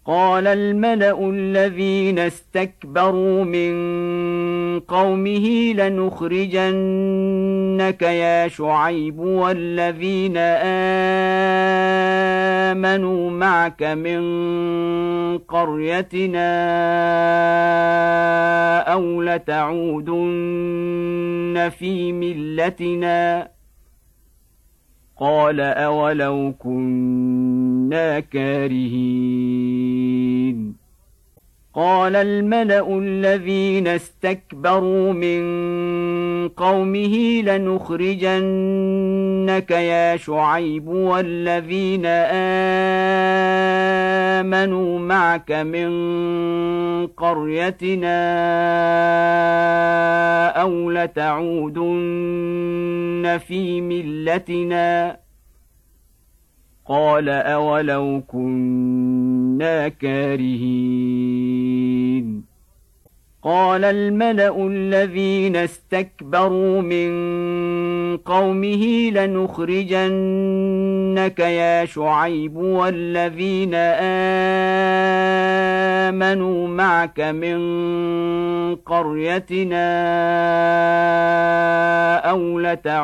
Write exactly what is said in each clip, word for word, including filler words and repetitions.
قال الملأ الذين استكبروا من قومه لنخرجنك يا شعيب والذين آمنوا معك من قريتنا أو لتعودن في ملتنا قال أولو كنا كارهين قال الملأ الذين استكبروا من قومه لنخرجنك يا شعيب والذين آمنوا معك من قريتنا أو لتعودن في ملتنا قال أولو كنا كارهين قال الملأ الذين استكبروا من قومه لنخرجنك يا شعيب والذين آمنوا معك من قريتنا أو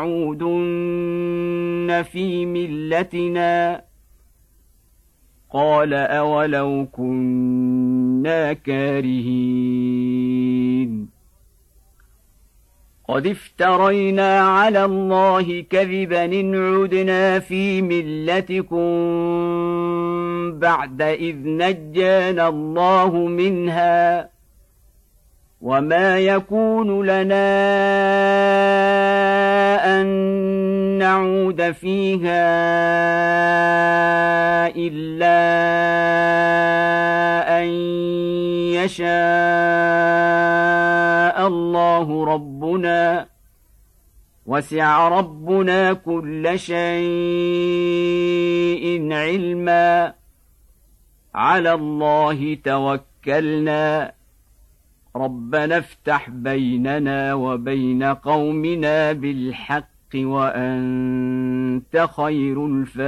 لتعودن في ملتنا قال أولو كنا كارهين قد افترينا على الله كذبا إن عدنا في ملتكم بعد إذ نجانا الله منها وما يكون لنا أن نعود فيها إلا أن يشاء الله ربنا وسع ربنا كل شيء علما على الله توكلنا ربنا افتح بيننا وبين قومنا بالحق وأنت خير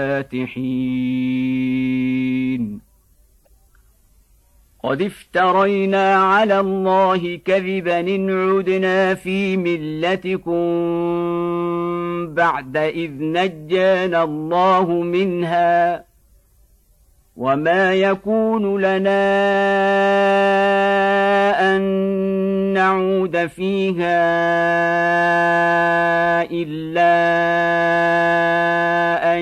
الفاتحين قد افترينا على الله كذبا إن عدنا في ملتكم بعد إذ نجانا الله منها وما يكون لنا أن نعود فيها إلا أن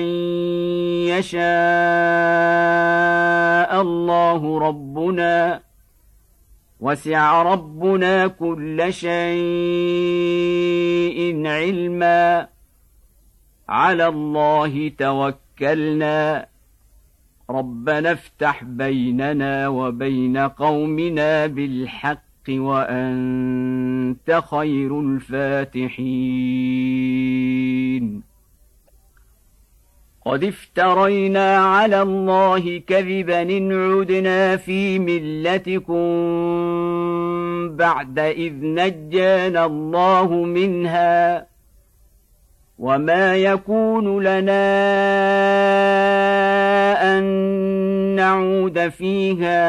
يشاء الله ربنا وسع ربنا كل شيء علما على الله توكلنا ربنا افتح بيننا وبين قومنا بالحق وأنت خير الفاتحين قد افترينا على الله كذبا إن عدنا في ملتكم بعد إذ نجانا الله منها وما يكون لنا أن نعود فيها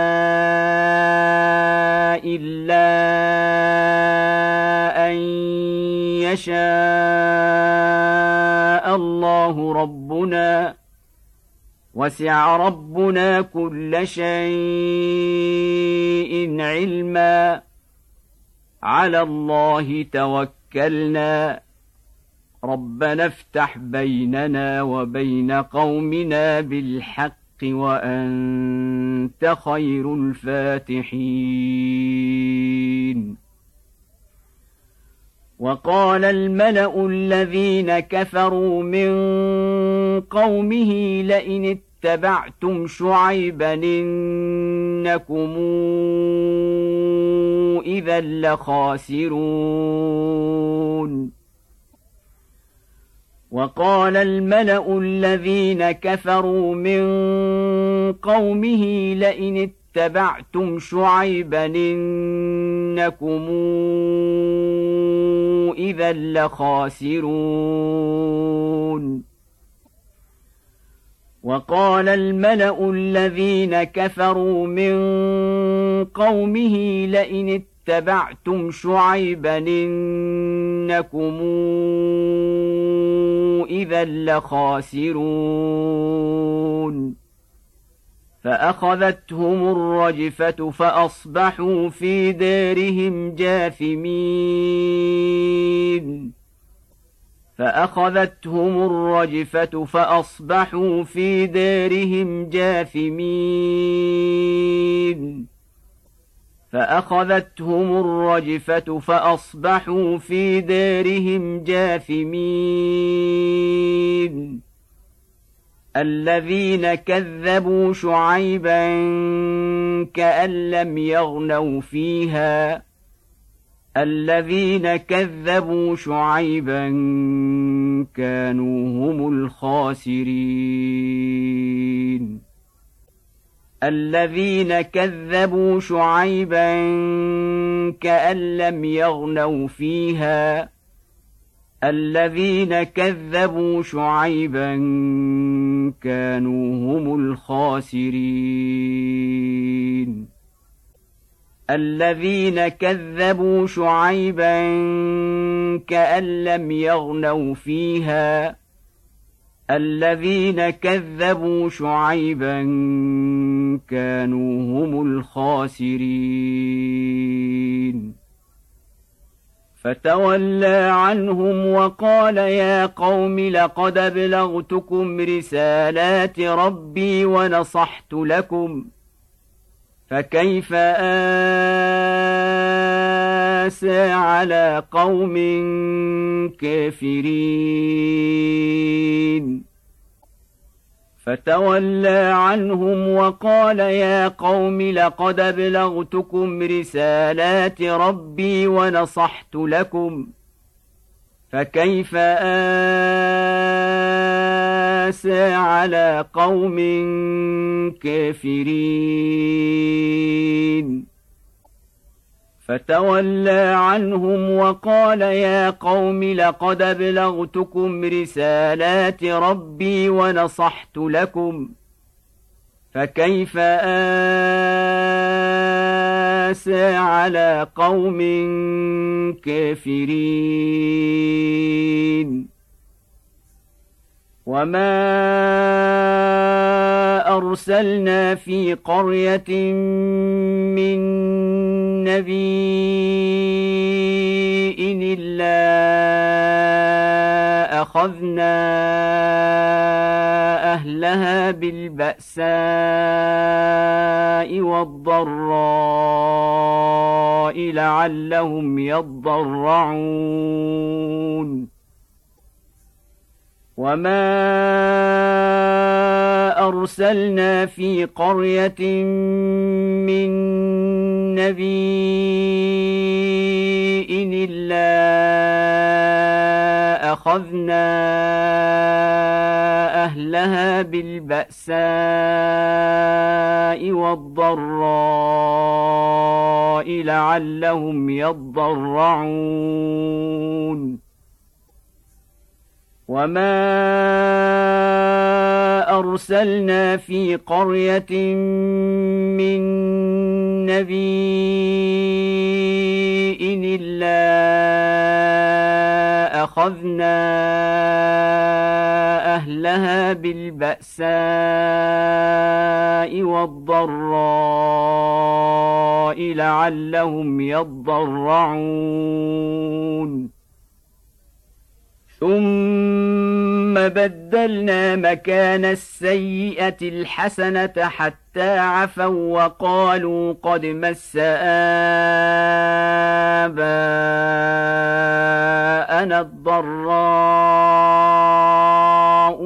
إلا أن يشاء الله ربنا وسع ربنا كل شيء علما على الله توكلنا ربنا افتح بيننا وبين قومنا بالحق وأنت خير الفاتحين وقال الملأ الذين كفروا من قومه لئن اتبعتم شعيبا إنكم إذا لخاسرون وقال الملأ الذين كفروا من قومه لئن اتبعتم شعيبا إنكم إذا لخاسرون وقال الملأ الذين كفروا من قومه لئن اتبعتم شعيبا إنكم إذا لخاسرون فأخذتهم الرجفة فأصبحوا في دارهم جاثمين فأخذتهم الرجفة فأصبحوا في دارهم جاثمين فأخذتهم الرجفة فأصبحوا في دارهم جاثمين الذين كذبوا شعيبا كأن لم يغنوا فيها الذين كذبوا شعيبا كانوا هم الخاسرين الذين كذبوا شعيبا كأن لم يغنوا فيها الذين كذبوا شعيبا كانوا هم الخاسرين الذين كذبوا شعيبا كأن لم يغنوا فيها الذين كذبوا شعيبا كانوا هم الخاسرين فتولى عنهم وقال يا قوم لقد أبلغتكم رسالات ربي ونصحت لكم فكيف آسى على قوم كافرين فتولى عنهم وقال يا قوم لقد أبلغتكم رسالات ربي ونصحت لكم فكيف آسى على قوم كافرين فتولى عنهم وقال يا قوم لقد أبلغتكم رسالات ربي ونصحت لكم فكيف آسى على قوم كافرين وما أرسلنا في قرية من نبي إلا أخذنا أهلها بالبأساء والضراء لعلهم يضرعون وما أرسلنا في قرية من نبي إلا أخذنا أهلها بالبأساء والضراء لعلهم يضرعون وما أرسلنا في قرية من نبي إلا أخذنا أهلها بالبأساء والضراء لعلهم يضرعون ثم بدلنا مكان السيئة الحسنة حتى عفوا وقالوا قد مس آباءنا الضراء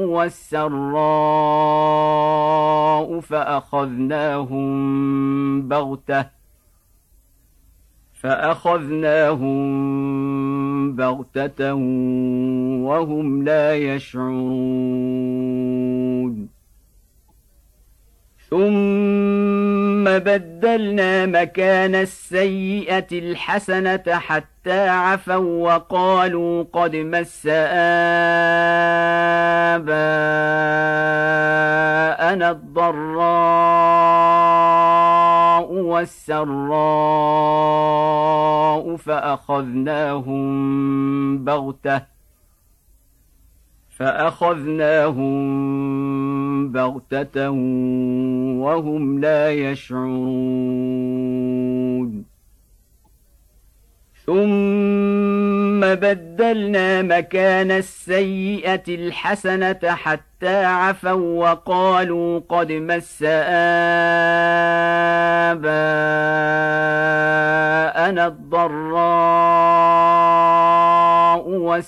والسراء فأخذناهم بغتة فأخذناهم بغتة وهم لا يشعرون ثم بدلنا مكان السيئة الحسنة حتى عفوا وقالوا قد مس آباءنا الضراء والسراء فأخذناهم بغتة فأخذناهم بغتة وهم لا يشعرون ثم بدلنا مكان السيئة الحسنة حتى عفوا وقالوا قد مس آباءنا الضراء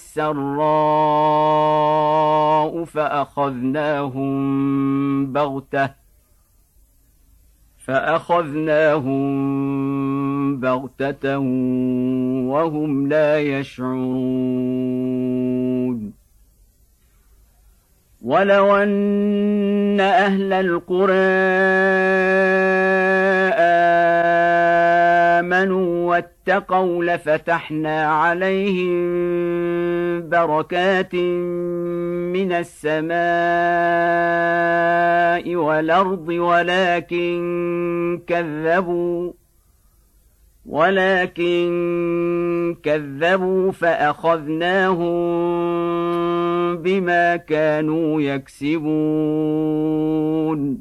والسراء فأخذناهم بغتة فأخذناهم بغتة وهم لا يشعرون ولو أن أهل القرى آمنوا واتقوا لفتحنا عليهم بركات من السماء والأرض ولكن كذبوا ولكن كذبوا فأخذناهم بما كانوا يكسبون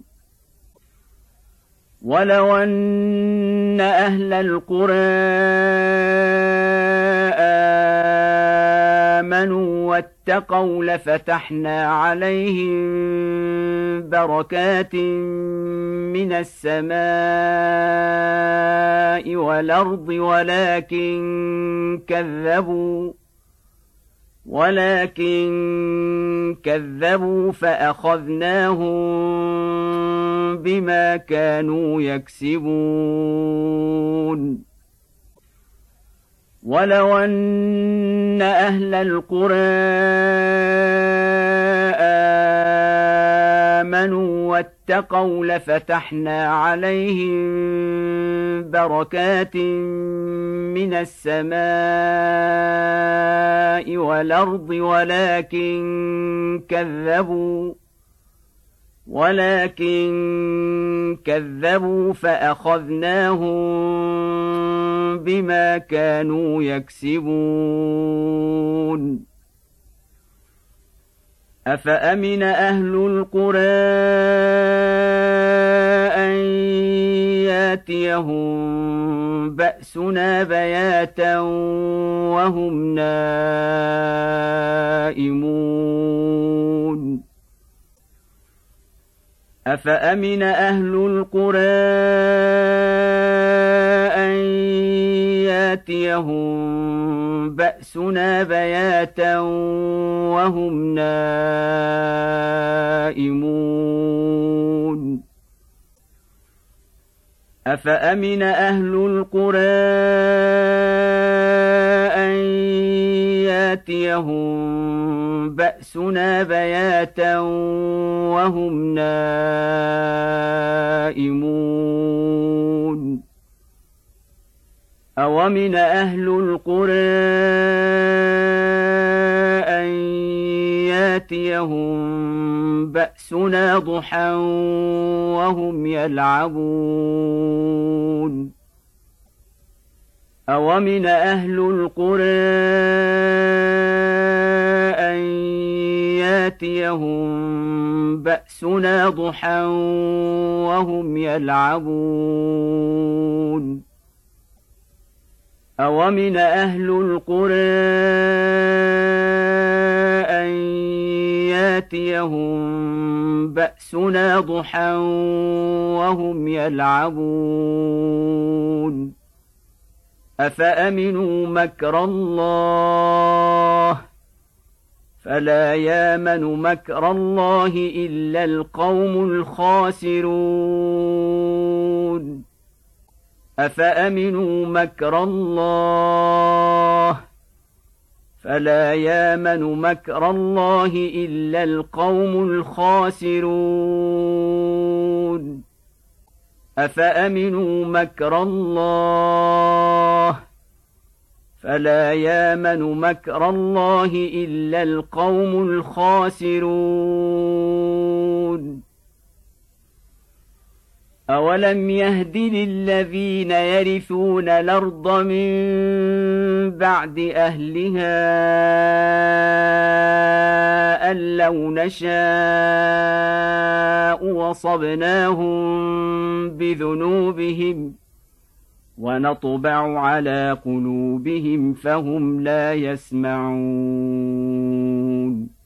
ولو أن أهل القرى آمنوا واتقوا لفتحنا عليهم بركات من السماء والأرض ولكن كذبوا ولكن كذبوا فأخذناهم بما كانوا يكسبون ولو أن أهل القرى آمنوا واتقوا لفتحنا عليهم بركات من السماء والأرض ولكن كذبوا ولكن كذبوا فأخذناهم بما كانوا يكسبون أفأمن أهل القرى أن ياتيهم بأسنا بياتا وهم نائمون أفأمن أهل القرى أن ياتيهم بأسنا بياتا وهم نائمون أفأمن أهل القرى أن ياتيهم بأسنا بياتا وهم نائمون أومن أهل القرى أن ياتيهم بأسنا ضحى وهم يلعبون أومن أهل القرى أن ياتيهم بأسنا ضحى وهم يلعبون أومن أهل القرى أن ياتيهم بأسنا ضحى وهم يلعبون أفأمنوا مكر الله فلا يامن مكر الله إلا القوم الخاسرون أفأمنوا مكر الله فلا يامن مكر الله إلا القوم الخاسرون أفأمنوا مكر الله فلا يامن مكر الله إلا القوم الخاسرون أولم يهد للذين يرثون الأرض من بعد أهلها أن لو نشاء وصبناهم بذنوبهم ونطبع على قلوبهم فهم لا يسمعون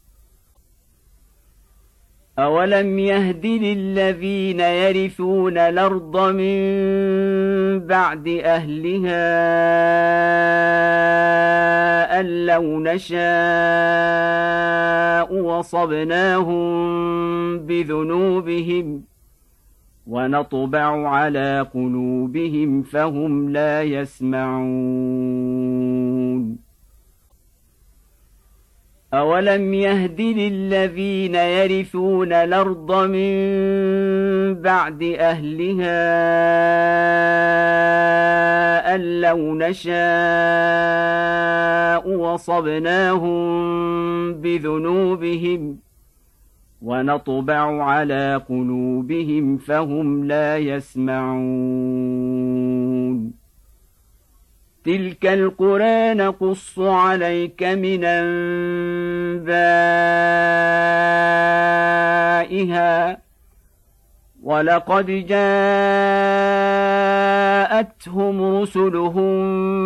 أولم يهد للذين يرثون الأرض من بعد أهلها أن لو نشاء وصبناهم بذنوبهم ونطبع على قلوبهم فهم لا يسمعون أولم يهد للذين يرثون الأرض من بعد أهلها أن لو نشاء وصبناهم بذنوبهم ونطبع على قلوبهم فهم لا يسمعون تلك القرى نقص عليك من أنبائها ولقد جاءتهم رسلهم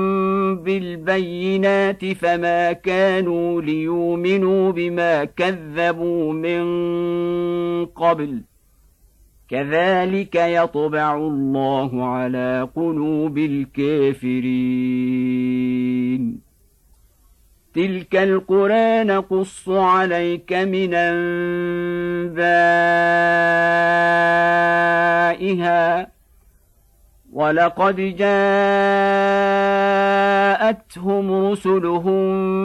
بالبينات فما كانوا ليؤمنوا بما كذبوا من قبل كذلك يطبع الله على قلوب الكافرين تلك القرى نقص عليك من أنبائها ولقد جاءتهم رسلهم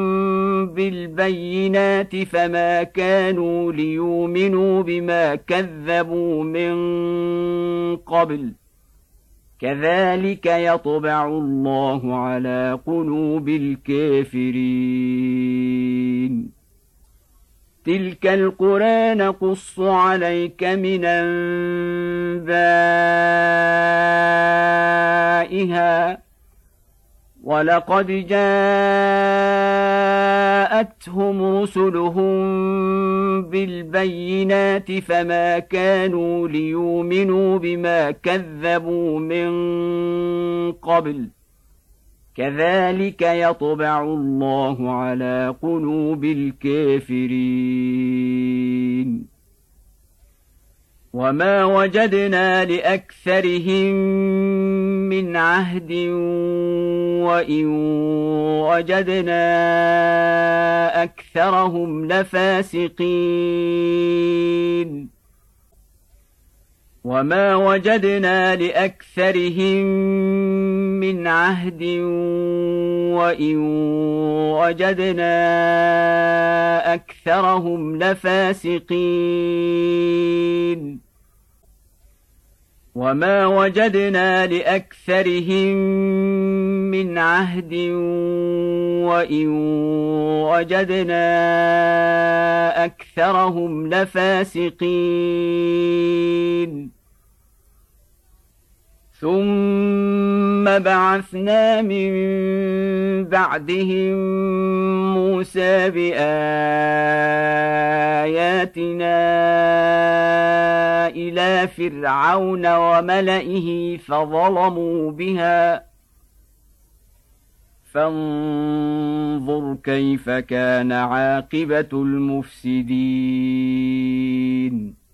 بالبينات فما كانوا ليؤمنوا بما كذبوا من قبل كذلك يطبع الله على قلوب الكافرين تلك القرى نقص عليك من أنبائها ولقد جاءتهم رسلهم بالبينات فما كانوا ليؤمنوا بما كذبوا من قبل كذلك يطبع الله على قلوب الكافرين وما وجدنا لأكثرهم من عهد وإن وجدنا أكثرهم لفاسقين وما وجدنا لأكثرهم من عهد وإن وجدنا أكثرهم لفاسقين وما وجدنا لأكثرهم من عهد وإن وجدنا أكثرهم لفاسقين ثم بعثنا من بعدهم موسى بآياتنا إلى فرعون وملئه فظلموا بها فانظر كيف كان عاقبة المفسدين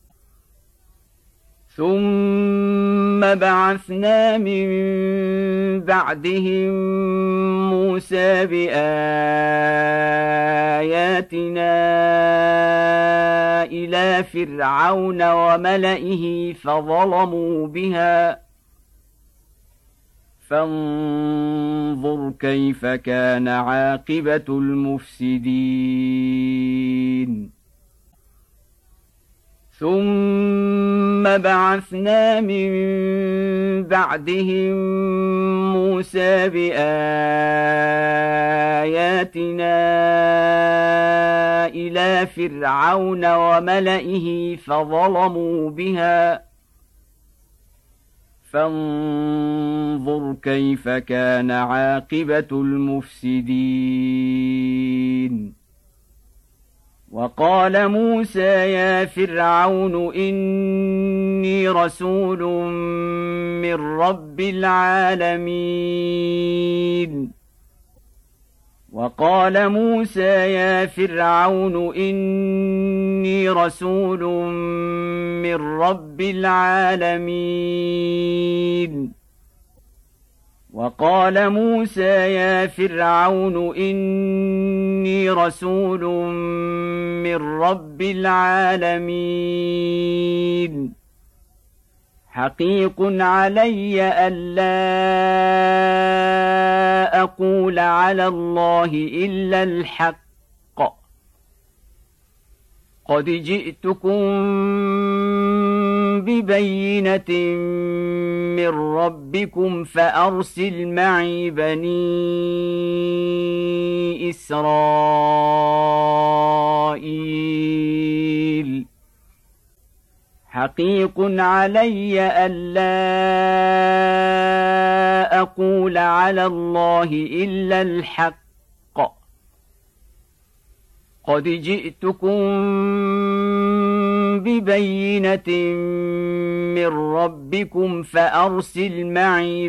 ثم بعثنا من بعدهم موسى بآياتنا إلى فرعون وملئه فظلموا بها فانظر كيف كان عاقبة المفسدين ثم بعثنا من بعدهم موسى بآياتنا إلى فرعون وملئه فظلموا بها فانظر كيف كان عاقبة المفسدين. وقال موسى يا فرعون إني رسول من رب العالمين. وقال موسى يا فرعون إني رسول من رب العالمين. وقال موسى يا فرعون إني رسول من رب العالمين. حقيق علي ألا أقول على الله إلا الحق. قد جئتكم ببينة من ربكم فأرسل معي بني إسرائيل. حقيق علي ألا أقول على الله إلا الحق. قد جئتكم ببينة من ربكم فأرسل معي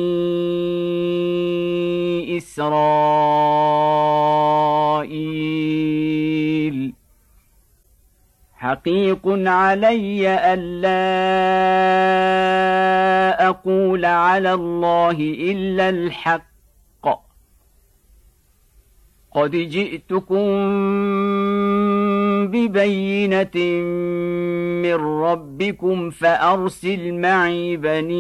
بني إسرائيل. حقيق علي ألا أقول على الله إلا الحق. قد جئتكم ببينة من ربكم فأرسل معي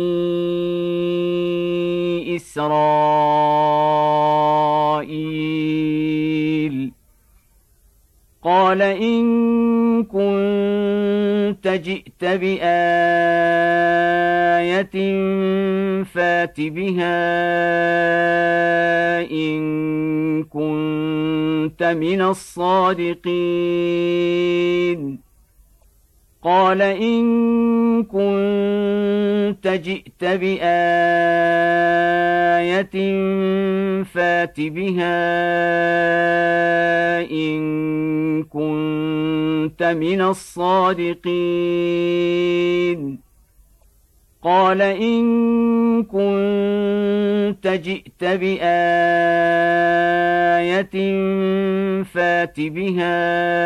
بني إسرائيل. قال إن كنت جئت بآية فات بها إن كنت من الصادقين. قال إن كنت جئت بآية فات بها إن كنت من الصادقين. قال إن كنت جئت بآية فات بها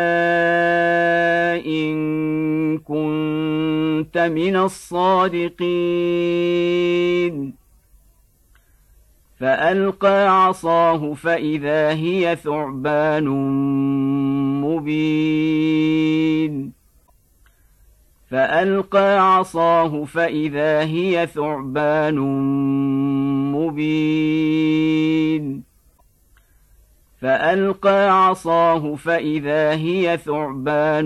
إن كنت من الصادقين. فألقى عصاه فإذا هي ثعبان مبين. فألقى عصاه فإذا هي ثعبان مبين. فألقى عصاه فإذا هي ثعبان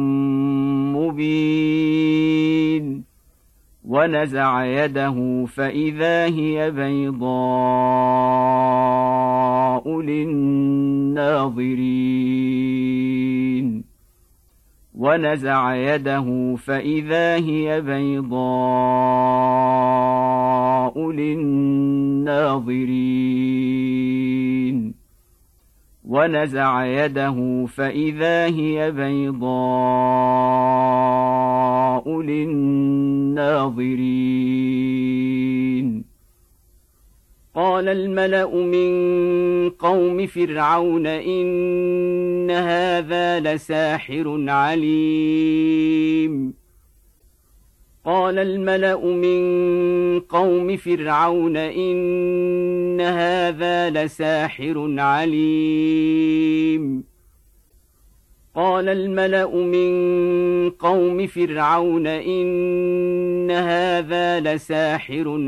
مبين. ونزع يده فإذا هي بيضاء للناظرين. ونزع يده فإذا هي بيضاء للناظرين. ونزع يده فإذا هي بيضاء للناظرين. قال الملأ من قوم فرعون إن هذا لساحر عليم. قال الملأ من قوم فرعون إن هذا لساحر عليم. قال الملأ من قوم فرعون إن هذا لساحر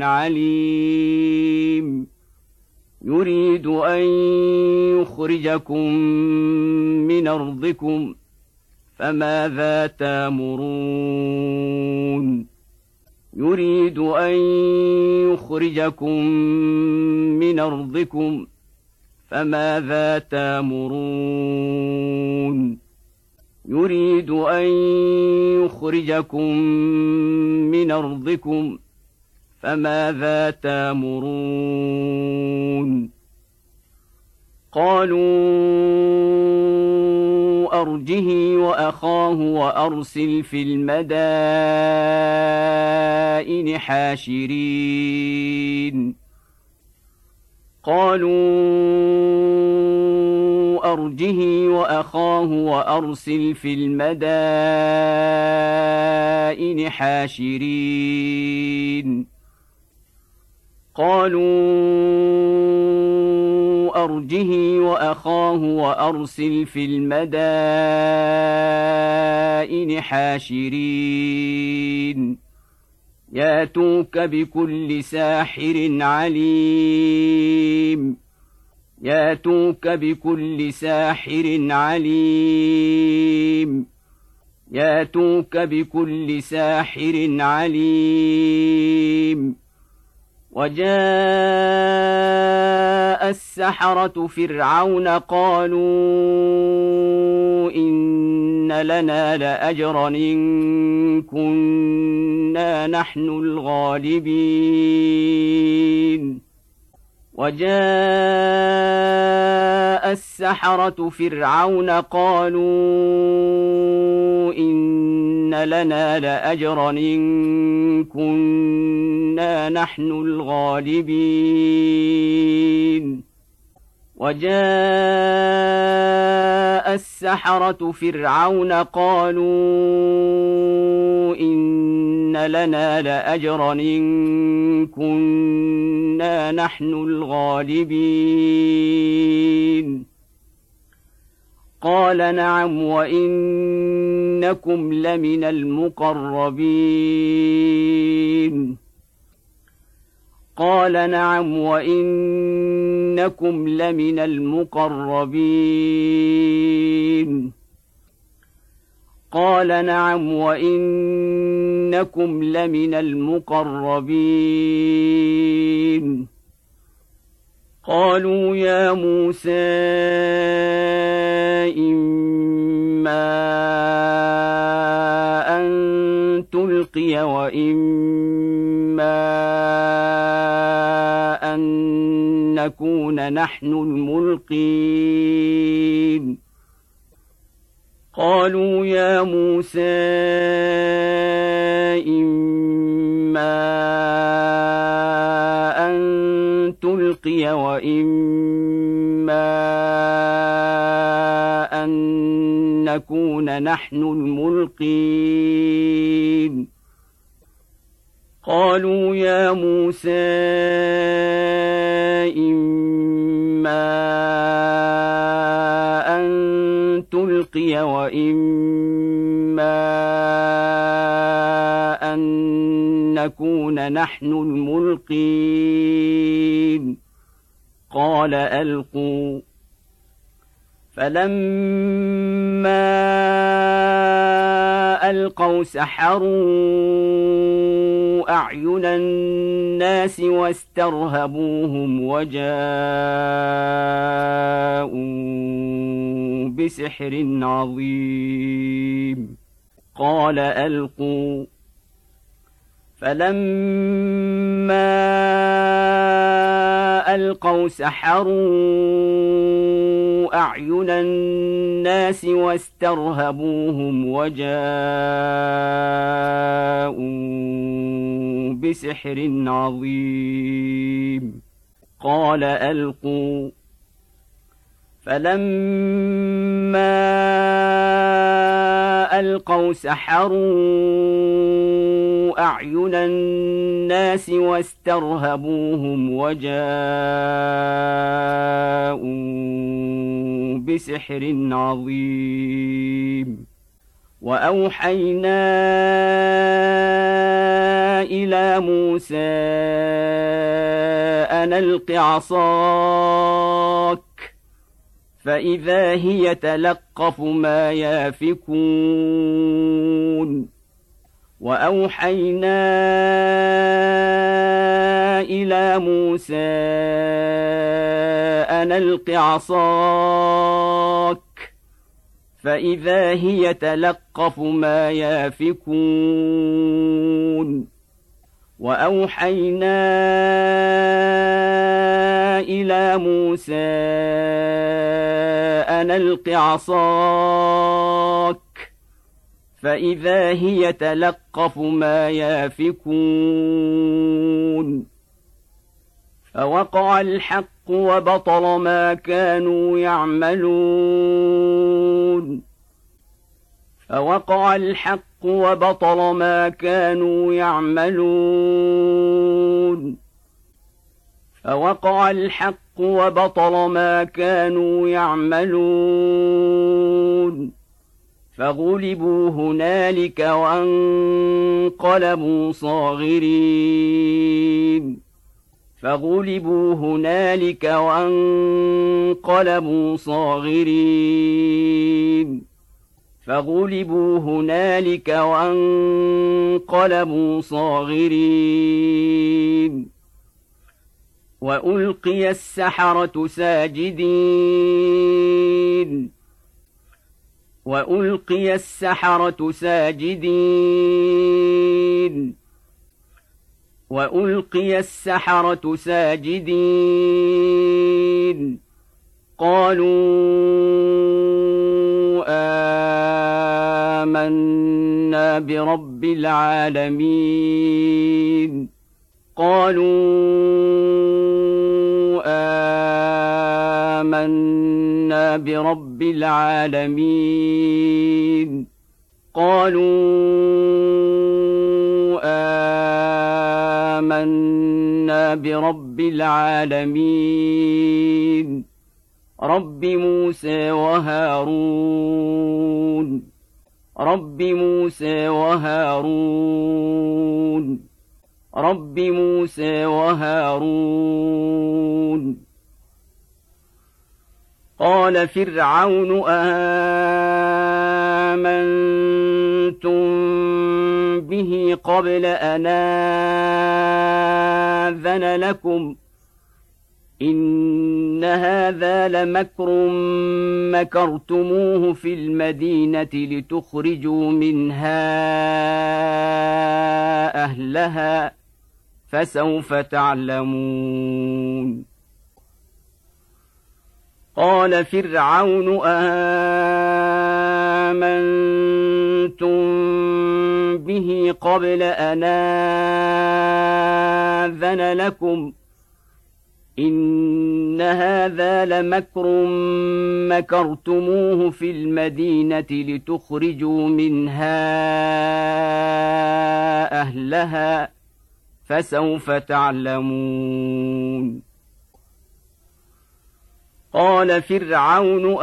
عليم. يريد أن يخرجكم من أرضكم فماذا تامرون يريد أن يخرجكم من أرضكم فماذا تامرون يريد أن يخرجكم من أرضكم فماذا تامرون قالوا أرجه وأخاه وأرسل في المدائن حاشرين قالوا أرجه وأخاه وأرسل في المدائن حاشرين قالوا أرجه وأخاه وأرسل في المدائن حاشرين ياتوك بكل ساحر عليم ياتوك بكل ساحر عليم ياتوك بكل ساحر عليم وجاء السحرة فرعون قالوا إن لنا لأجرا إن كنا نحن الغالبين وجاء السحرة فرعون قالوا إن لنا لأجرا إن كنا نحن الغالبين وجاء السحرة فرعون قالوا إن لنا لأجرا إن كنا نحن الغالبين قال نعم وإنكم لمن المقربين قال نعم وإنكم لمن المقربين قال نعم وإنكم لمن المقربين قالوا يا موسى إما أن تلقي وإما أن نكون نحن الملقين قالوا يا موسى إما أن تلقي وإما أن نكون نحن الملقين قالوا يا موسى إما أن تلقي وإما أن نكون نحن الملقين قال ألقوا فلما ألقوا سحروا أعين الناس واسترهبوهم وجاءوا بسحر عظيم قال ألقوا فلما ألقوا سحروا أعين الناس واسترهبوهم وجاءوا بسحر عظيم قال ألقوا فلما ألقوا سحروا أعين الناس واسترهبوهم وجاءوا بسحر عظيم وأوحينا إلى موسى أن ألق عصاك فإذا هي تلقف ما يافكون وأوحينا إلى موسى أن ألق عصاك فإذا هي تلقف ما يافكون وأوحينا إلى موسى أن ألق عصاك فإذا هي تلقف ما يافكون فوقع الحق وبطل ما كانوا يعملون فوقع الحق وبطل ما كانوا يعملون فوقع الحق وبطل ما كانوا يعملون فغلبوا هنالك وانقلبوا صاغرين فغلبوا هنالك وانقلبوا صاغرين فغلبوا هنالك وانقلبوا صاغرين وألقي السحرة ساجدين وألقي السحرة ساجدين وألقي السحرة ساجدين قالوا آمنا برب العالمين قالوا آمنا برب العالمين قالوا آمنا برب العالمين رب موسى وهارون رب موسى وهارون رب موسى وهارون قال فرعون آمنتم به قبل أن آذن لكم إن هذا لمكر مكرتموه في المدينة لتخرجوا منها أهلها فسوف تعلمون قال فرعون آمنتم به قبل أن آذن لكم إن هذا لمكر مكرتموه في المدينة لتخرجوا منها أهلها فسوف تعلمون قال فرعون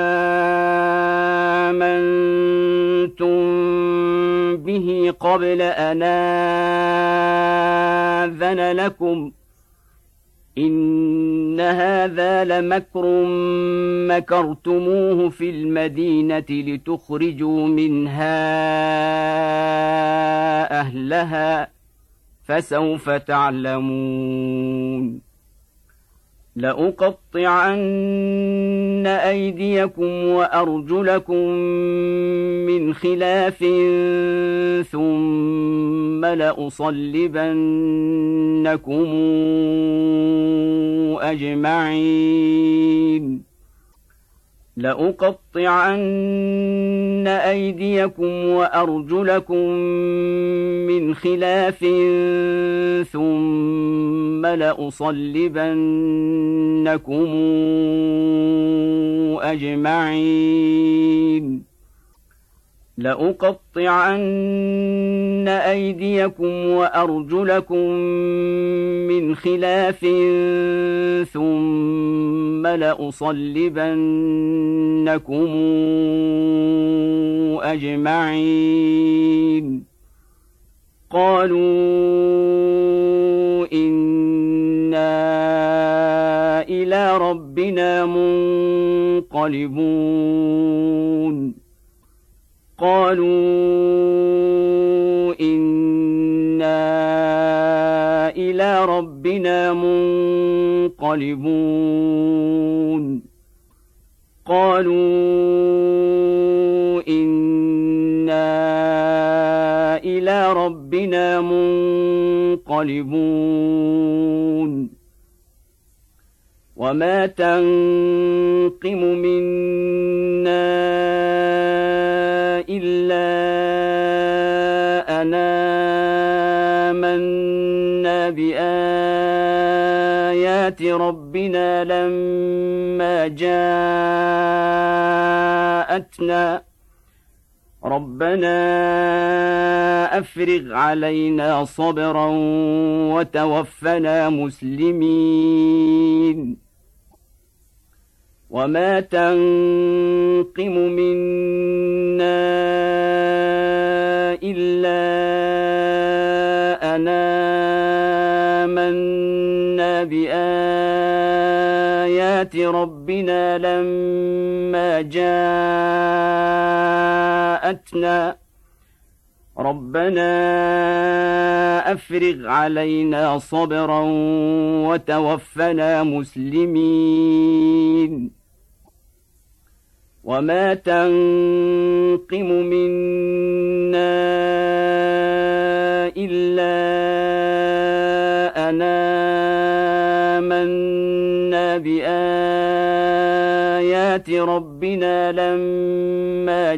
آمنتم به قبل أن آذن لكم إن هذا لمكر مكرتموه في المدينة لتخرجوا منها أهلها فسوف تعلمون لأقطعن أيديكم وأرجلكم من خلاف ثم لأصلبنكم أجمعين لأقطعن أيديكم وأرجلكم من خلاف ثم لأصلبنكم أجمعين لأقطعن أيديكم وأرجلكم من خلاف ثم لأصلبنكم أجمعين قالوا إنا إلى ربنا منقلبون منقلبون قالوا إنا إلى ربنا منقلبون قالوا إنا إلى ربنا منقلبون وما تنقم منا إلا أن آمنا بآيات ربنا لما جاءتنا ربنا أفرغ علينا صبرا وتوفنا مسلمين وما تنقم منا إلا أن آمنا بآيات ربنا لما جاءتنا ربنا أفرغ علينا صبرا وتوفنا مسلمين وما تنقم منا إلا أن آمنا بآيات ربنا لما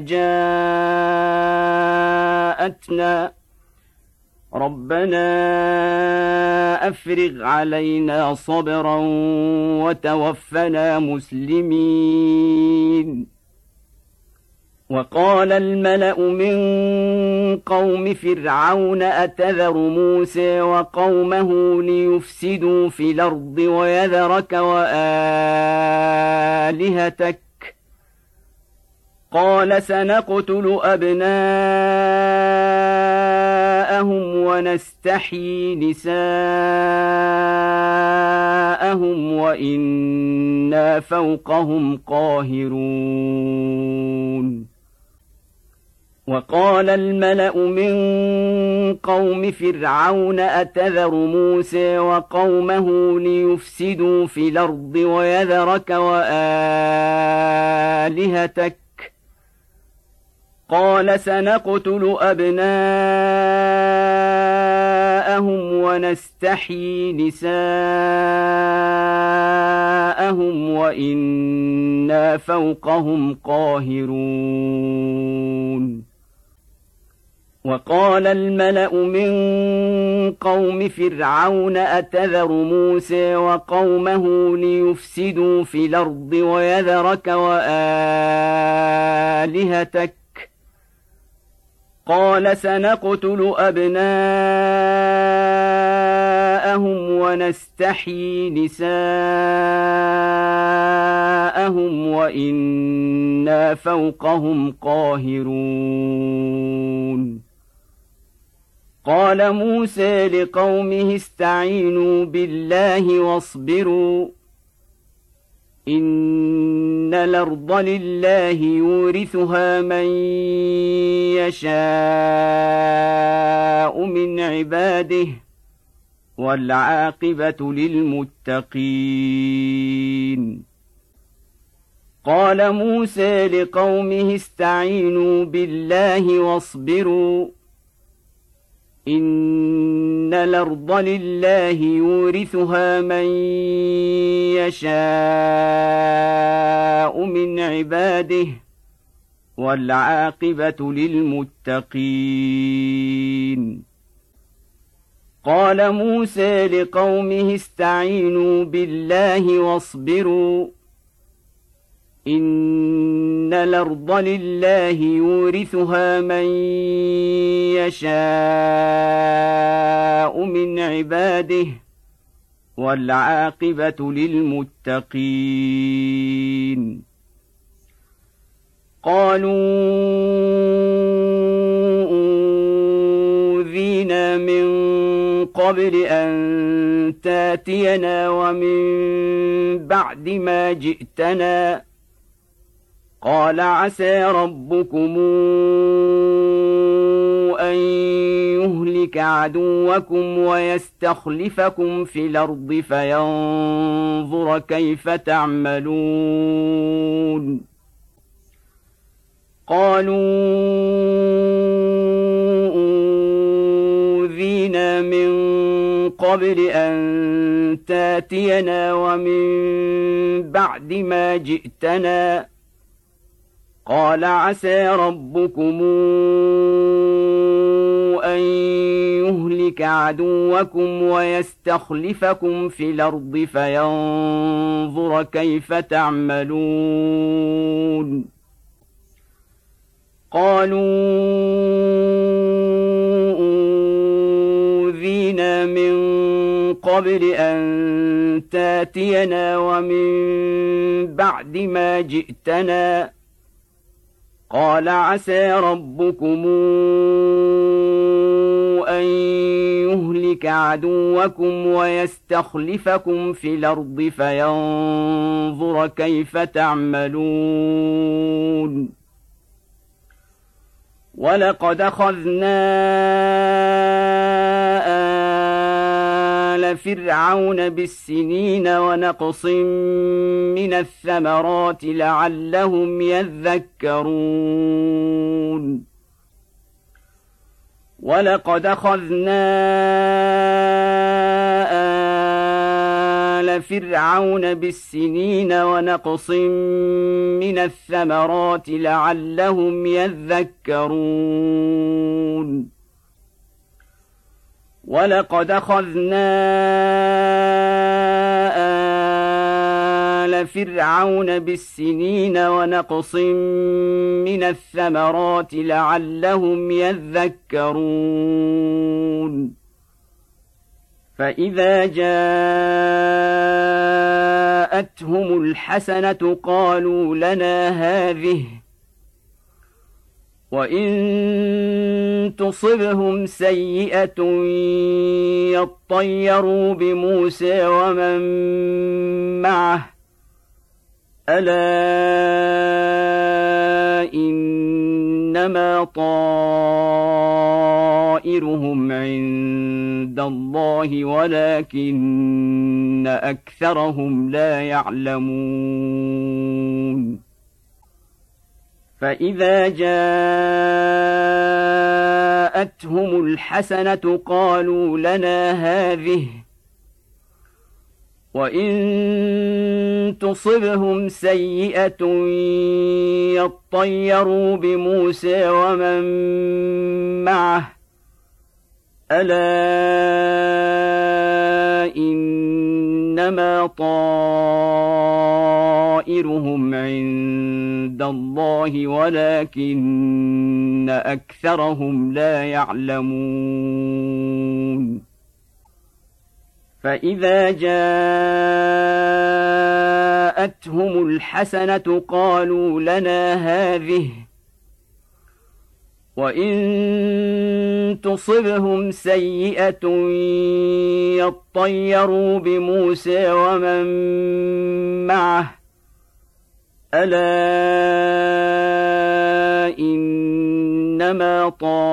جاءتنا ربنا أفرغ علينا صبرا وتوفنا مسلمين وقال الملأ من قوم فرعون أتذر موسى وقومه ليفسدوا في الأرض ويذرك وآلهتك قال سنقتل أبناءهم ونستحيي نساءهم وإنا فوقهم قاهرون وقال الملأ من قوم فرعون أتذر موسى وقومه ليفسدوا في الأرض ويذرك وآلهتك قال سنقتل أبناءهم ونستحيي نساءهم وإنا فوقهم قاهرون وقال الملأ من قوم فرعون أتذر موسى وقومه ليفسدوا في الأرض ويذرك وآلهتك قال سنقتل أبناءهم ونستحيي نساءهم وإنا فوقهم قاهرون قال موسى لقومه استعينوا بالله واصبروا إن الأرض لله يورثها من يشاء من عباده والعاقبة للمتقين قال موسى لقومه استعينوا بالله واصبروا إن الأرض لله يورثها من يشاء من عباده والعاقبة للمتقين قال موسى لقومه استعينوا بالله واصبروا إن الأرض لله يورثها من يشاء من عباده والعاقبة للمتقين قالوا أوذينا من قبل أن تاتينا ومن بعد ما جئتنا قال عسى ربكم أن يهلك عدوكم ويستخلفكم في الأرض فينظر كيف تعملون قالوا أوذينا من قبل أن تاتينا ومن بعد ما جئتنا قال عسى ربكم أن يهلك عدوكم ويستخلفكم في الأرض فينظر كيف تعملون قالوا أوذينا من قبل أن تاتينا ومن بعد ما جئتنا قال عسى ربكم أن يهلك عدوكم ويستخلفكم في الأرض فينظر كيف تعملون ولقد أخذنا آل فرعون بالسنين ونقص من الثمرات لعلهم يذكرون ولقد أخذنا آل فرعون بالسنين ونقص من الثمرات لعلهم يذكرون ولقد أخذنا آل فرعون بالسنين ونقص من الثمرات لعلهم يذكرون فإذا جاءتهم الحسنة قالوا لنا هذه وإن تصبهم سيئة يطيروا بموسى ومن معه ألا إنما طائرهم عند الله ولكن أكثرهم لا يعلمون فإذا جاءتهم الحسنة قالوا لنا هذه وإن تصبهم سيئة يطيروا بموسى ومن معه ألا إنما طائرهم عند الله ولكن أكثرهم لا يعلمون فإذا جاءتهم الحسنة قالوا لنا هذه وإن تصبهم سيئة يطيروا بموسى ومن معه ألا إنما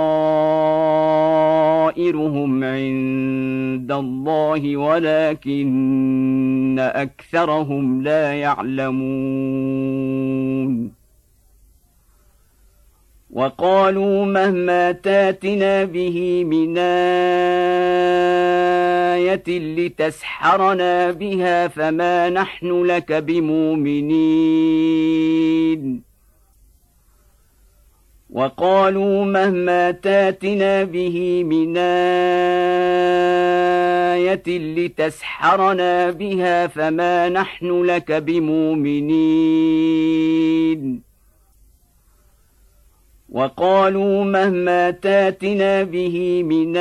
طائرهم عند الله ولكن أكثرهم لا يعلمون وقالوا مهما تاتنا به من آية لتسحرنا بها فما نحن لك بمؤمنين وقالوا مهما تاتنا به من آية لتسحرنا بها فما نحن لك بمؤمنين وقالوا مهما تاتنا به من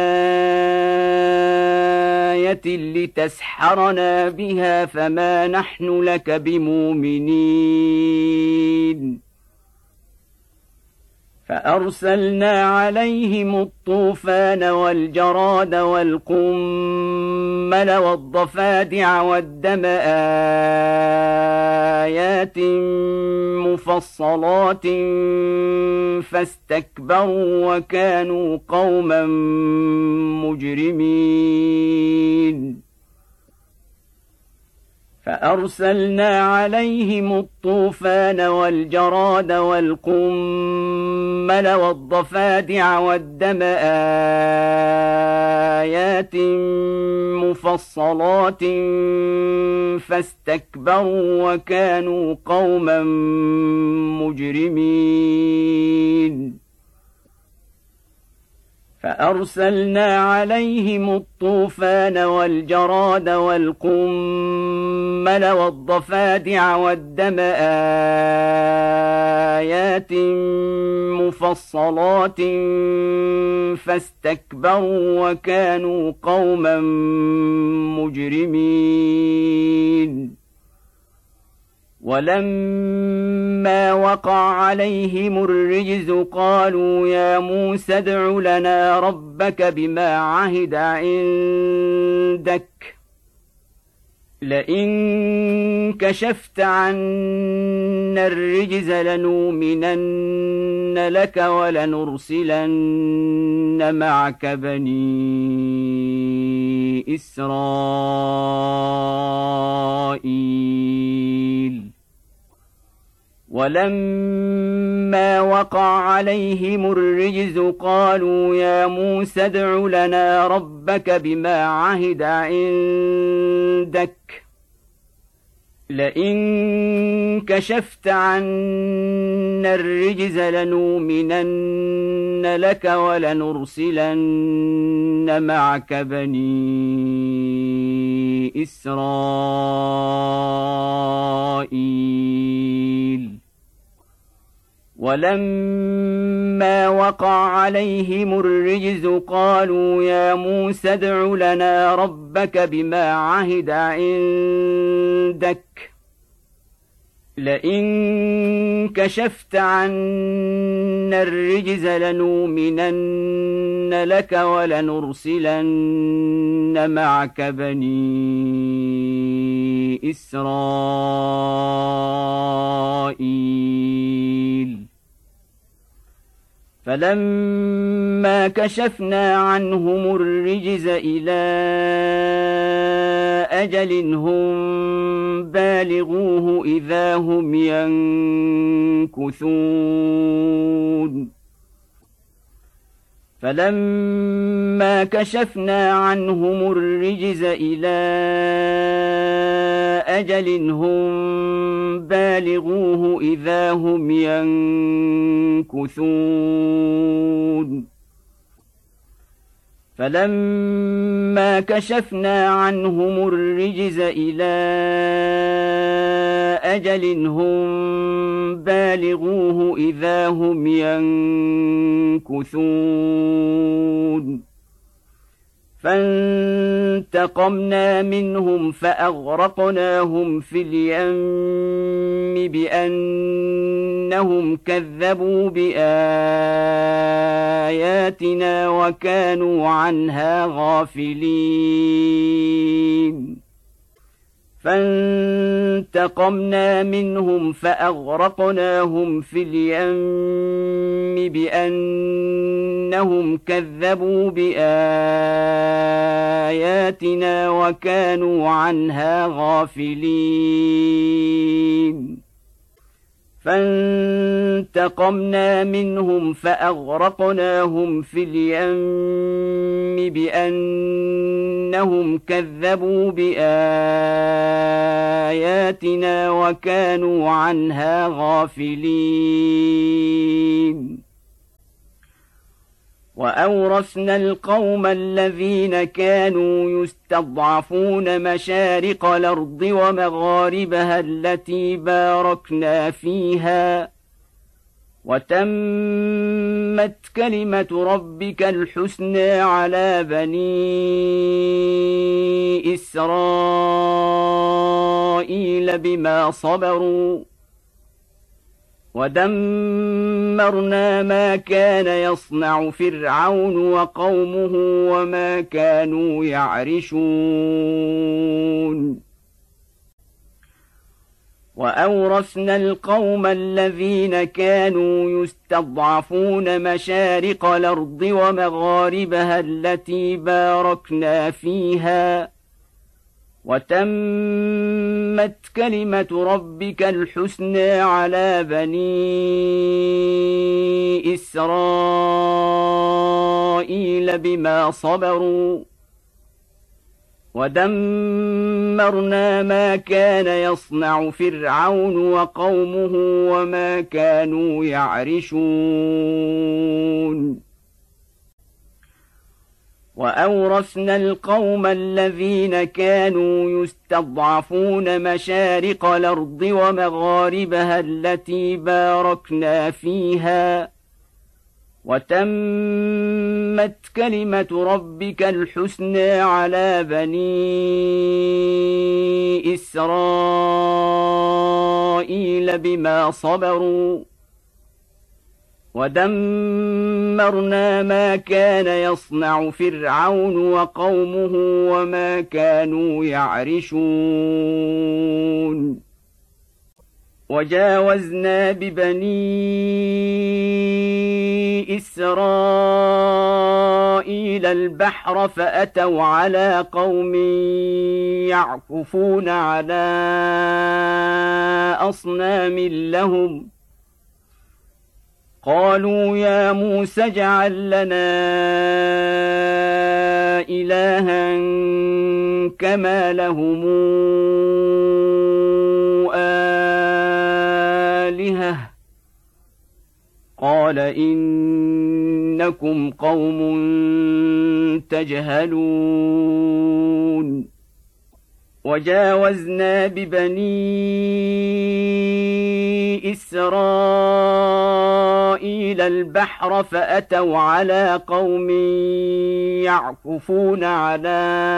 آية لتسحرنا بها فما نحن لك بمؤمنين فأرسلنا عليهم الطوفان والجراد والقمل والضفادع والدم آيات مفصلات فاستكبروا وكانوا قوما مجرمين فأرسلنا عليهم الطوفان والجراد والقمل والضفادع والدم آيات مفصلات فاستكبروا وكانوا قوما مجرمين فأرسلنا عليهم الطوفان والجراد والقمل والضفادع والدم آيات مفصلات فاستكبروا وكانوا قوما مجرمين ولما وقع عليهم الرجز قالوا يا موسى ادع لنا ربك بما عهد عندك لئن كشفت عنا الرجز لنؤمنن لك ولنرسلن معك بني إسرائيل ولما وقع عليهم الرجز قالوا يا موسى ادع لنا ربك بما عهد عندك لئن كشفت عنا الرجز لنؤمنن لك ولنرسلن معك بني إسرائيل ولما وقع عليهم الرجز قالوا يا موسى ادع لنا ربك بما عهد عندك لئن كشفت عنا الرجز لنؤمنن لك ولنرسلن معك بني إسرائيل فلما كشفنا عنهم الرجز إلى أجل هم بالغوه إذا هم ينكثون فلما كشفنا عنهم الرجز إلى أجل هم بالغوه إذا هم ينكثون فلما كشفنا عنهم الرجز إلى أجل هم بالغوه إذا هم ينكثون فانتقمنا منهم فأغرقناهم في اليم بأنهم كذبوا بآياتنا وكانوا عنها غافلين فانتقمنا منهم فأغرقناهم في اليم بأنهم كذبوا بآياتنا وكانوا عنها غافلين فانتقمنا منهم فأغرقناهم في اليم بأنهم كذبوا بآياتنا وكانوا عنها غافلين وأورثنا القوم الذين كانوا يستضعفون مشارق الأرض ومغاربها التي باركنا فيها وتمت كلمة ربك الحسنى على بني إسرائيل بما صبروا ودمرنا ما كان يصنع فرعون وقومه وما كانوا يعرشون وأورثنا القوم الذين كانوا يستضعفون مشارق الأرض ومغاربها التي باركنا فيها وتمت كلمة ربك الحسنى على بني إسرائيل بما صبروا ودمرنا ما كان يصنع فرعون وقومه وما كانوا يعرشون وأورثنا القوم الذين كانوا يستضعفون مشارق الأرض ومغاربها التي باركنا فيها وتمت كلمة ربك الحسنى على بني إسرائيل بما صبروا ودمرنا ما كان يصنع فرعون وقومه وما كانوا يعرشون وجاوزنا ببني إسرائيل البحر فأتوا على قوم يعكفون على أصنام لهم قالوا يا موسى اجعل لنا إلها كما لهم آلهة قال إنكم قوم تجهلون وجاوزنا ببني إسرائيل البحر فأتوا على قوم يعكفون على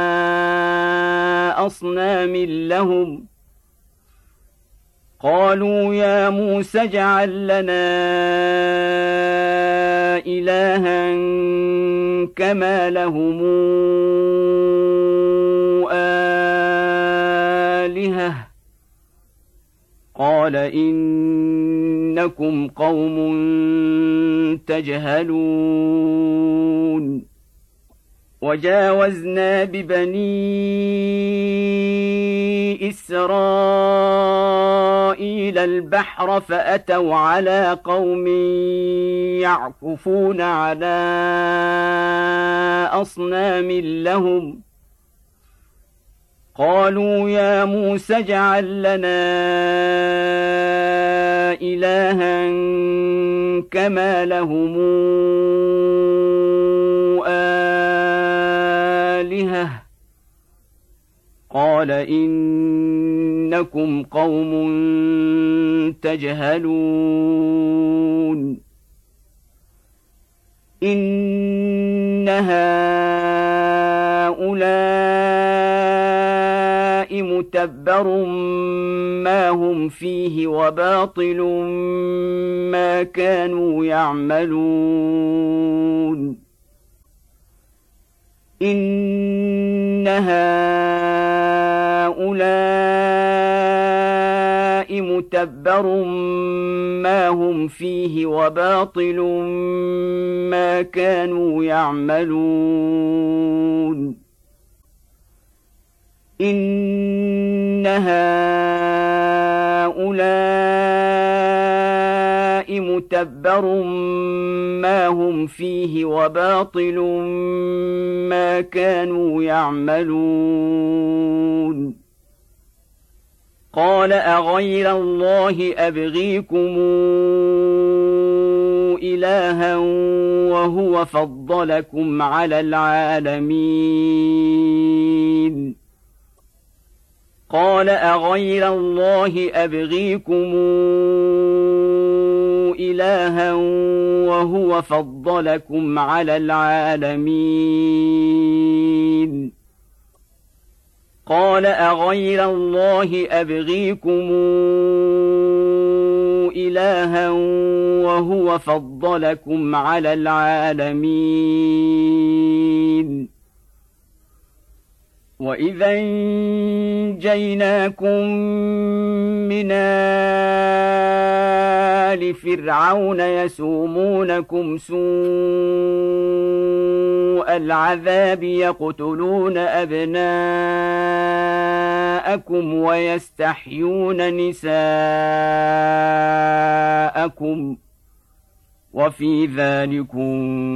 أصنام لهم قالوا يا موسى اجعل لنا إلها كما لهم آلهة قال إنكم قوم تجهلون وجاوزنا ببني إسرائيل البحر فأتوا على قوم يعكفون على أصنام لهم قالوا يا موسى اجعل لنا إلها كما لهم آلهة قال إنكم قوم تجهلون إن هؤلاء متبر ما هم فيه وباطل ما كانوا يعملون إن هؤلاء متبر ما هم فيه وباطل ما كانوا يعملون إن هؤلاء متبر ما هم فيه وباطل ما كانوا يعملون قال أغير الله أبغيكم إلها وهو فضلكم على العالمين قال أغير الله أبغيكم إلها وهو فضلكم على العالمين قال أغير الله أبغيكم إلها وهو فضلكم على العالمين. وإذا أنجيناكم من آل فرعون يسومونكم سوء العذاب يقتلون أبناءكم ويستحيون نساءكم وفي ذلكم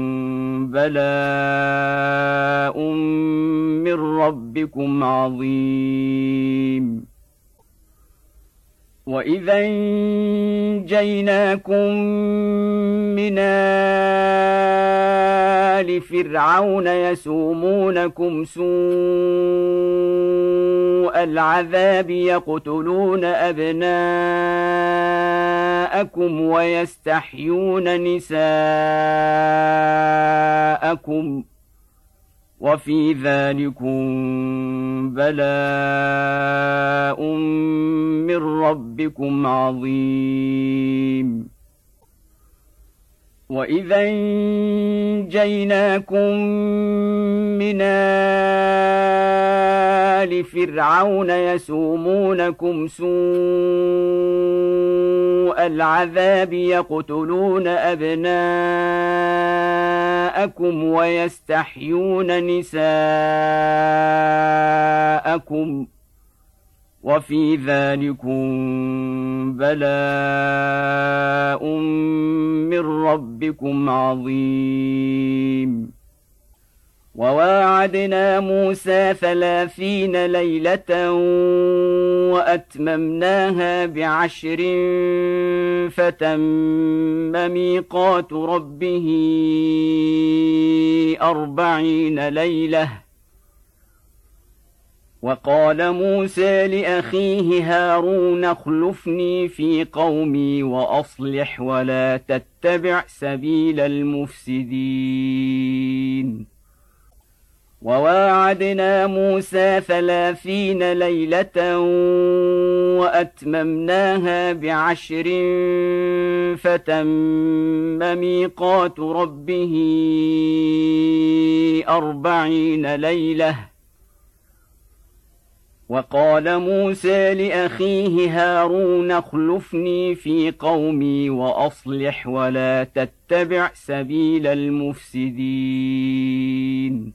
بلاء من ربكم عظيم. وإذا أنجيناكم من آل فرعون يسومونكم سوء العذاب يقتلون أبناءكم ويستحيون نساءكم وفي ذلكم بلاء من ربكم عظيم. وإذا أنجيناكم من آل فرعون يسومونكم سوء العذاب يقتلون أبناءكم ويستحيون نساءكم وفي ذلكم بلاء من ربكم عظيم. وواعدنا موسى ثلاثين ليلة وأتممناها بعشر فتم ميقات ربه أربعين ليلة. وقال موسى لأخيه هارون اخلفني في قومي وأصلح ولا تتبع سبيل المفسدين. وواعدنا موسى ثلاثين ليلة وأتممناها بعشر فتم ميقات ربه أربعين ليلة. وقال موسى لأخيه هارون اخلفني في قومي وأصلح ولا تتبع سبيل المفسدين.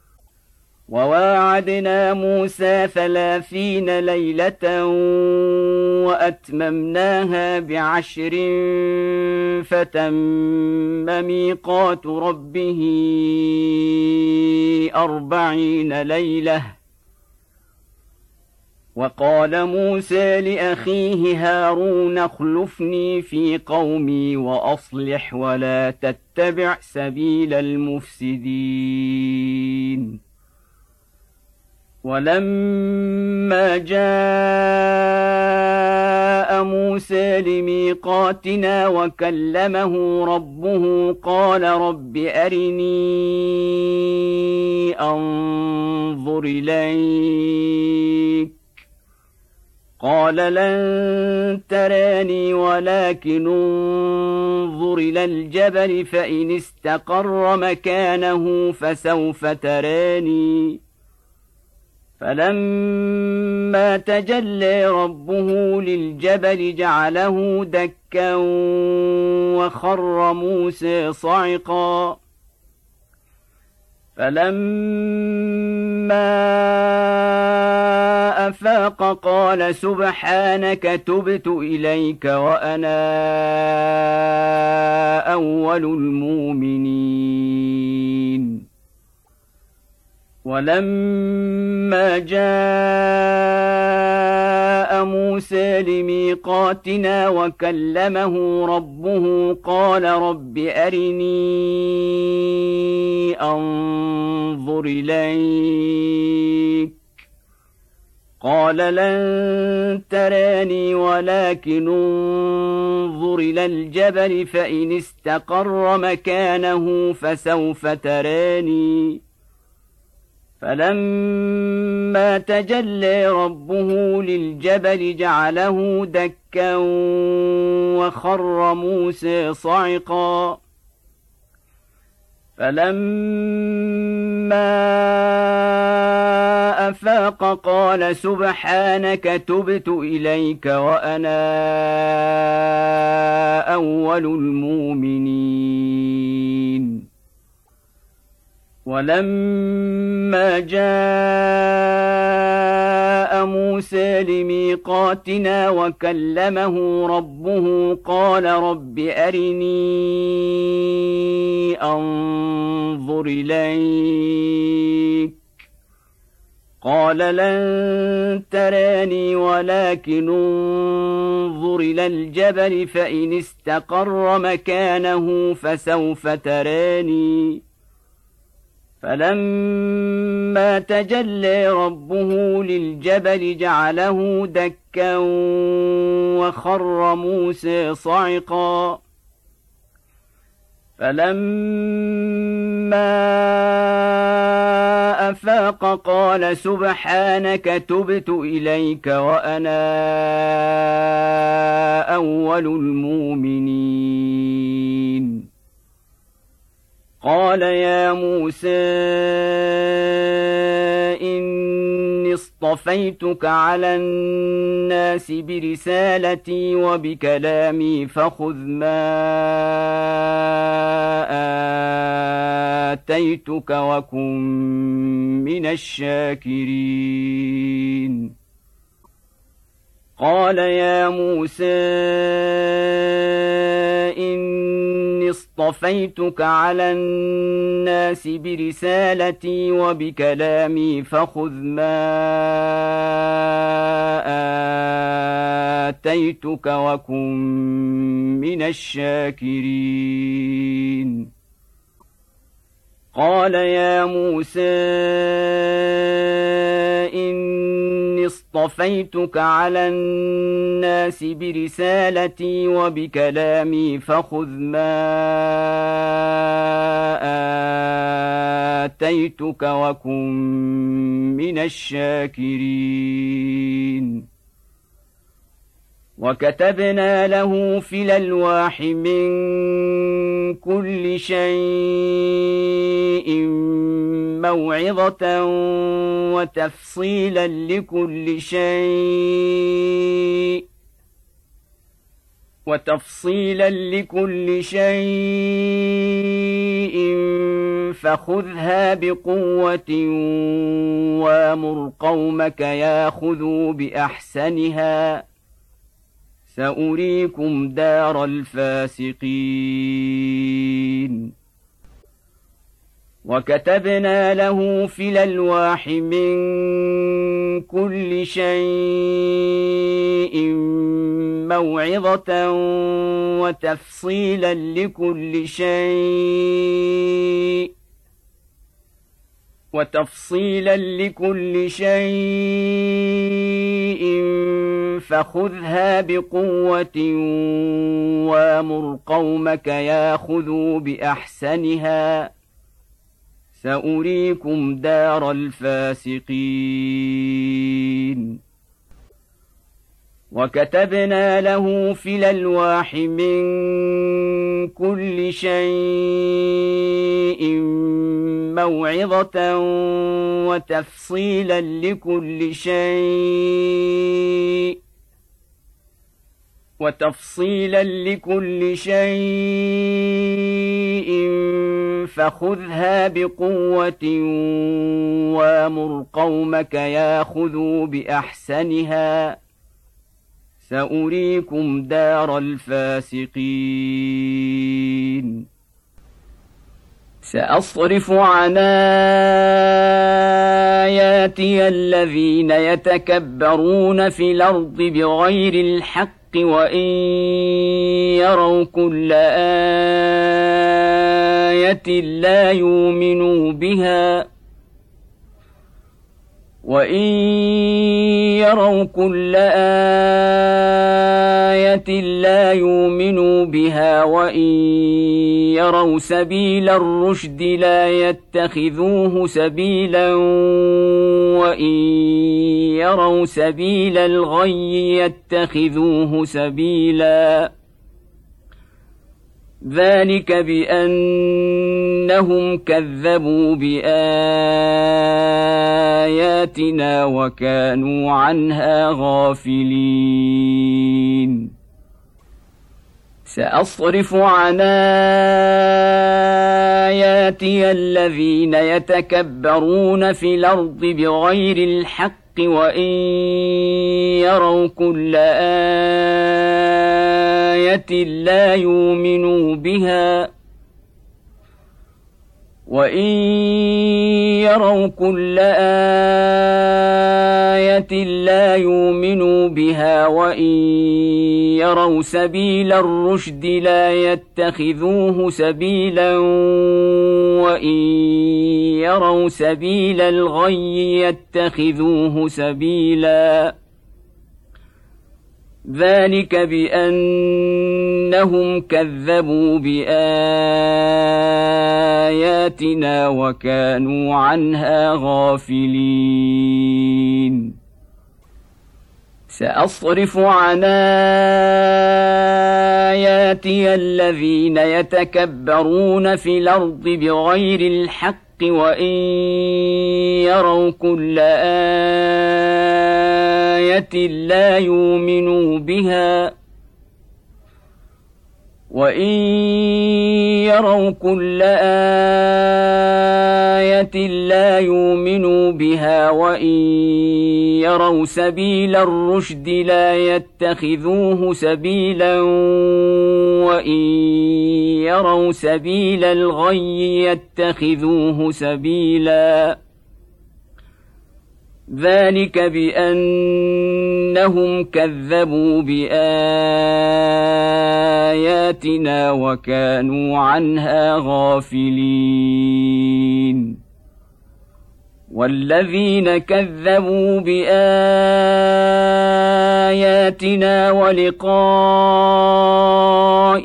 وواعدنا موسى ثلاثين ليلة وأتممناها بعشر فتم ميقات ربه أربعين ليلة. وقال موسى لأخيه هارون اخلفني في قومي وأصلح ولا تتبع سبيل المفسدين. ولما جاء موسى لميقاتنا وكلمه ربه قال رب أرني أنظر إليك قال لن تراني ولكن انظر إلى الجبل فإن استقر مكانه فسوف تراني. فلما تجلى ربه للجبل جعله دكا وخر موسى صعقا. فلما أفاق قال سبحانك تبت إليك وأنا أول المؤمنين. ولما جاء موسى لميقاتنا وكلمه ربه قال رب أرني أنظر إليك قال لن تراني ولكن انظر إلى الجبل فإن استقر مكانه فسوف تراني. فلما تجلى ربه للجبل جعله دكا وخر موسى صعقا فلما أفاق قال سبحانك تبت إليك وأنا أول المؤمنين ولما جاء موسى لميقاتنا وكلمه ربه قال رب أرني أنظر إليك قال لن تراني ولكن انظر إلى الجبل فإن استقر مكانه فسوف تراني فلما تجلى ربه للجبل جعله دكا وخر موسى صعقا فلما أفاق قال سبحانك تبت إليك وأنا أول المؤمنين قال يا موسى إني اصطفيتك على الناس برسالتي وبكلامي فخذ ما آتيتك وكن من الشاكرين قال يا موسى إني اصطفيتك على الناس برسالتي وبكلامي فخذ ما آتيتك وكن من الشاكرين قال يا موسى إني اصطفيتك على الناس برسالتي وبكلامي فخذ ما آتيتك وكن من الشاكرين وكتبنا له في الألواح من كل شيء موعظة وتفصيلا لكل شيء وتفصيلا لكل شيء فخذها بقوة وامر قومك ياخذوا بأحسنها سأريكم دار الفاسقين وكتبنا له في الألواح من كل شيء موعظة وتفصيلا لكل شيء وتفصيلا لكل شيء فخذها بقوة وامر قومك ياخذوا بأحسنها سأريكم دار الفاسقين وكتبنا له في الألواح من كل شيء موعظة وتفصيلا لكل شيء وتفصيلا لكل شيء فخذها بقوة وامر قومك ياخذوا بأحسنها سأريكم دار الفاسقين سأصرف عن آياتي الذين يتكبرون في الأرض بغير الحق وإن يروا كل آية لا يؤمنوا بها وإن يروا كل آية لا يؤمنوا بها وإن يروا سبيل الرشد لا يتخذوه سبيلا وإن يروا سبيل الغي يتخذوه سبيلا ذلك بأنهم كذبوا بآياتنا وكانوا عنها غافلين سأصرف عن آياتي الذين يتكبرون في الأرض بغير الحق وإن يروا كل آية لا يؤمنوا بها وإن يروا كل آية لا يؤمنوا بها وإن يروا سبيل الرشد لا يتخذوه سبيلا وإن يروا سبيل الغي يتخذوه سبيلا ذلك بأنهم كذبوا بآياتنا وكانوا عنها غافلين سأصرف عن آياتي الذين يتكبرون في الأرض بغير الحق وإن يروا كل آية لا يؤمنوا بها وإن يروا كل آية لا يؤمنوا بها وإن يروا سبيل الرشد لا يتخذوه سبيلا وإن يروا سبيل الغي يتخذوه سبيلا ذلك بأنهم كذبوا بآياتنا وكانوا عنها غافلين والذين كذبوا بآياتنا ولقاء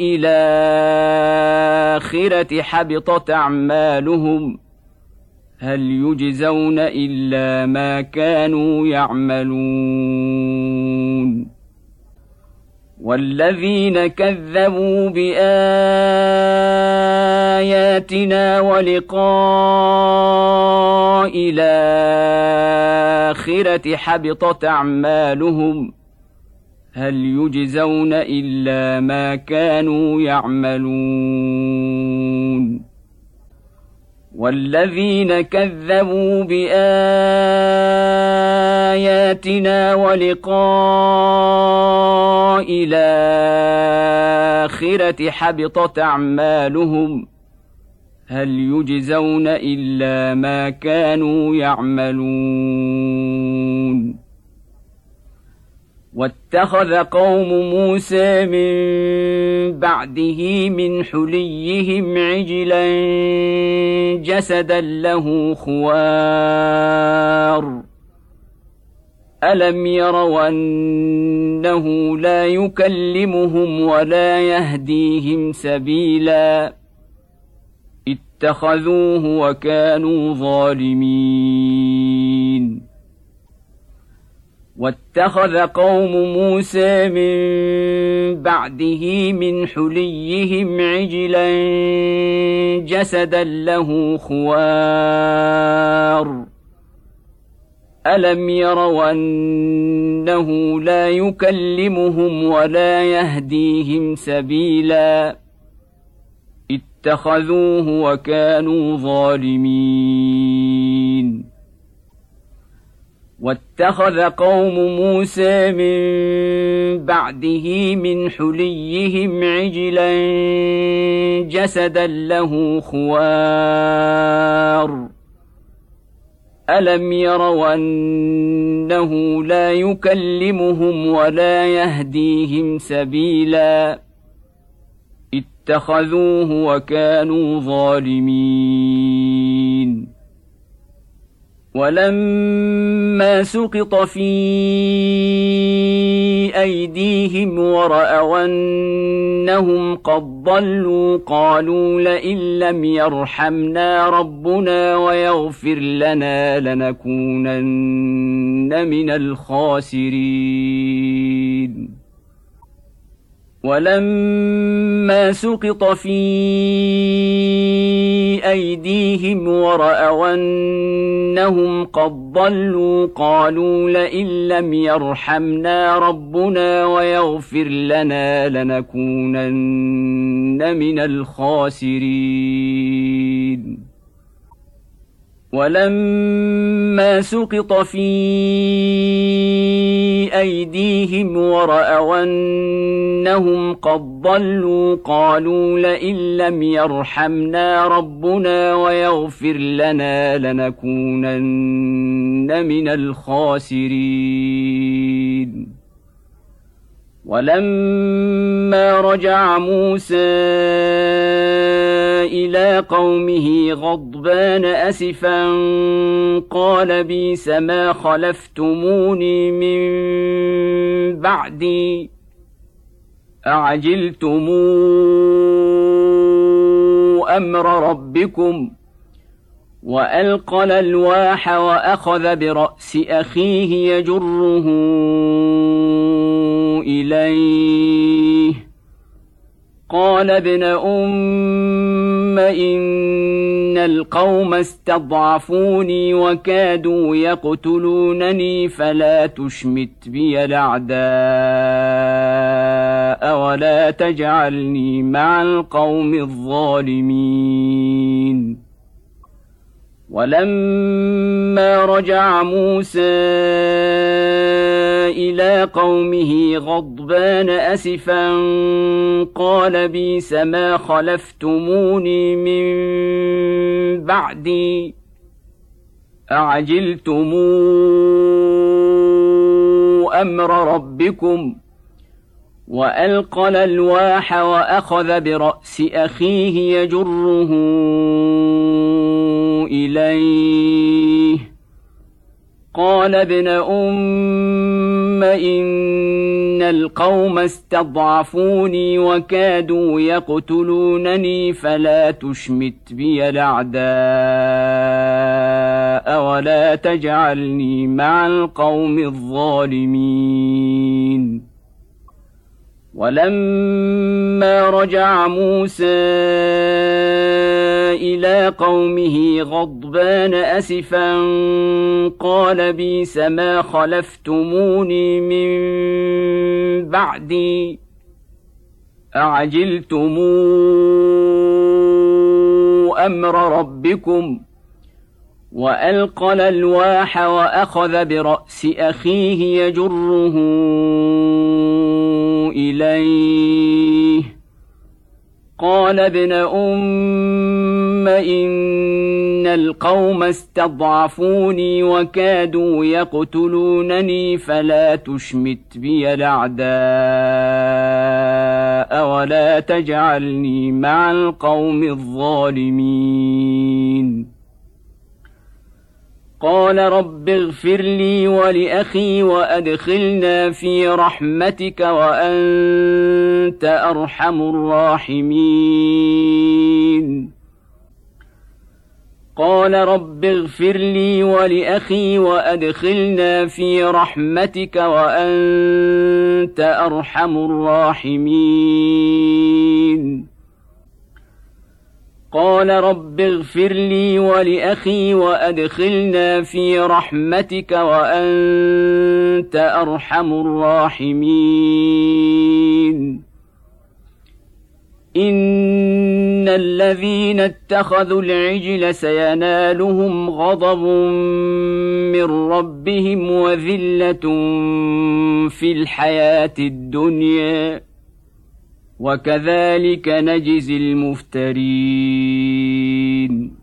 الآخرة حبطت أعمالهم هل يجزون إلا ما كانوا يعملون والذين كذبوا بآياتنا ولقاء الآخرة حبطت أعمالهم هل يجزون إلا ما كانوا يعملون والذين كذبوا بآياتنا ولقاء الآخرة حبطت أعمالهم هل يجزون إلا ما كانوا يعملون واتخذ قوم موسى من بعده من حليهم عجلا جسدا له خوار ألم يروا أنه لا يكلمهم ولا يهديهم سبيلا اتخذوه وكانوا ظالمين واتخذ قوم موسى من بعده من حليهم عجلا جسدا له خوار ألم يروا أنه لا يكلمهم ولا يهديهم سبيلا اتخذوه وكانوا ظالمين واتخذ قوم موسى من بعده من حليهم عجلا جسدا له خوار ألم يروا أنه لا يكلمهم ولا يهديهم سبيلا اتخذوه وكانوا ظالمين ولما سقط في أيديهم ورأوا أنهم قد ضلوا قالوا لئن لم يرحمنا ربنا ويغفر لنا لنكونن من الخاسرين ولما سقط في أيديهم ورأوا أنهم قد ضلوا قالوا لئن لم يرحمنا ربنا ويغفر لنا لنكونن من الخاسرين ولما سقط في أيديهم ورأوا أنهم قد ضلوا قالوا لئن لم يرحمنا ربنا ويغفر لنا لنكونن من الخاسرين ولما رجع موسى إلى قومه غضبان أسفا قال بئس ما خلفتموني من بعدي أعجلتم أمر ربكم وألقى الألواح وأخذ برأس أخيه يجره إليه قال ابن أم إن القوم استضعفوني وكادوا يقتلونني فلا تشمت بي الأعداء ولا تجعلني مع القوم الظالمين ولما رجع موسى إلى قومه غضبان أسفا قال بئس ما خلفتموني من بعدي أعجلتم أمر ربكم وألقى الألواح وأخذ برأس أخيه يجره إليه قال ابن أم إن القوم استضعفوني وكادوا يقتلونني فلا تشمت بي الأعداء ولا تجعلني مع القوم الظالمين ولما رجع موسى إلى قومه غضبان أسفا قال بئس ما خلفتموني من بعدي أعجلتم أمر ربكم وألقى الألواح وأخذ برأس أخيه يجره إليه قال ابن أم إن القوم استضعفوني وكادوا يقتلونني فلا تشمت بي الأعداء ولا تجعلني مع القوم الظالمين قال رب اغفر لي ولأخي وأدخلنا في رحمتك وأنت أرحم الراحمين قال رب اغفر لي ولأخي وأدخلنا في رحمتك وأنت أرحم الراحمين قال رب اغفر لي ولأخي وأدخلنا في رحمتك وأنت أرحم الراحمين إن الذين اتخذوا العجل سينالهم غضب من ربهم وذلة في الحياة الدنيا وكذلك نجزي المفترين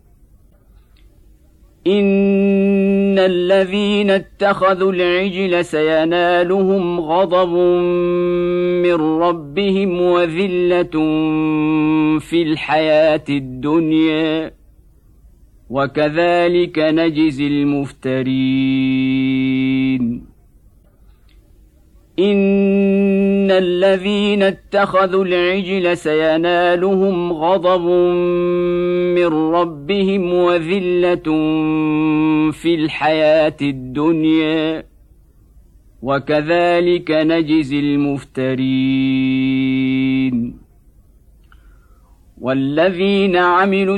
إن الذين اتخذوا العجل سينالهم غضب من ربهم وذلة في الحياة الدنيا وكذلك نجزي المفترين إن الذين اتخذوا العجل سينالهم غضب من ربهم وذلة في الحياة الدنيا وكذلك نجزي المفترين والذين عملوا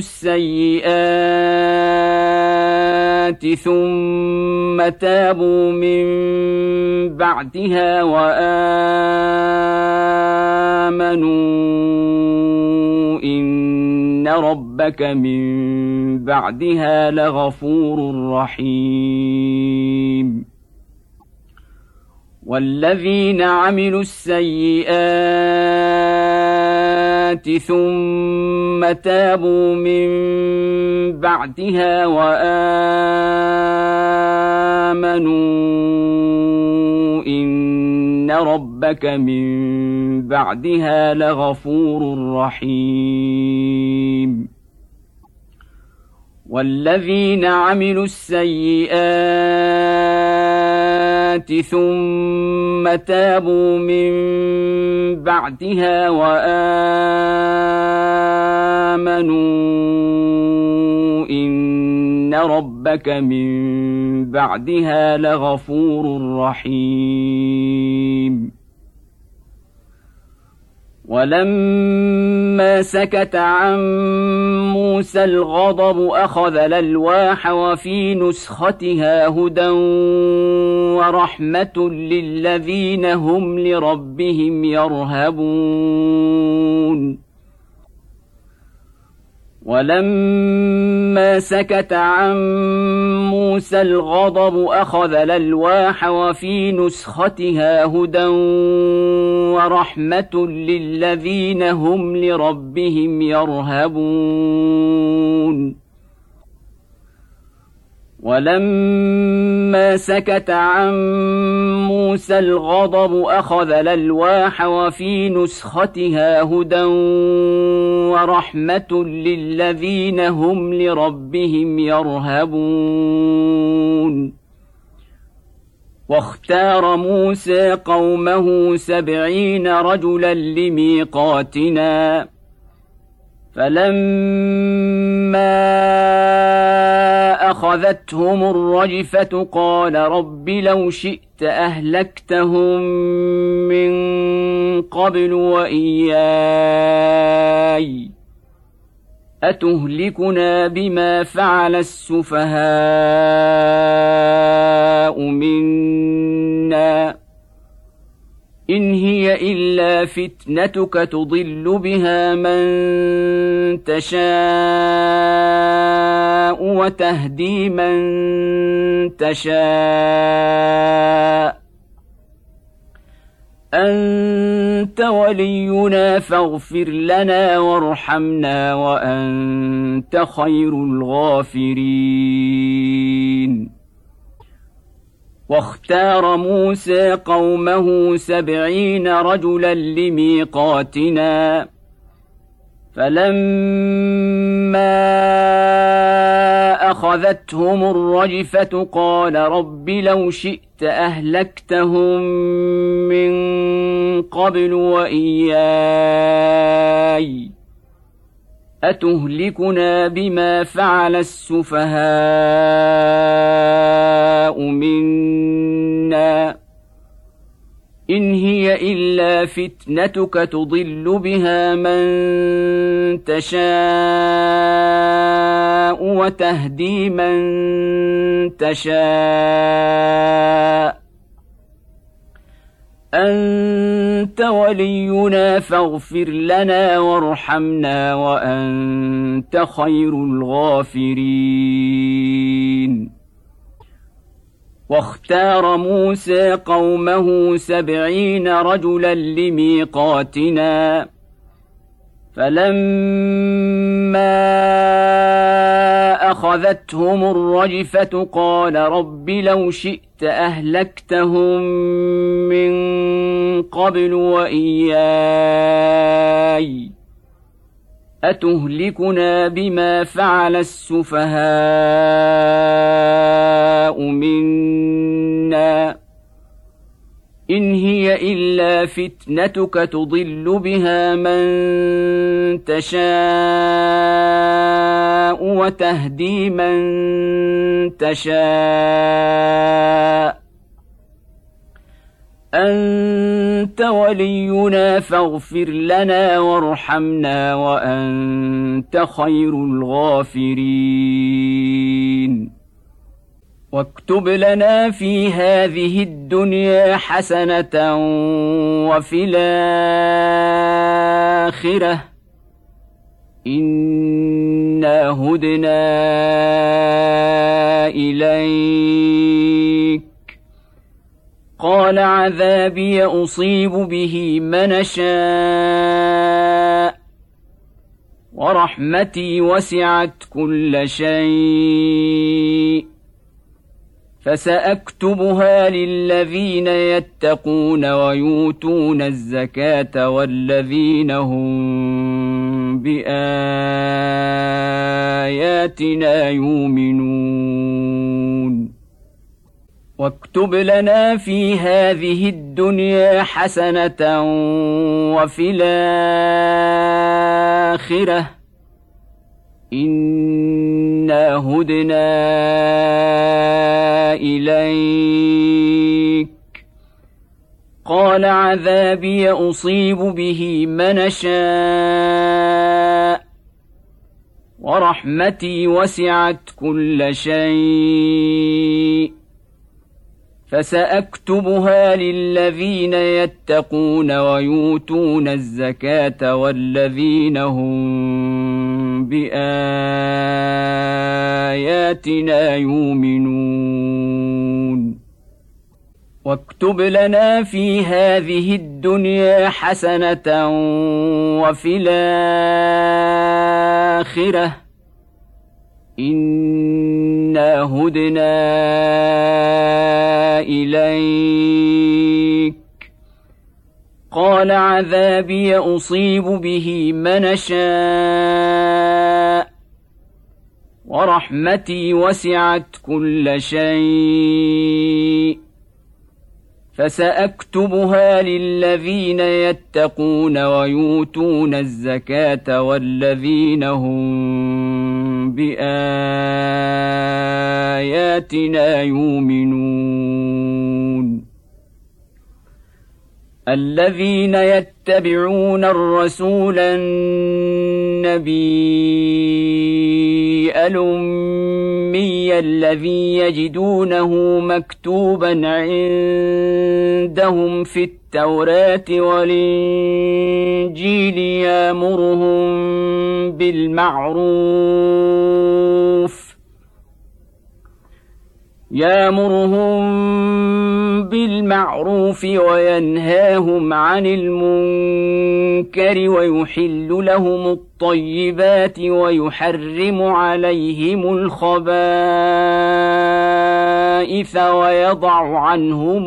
السيئات ثم تابوا من بعدها وآمنوا إن ربك من بعدها لغفور رحيم والذين عملوا السيئات ثم تابوا من بعدها وآمنوا إن ربك من بعدها لغفور رحيم والذين عملوا السيئات ثم تابوا من بعدها وآمنوا إن ربك من بعدها لغفور رحيم ولما سكت عن موسى الغضب أخذ الألواح وفي نسختها هدى ورحمة للذين هم لربهم يرهبون ولما سكت عن موسى الغضب أخذ الألواح وفي نسختها هدى ورحمة للذين هم لربهم يرهبون ولما سكت عن موسى الغضب أخذ الألواح وفي نسختها هدى ورحمة للذين هم لربهم يرهبون واختار موسى قومه سبعين رجلا لميقاتنا فلما أخذتهم الرجفة قال رب لو شئت أهلكتهم من قبل وإياي أتهلكنا بما فعل السفهاء منا إن هي إلا فتنتك تضل بها من تشاء وتهدي من تشاء أنت ولينا فاغفر لنا وارحمنا وأنت خير الغافرين واختار موسى قومه سبعين رجلا لميقاتنا فلما أخذتهم الرجفة قال رب لو شئت أهلكتهم من قبل وإياي أتهلكنا بما فعل السفهاء منا إن هي إلا فتنتك تضل بها من تشاء وتهدي من تشاء أنت ولينا فاغفر لنا وارحمنا وأنت خير الغافرين واختار موسى قومه سبعين رجلا لميقاتنا فلما أخذتهم الرجفة قال رب لو شئت أهلكتهم من قبل وإياي أتهلكنا بما فعل السفهاء منا إن هي إلا فتنتك تضل بها من تشاء وتهدي من تشاء أنت ولينا فاغفر لنا وارحمنا وأنت خير الغافرين واكتب لنا في هذه الدنيا حسنة وفي الآخرة إنا هدنا إليك قال عذابي أصيب به من شاء ورحمتي وسعت كل شيء فسأكتبها للذين يتقون ويؤتون الزكاة والذين هم بآياتنا يؤمنون واكتب لنا في هذه الدنيا حسنة وفي الآخرة إنا هدنا إليك قال عذابي أصيب به من شاء ورحمتي وسعت كل شيء فسأكتبها للذين يتقون ويؤتون الزكاة والذين هم بآياتنا يؤمنون واكتب لنا في هذه الدنيا حسنة وفي الآخرة إنا هدنا إليك قال عذابي أصيب به من شاء ورحمتي وسعت كل شيء فسأكتبها للذين يتقون ويؤتون الزكاة والذين هم بآياتنا يؤمنون الذين يتبعون الرسول النبي الأمي الذي يجدونه مكتوبا عندهم في التوراة والإنجيل يأمرهم بالمعروف يأمرهم بالمعروف وينهاهم عن المنكر ويحل لهم الطيبات ويحرم عليهم الخبائث ويضع عنهم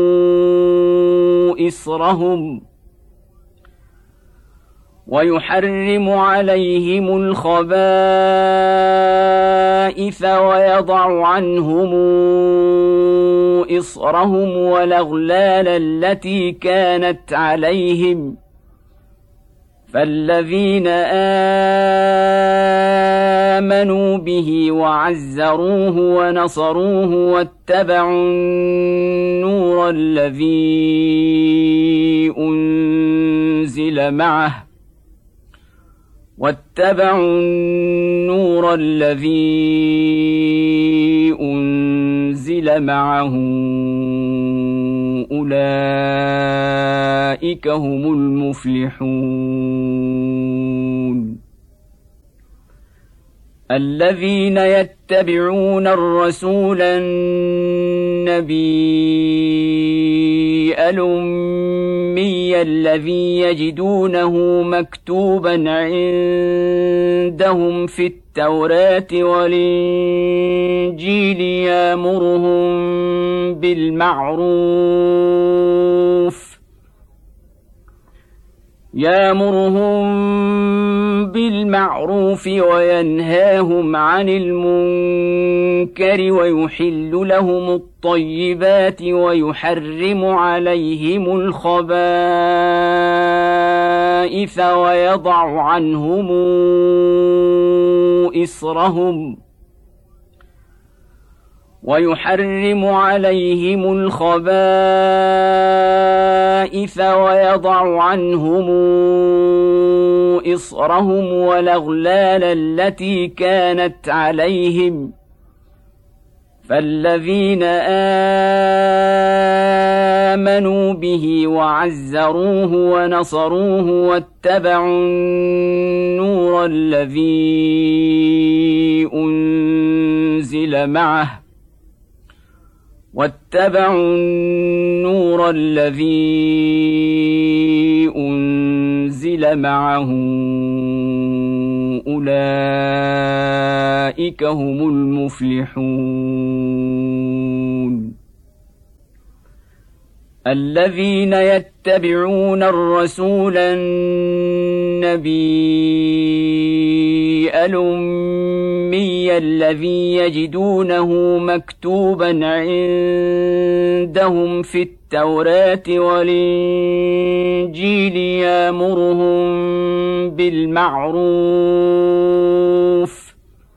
إصرهم ويحرم عليهم الخبائث ويضع عنهم إصرهم والأغلال التي كانت عليهم فالذين آمنوا به وعزروه ونصروه واتبعوا النور الذي أنزل معه واتبعوا النور الذي أنزل معه أولئك هم المفلحون الذين يتبعون الرسول النبي الأمي الذي يجدونه مكتوبا عندهم في التوراة والإنجيل يأمرهم بالمعروف يأمرهم بالمعروف وينهاهم عن المنكر ويحل لهم الطيبات ويحرم عليهم الخبائث ويضع عنهم إصرهم ويحرم عليهم الخبائث الخبائث ويضع عنهم إصرهم والأغلال التي كانت عليهم فالذين آمنوا به وعزروه ونصروه واتبعوا النور الذي أنزل معه واتبعوا النور الذي أنزل معه أولئك هم المفلحون الذين يتبعون الرسول النبي الأمي الذي يجدونه مكتوبا عندهم في التوراة والإنجيل يأمرهم بالمعروف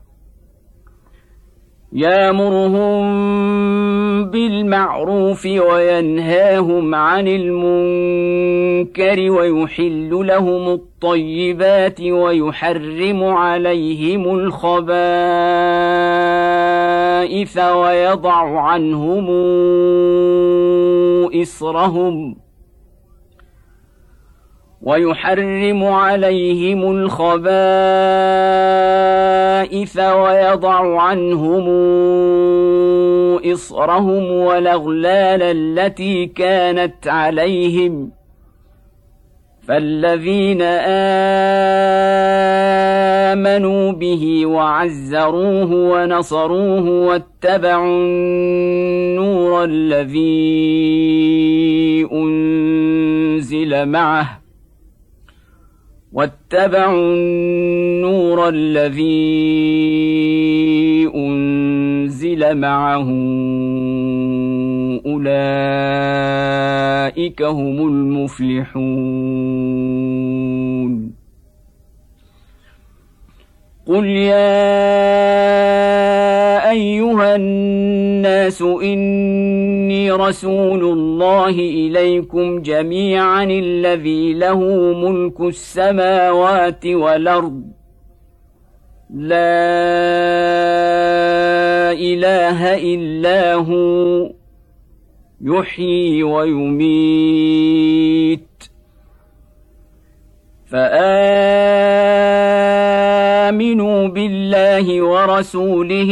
يأمرهم بالمعروف وينهاهم عن المنكر ويحل لهم الطيبات ويحرم عليهم الخبائث ويضع عنهم إصرهم ويحرم عليهم الخبائث ويضع عنهم إصرهم والأغلال التي كانت عليهم فالذين آمنوا به وعزروه ونصروه واتبعوا النور الذي أنزل معه واتبعوا النور الذي أنزل معه أولئك هم المفلحون قل يا أيها الناس إني رسول الله إليكم جميعا الذي له ملك السماوات والأرض لا إله إلا هو يحيي ويميت فآمنوا بالله ورسوله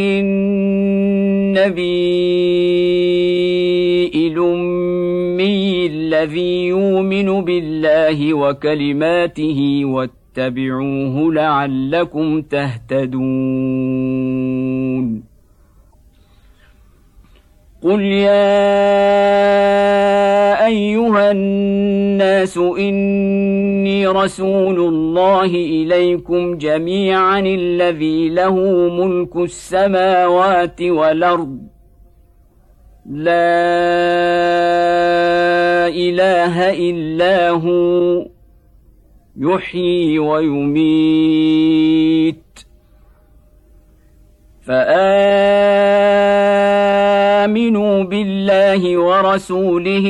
النبي الأمي الذي يؤمن بالله وكلماته واتبعوه لعلكم تهتدون قل يا أيها الناس إني رسول الله إليكم جميعا الذي له ملك السماوات والأرض لا إله إلا هو يحيي ويميت فآمنوا بالله ورسوله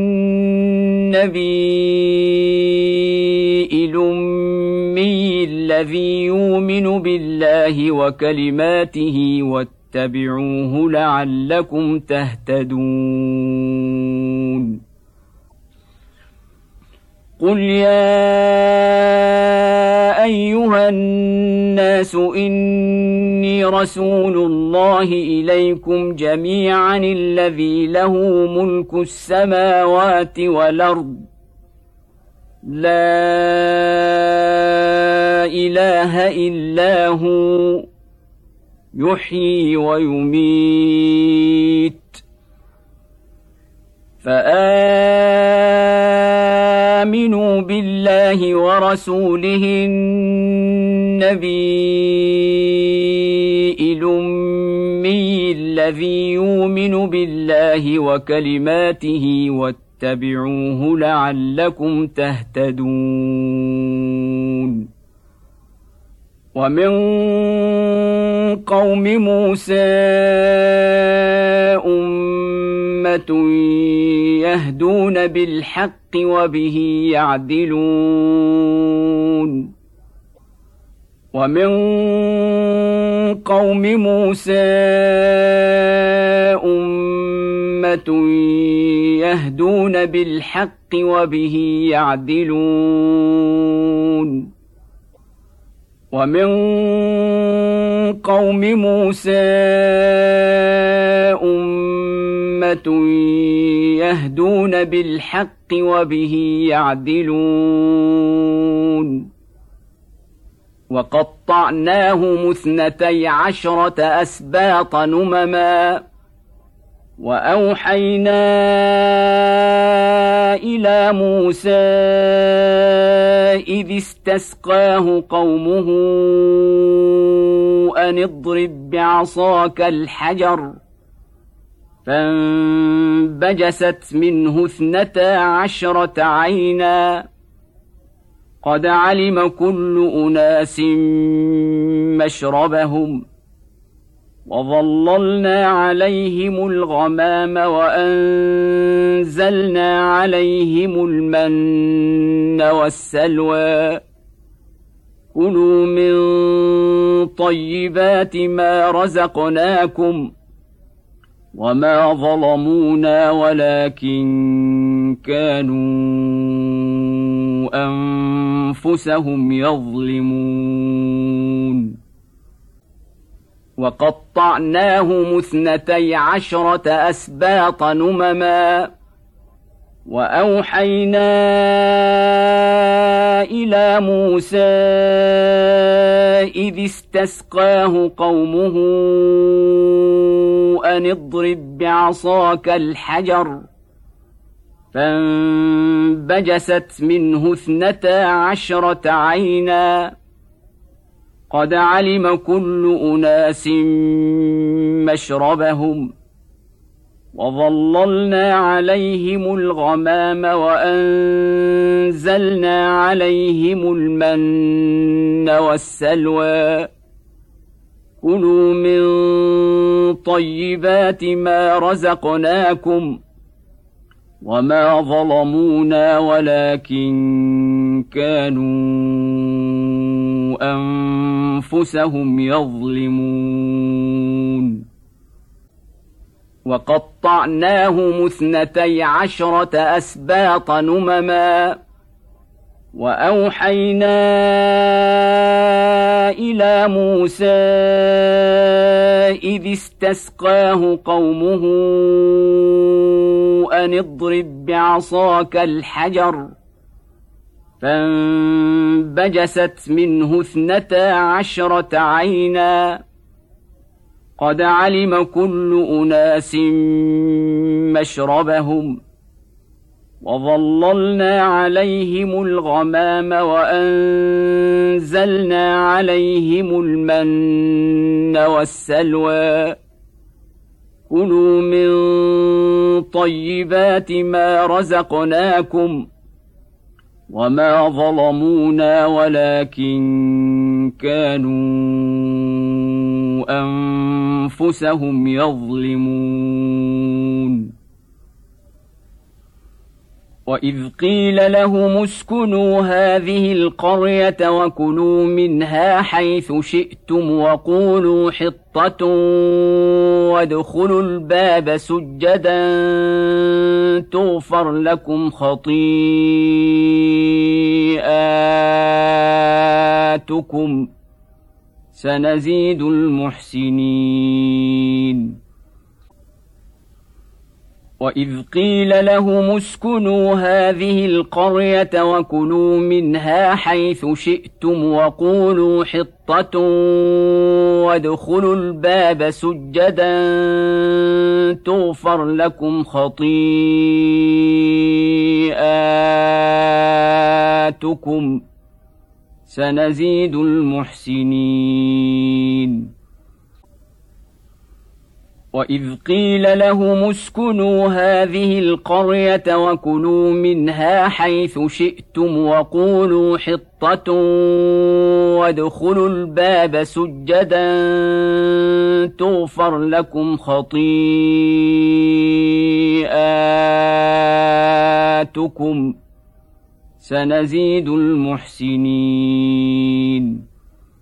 النبي الأمي الذي يؤمن بالله وكلماته واتبعوه لعلكم تهتدون قل يا أيها الناس إني رسول الله إليكم جميعا الذي له ملك السماوات والأرض لا إله إلا هو يحيي ويميت فآمنوا بالله ورسوله النبي الأمي الذي يؤمن بالله وكلماته واتبعوه لعلكم تهتدون ومن قوم موسى أمة يهدون بالحق وبه يعدلون ومن قوم موسى أمة يهدون بالحق وبه يعدلون ومن قوم موسى أمة يهدون بالحق وبه يعدلون وقطعناهم اثنتي عشرة أسباط نمما وأوحينا إلى موسى إذ استسقاه قومه أن اضرب بعصاك الحجر فانبجست منه اثنتا عشرة عينا قد علم كل أناس مشربهم وظللنا عليهم الغمام وأنزلنا عليهم المن والسلوى كلوا من طيبات ما رزقناكم وما ظلمونا ولكن كانوا أنفسهم يظلمون وقطعناهم اثنتي عشرة أسباط نمما وأوحينا إلى موسى إذ استسقاه قومه أن اضرب بعصاك الحجر فانبجست منه اثنتا عشرة عينا قد علم كل أناس مشربهم وظللنا عليهم الغمام وأنزلنا عليهم المن والسلوى كلوا من طيبات ما رزقناكم وما ظلمونا ولكن كانوا أنفسهم يظلمون وقطعناهم اثنتي عشرة أسباط نمما وأوحينا إلى موسى إذ استسقاه قومه أن اضرب بعصاك الحجر فانبجست منه اثنتا عشرة عينا قد علم كل أناس مشربهم وظللنا عليهم الغمام وأنزلنا عليهم المن والسلوى كلوا من طيبات ما رزقناكم وما ظلمونا ولكن كانوا أنفسهم يظلمون وإذ قيل لهم اسكنوا هذه القرية وكلوا منها حيث شئتم وقولوا حطة وادخلوا الباب سجدا تغفر لكم خطيئاتكم سنزيد المحسنين وإذ قيل لهم اسكنوا هذه القرية وكلوا منها حيث شئتم وقولوا حطة وادخلوا الباب سجدا تغفر لكم خطيئاتكم سنزيد المحسنين وإذ قيل لهم اسكنوا هذه القرية وكلوا منها حيث شئتم وقولوا حطة وادخلوا الباب سجدا تغفر لكم خطيئاتكم سنزيد المحسنين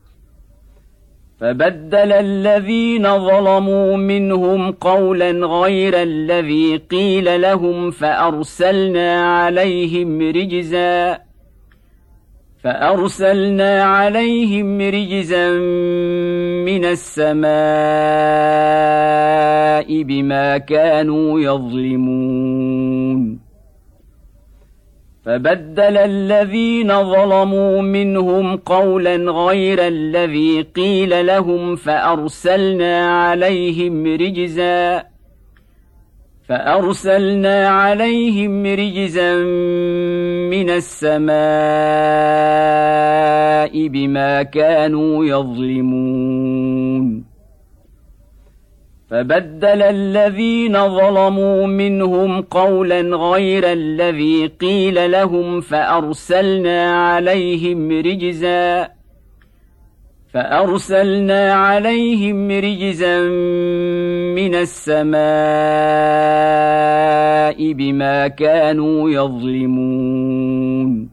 فبدل الذين ظلموا منهم قولا غير الذي قيل لهم فأرسلنا عليهم رجزا فأرسلنا عليهم رجزا من السماء بما كانوا يظلمون فبدل الذين ظلموا منهم قولا غير الذي قيل لهم فأرسلنا عليهم رجزا فأرسلنا عليهم رجزا من السماء بما كانوا يظلمون فبدل الذين ظلموا منهم قولا غير الذي قيل لهم فأرسلنا عليهم رجزا فأرسلنا عليهم رجزا من السماء بما كانوا يظلمون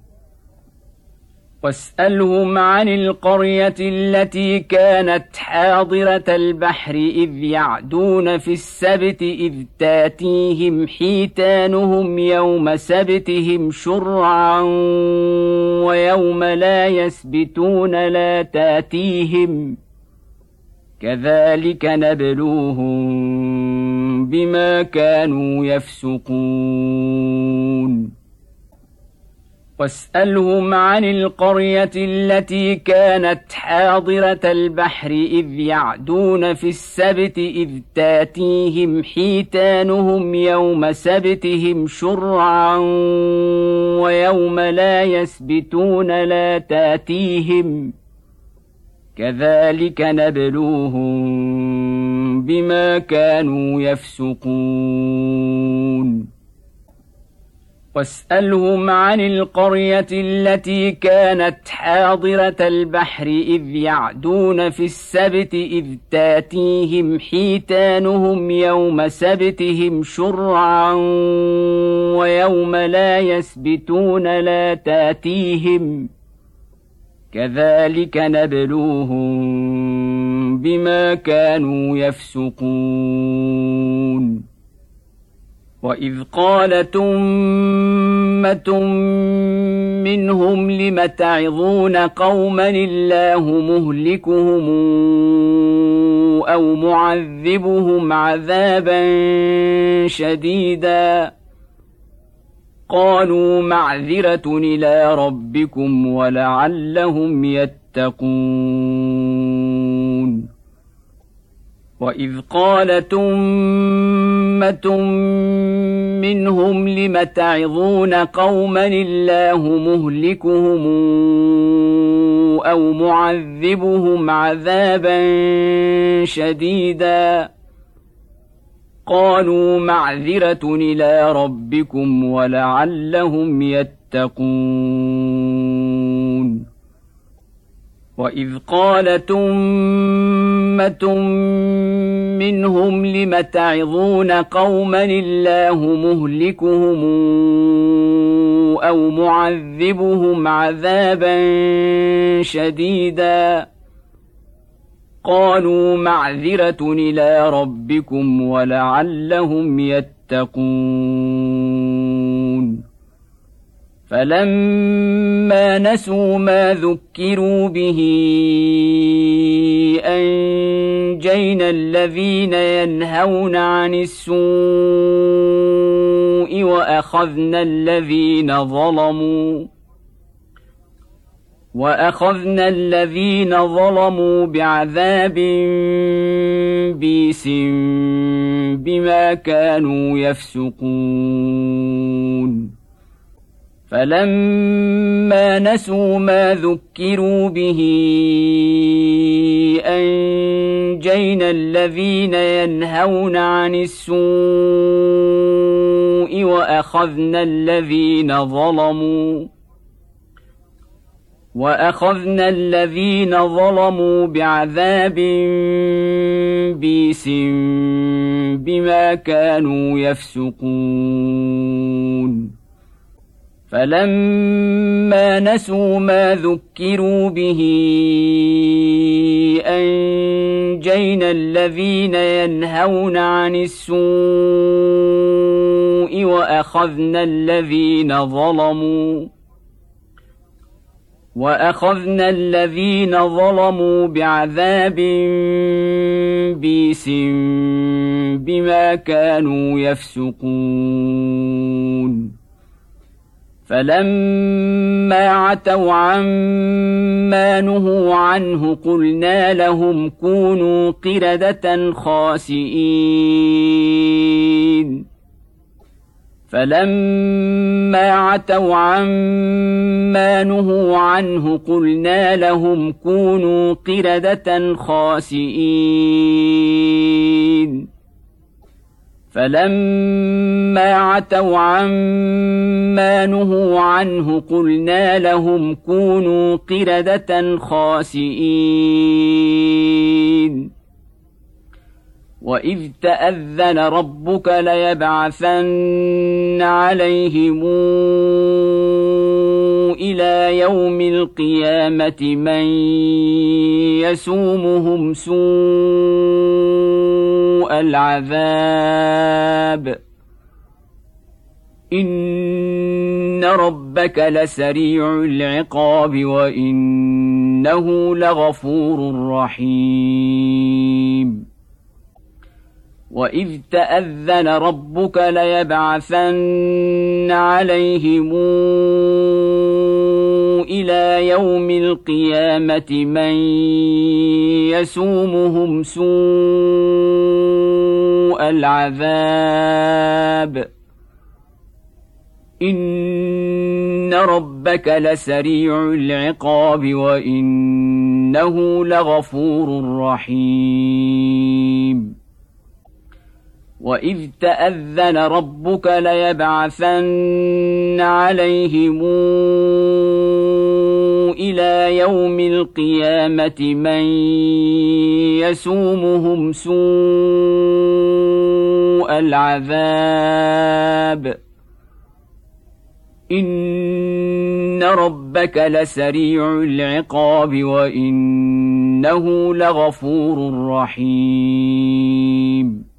واسألهم عن القرية التي كانت حاضرة البحر إذ يعدون في السبت إذ تاتيهم حيتانهم يوم سبتهم شرعا ويوم لا يسبتون لا تاتيهم كذلك نبلوهم بما كانوا يفسقون واسألهم عن القرية التي كانت حاضرة البحر إذ يعدون في السبت إذ تاتيهم حيتانهم يوم سبتهم شرعا ويوم لا يسبتون لا تاتيهم كذلك نبلوهم بما كانوا يفسقون واسألهم عن القرية التي كانت حاضرة البحر إذ يعدون في السبت إذ تاتيهم حيتانهم يوم سبتهم شرعا ويوم لا يسبتون لا تاتيهم كذلك نبلوهم بما كانوا يفسقون وإذ قالت أمة منهم لم تعظون قوما الله مهلكهم أو معذبهم عذابا شديدا قالوا معذرة إلى ربكم ولعلهم يتقون وإذ قالت أمة منهم لم تعظون قوما الله مهلكهم أو معذبهم عذابا شديدا قالوا معذرة إلى ربكم ولعلهم يتقون وإذ قالت أمة منهم لم تعظون قوما الله مهلكهم أو معذبهم عذابا شديدا قالوا معذرة إلى ربكم ولعلهم يتقون فلما نسوا ما ذكروا به أنجينا الذين ينهون عن السوء وأخذنا الذين ظلموا وأخذنا الذين ظلموا بعذاب بئيس بما كانوا يفسقون فلما نسوا ما ذكروا به أنجينا الذين ينهون عن السوء وأخذنا الذين ظلموا وأخذنا الذين ظلموا بعذاب بئيس بما كانوا يفسقون فلما نسوا ما ذكروا به أنجينا الذين ينهون عن السوء وأخذنا الذين ظلموا وأخذنا الذين ظلموا بعذاب بئيس بما كانوا يفسقون فلما عتوا عما نهوا عنه قلنا لهم كونوا قردة خاسئين فلما عتوا عما نهوا عنه قلنا لهم كونوا قردة خاسئين فلما عتوا عما نهوا عنه قلنا لهم كونوا قردة خاسئين وإذ تأذن ربك ليبعثن عليهم إلى يوم القيامة من يسومهم سوء العذاب إن ربك لسريع العقاب وإنه لغفور رحيم وإذ تأذن ربك ليبعثن عليهم إلى يوم القيامة من يسومهم سوء العذاب إن ربك لسريع العقاب وإنه لغفور رحيم وإذ تأذن ربك ليبعثن عليهم إلى يوم القيامة من يسومهم سوء العذاب إن ربك لسريع العقاب وإنه لغفور رحيم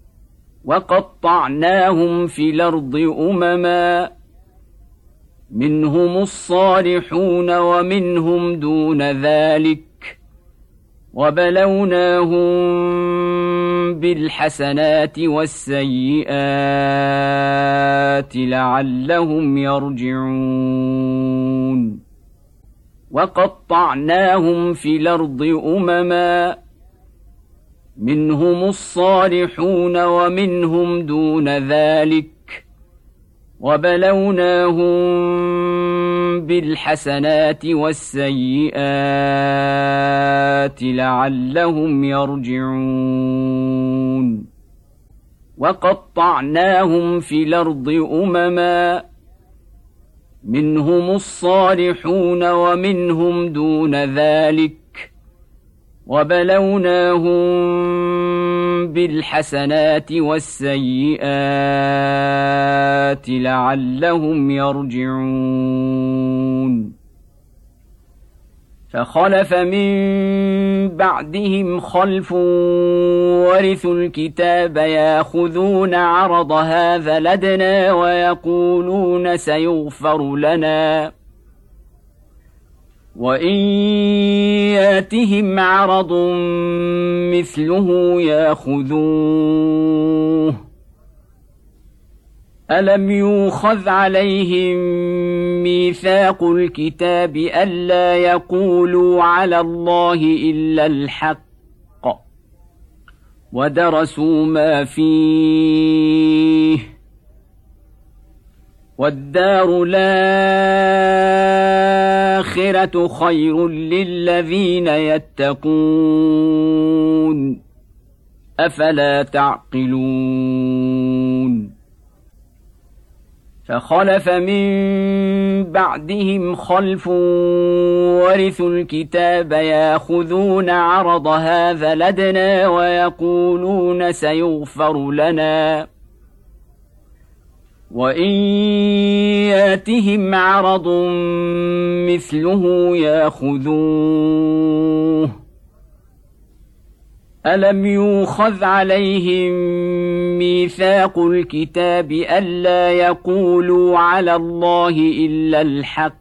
وقطعناهم في الأرض أمما منهم الصالحون ومنهم دون ذلك وبلوناهم بالحسنات والسيئات لعلهم يرجعون وقطعناهم في الأرض أمما منهم الصالحون ومنهم دون ذلك وبلوناهم بالحسنات والسيئات لعلهم يرجعون وقطعناهم في الأرض أمما منهم الصالحون ومنهم دون ذلك وبلوناهم بالحسنات والسيئات لعلهم يرجعون فخلف من بعدهم خلف ورثوا الكتاب ياخذون عرض هذا الأدنى ويقولون سيغفر لنا وإن ياتهم عرض مثله ياخذوه ألم يؤخذ عليهم ميثاق الكتاب ألا يقولوا على الله إلا الحق ودرسوا ما فيه والدار الآخرة خير للذين يتقون أفلا تعقلون فخلف من بعدهم خلف ورثوا الكتاب ياخذون عرض هذا الأدنى ويقولون سيغفر لنا وإن ياتهم عرض مثله ياخذوه ألم يؤخذ عليهم ميثاق الكتاب ألا يقولوا على الله إلا الحق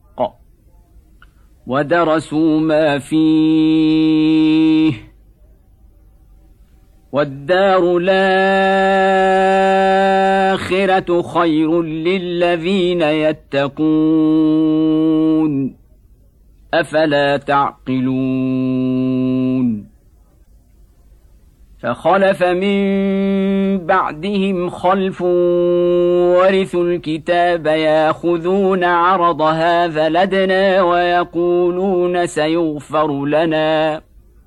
ودرسوا ما فيه والدار الآخرة خير للذين يتقون أفلا تعقلون فخلف من بعدهم خلف ورثوا الكتاب ياخذون عرض هذا الأدنى ويقولون سيغفر لنا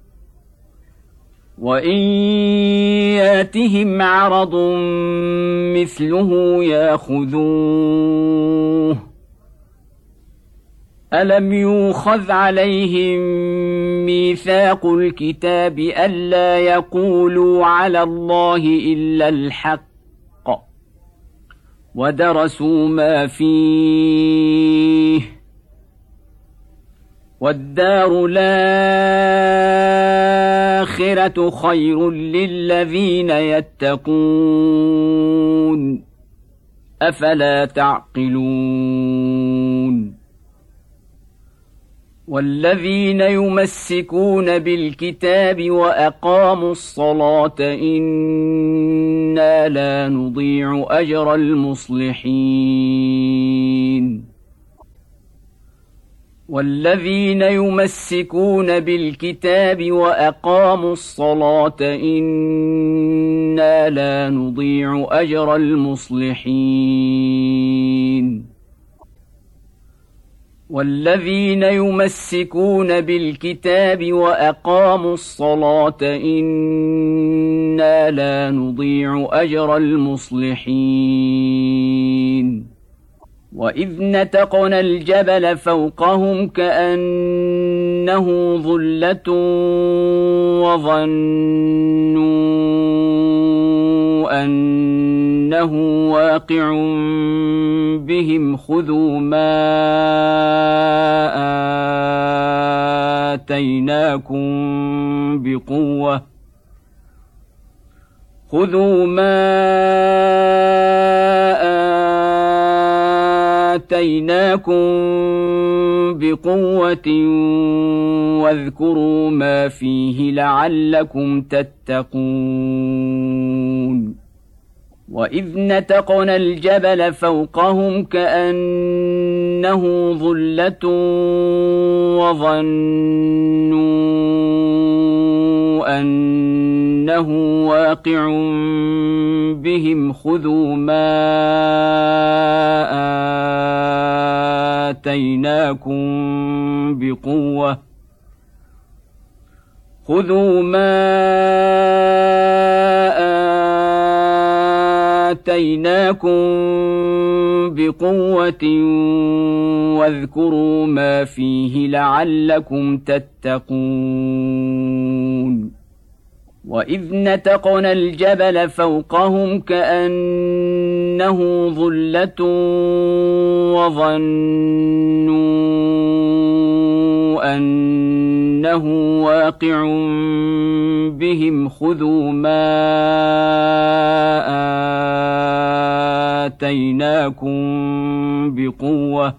وإن ياتهم عرض مثله ياخذوه ألم يؤخذ عليهم ميثاق الكتاب ألا يقولوا على الله إلا الحق ودرسوا ما فيه والدار الآخرة خير للذين يتقون أفلا تعقلون والذين يمسكون بالكتاب وأقاموا الصلاة إنا لا نضيع أجر المصلحين والذين يمسكون بالكتاب وأقاموا الصلاة إنا لا نضيع أجر المصلحين والذين يمسكون بالكتاب وأقاموا الصلاة إنا لا نضيع أجر المصلحين وإذ نتقنا الجبل فوقهم كأنه ظلة وظنوا أنه واقع بهم خذوا ما آتيناكم بقوة خذوا ما آتيناكم بقوة واذكروا ما فيه لعلكم تتقون وإذ نتقنا الجبل فوقهم كأنه ظلة وظنوا أنه واقع بهم خذوا ما آتيناكم بقوة خذوا ما آتيناكم بقوة واذكروا ما فيه لعلكم تتقون وإذ نتقنا الجبل فوقهم كأنه ظلة وظنوا أنه واقع بهم خذوا ما آتيناكم بقوة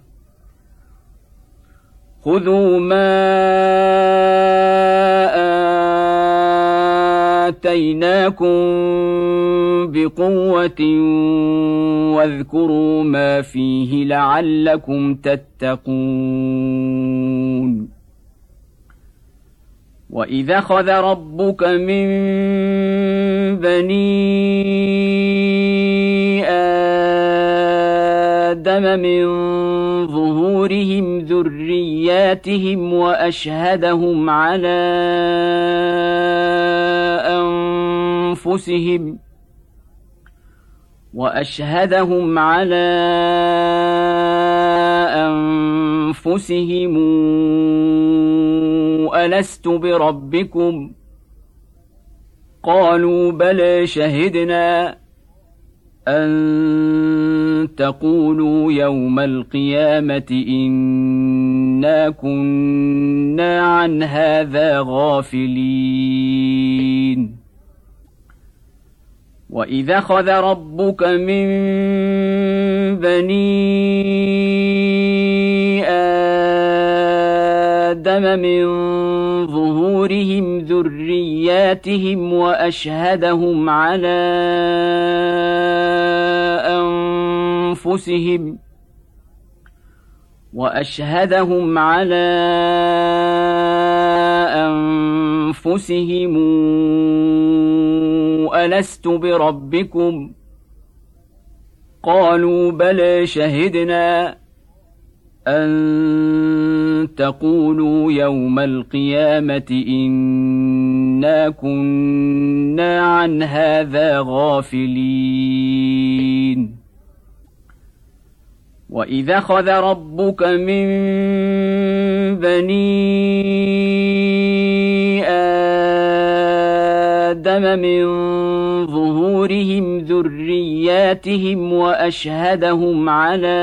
خذوا ما آتيناكم بقوة واذكروا ما فيه لعلكم تتقون وإذا أخذ ربك من بني آدم من ظهورهم ذرياتهم وأشهدهم على أنفسهم وأشهدهم على أنفسهم ألست بربكم قالوا بلى شهدنا أن تقولوا يوم القيامة إنا كنا عن هذا غافلين وإذا أخذ ربك من بني آدم من ظهورهم ذرياتهم وأشهدهم على أنفسهم وأشهدهم على أنفسهم ألست بربكم قالوا بلى شهدنا أن تقولوا يوم القيامة إنا كنا عن هذا غافلين وإذا أخذ ربك من بني آدم من ظهورهم ذرياتهم وأشهدهم على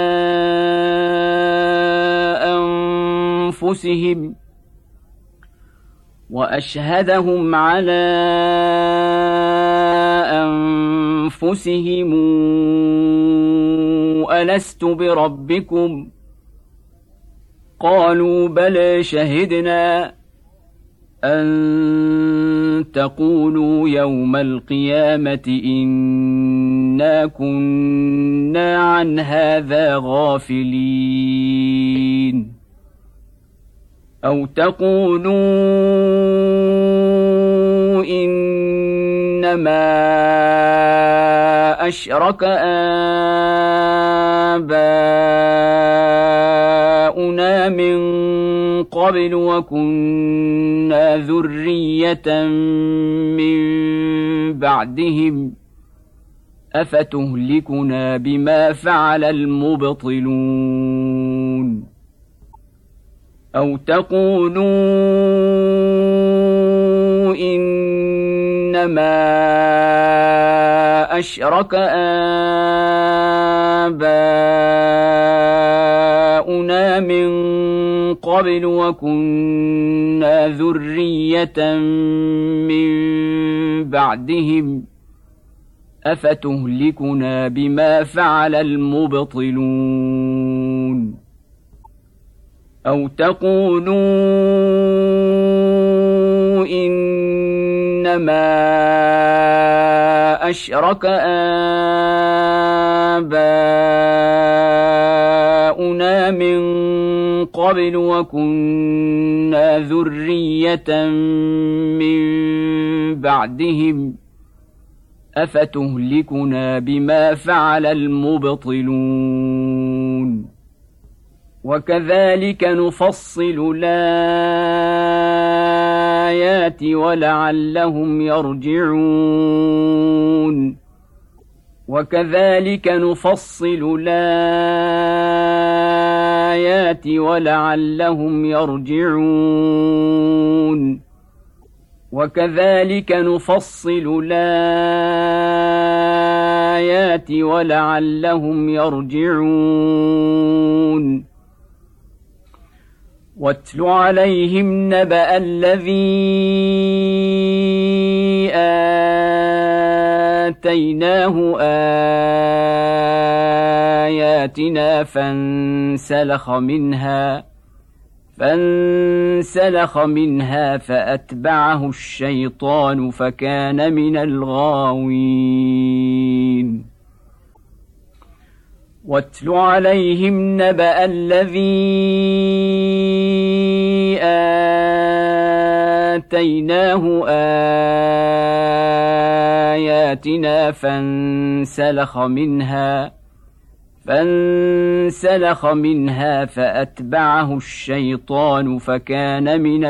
أنفسهم وأشهدهم على أنفسهم ألست بربكم قالوا بلى شهدنا أن تقولوا يوم القيامة إنا كنا عن هذا غافلين أو تقولوا إنما أشرك آباؤنا من قبل وكنا ذرية من بعدهم أفتهلكنا بما فعل المبطلون أو تقولوا إنما أشرك آباؤنا من قبل وكنا ذرية من بعدهم أفتهلكنا بما فعل المبطلون أو تقولوا إنما أشرك آباؤنا من قبل وكنا ذرية من بعدهم أفتهلكنا بما فعل المبطلون وكذلك نفصل الآيات ولعلهم يرجعون وكذلك نفصل الآيات ولعلهم يرجعون وكذلك نفصل الآيات ولعلهم يرجعون واتل عليهم نبأ الذي آتيناه آياتنا فانسلخ منها فانسلخ منها فأتبعه الشيطان فكان من الغاوين واتل عليهم نبأ الذي آتيناه آياتنا فانسلخ منها فانسلخ منها فأتبعه الشيطان فكان من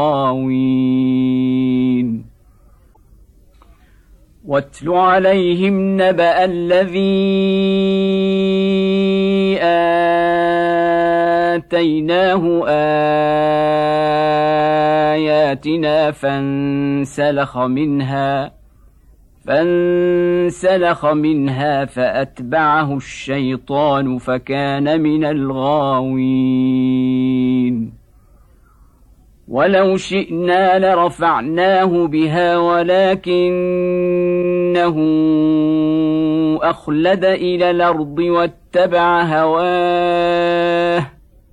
الغاوين. واتل عليهم نبأ الذي آتيناه آياتنا فانسلخ منها فانسلخ منها فأتبعه الشيطان فكان من الغاوين. ولو شئنا لرفعناه بها ولكنه أخلد إلى الأرض واتبع هواه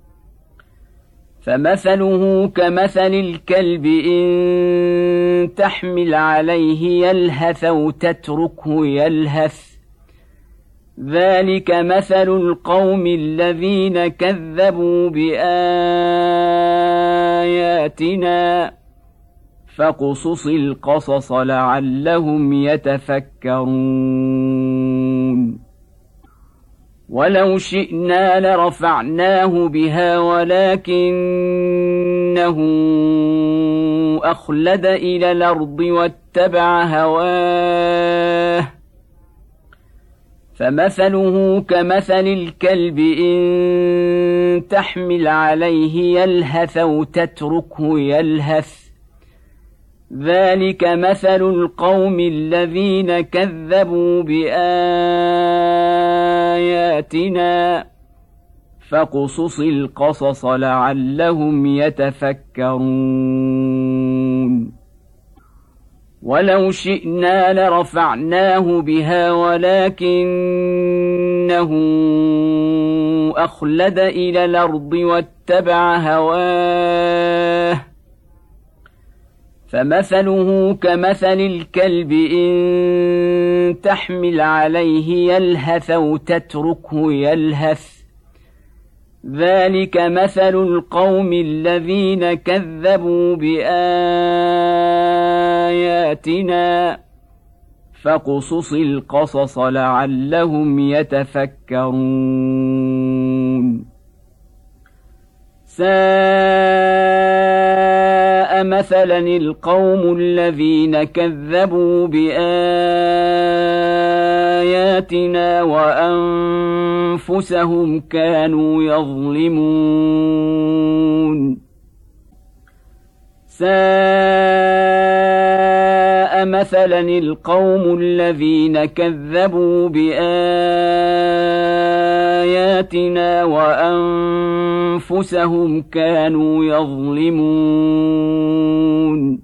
فمثله كمثل الكلب إن تحمل عليه يلهث أو تتركه يلهث ذلك مثل القوم الذين كذبوا بآياتنا فاقصص القصص لعلهم يتفكرون. ولو شئنا لرفعناه بها ولكنه أخلد إلى الأرض واتبع هواه فمثله كمثل الكلب إن تحمل عليه يلهث أو تتركه يلهث ذلك مثل القوم الذين كذبوا بآياتنا فاقصص القصص لعلهم يتفكرون. ولو شئنا لرفعناه بها ولكنه أخلد إلى الأرض واتبع هواه فمثله كمثل الكلب إن تحمل عليه يلهث أو تتركه يلهث ذلك مثل القوم الذين كذبوا بآياتنا فاقصص القصص لعلهم يتفكرون. ساء مثلا القوم الذين كذبوا بآياتنا وأنفسهم كانوا يظلمون. ساء مثلا القوم الذين كذبوا بآياتنا وأنفسهم كانوا يظلمون.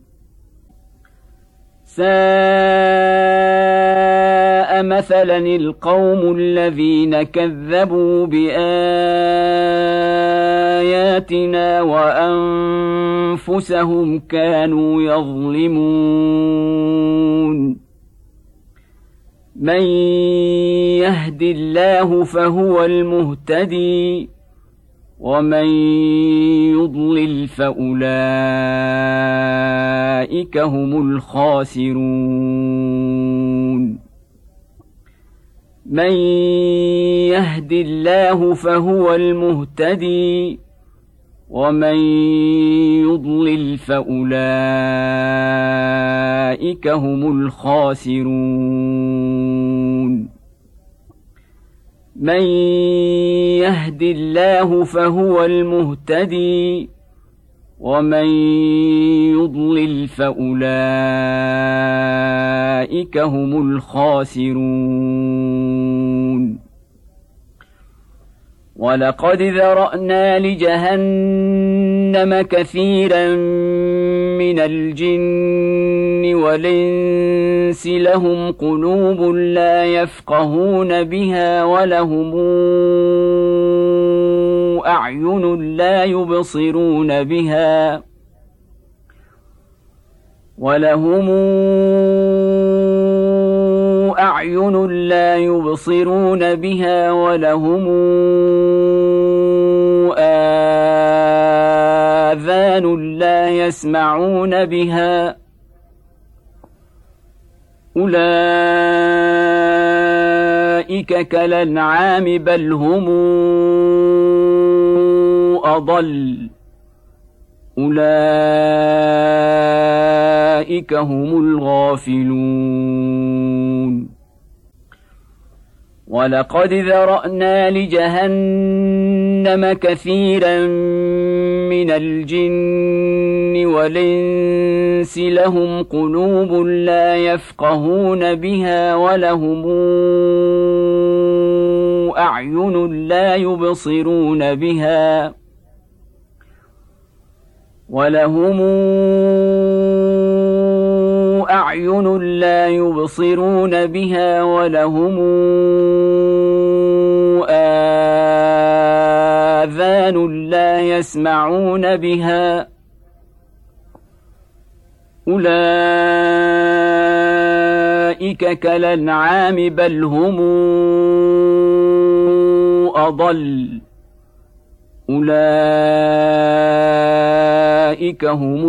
ساء مثلا القوم الذين كذبوا بآياتنا وأنفسهم كانوا يظلمون. من يهد الله فهو المهتدي ومن يضلل فأولئك هم الخاسرون. من يهد الله فهو المهتدي ومن يضلل فأولئك هم الخاسرون. من يهد الله فهو المهتدي ومن يضلل فأولئك هم الخاسرون. ولقد ذرأنا لجهنم كثيرا من الجن والإنس لهم قلوب لا يفقهون بها ولهم أعين لا يبصرون بها ولهم أعين لا يبصرون بها ولهم آذان لا يسمعون بها أولئك أولئك كالأنعام بل هم أضل أولئك هم الغافلون ولقد ذرأنا لجهنم كثيرا من الجن والإنس لهم قلوب لا يفقهون بها ولهم أعين لا يبصرون بها ولهم أعين لا يبصرون بها ولهم آذان لا يسمعون بها أولئك كالأنعام بل هم أضل أولئك هم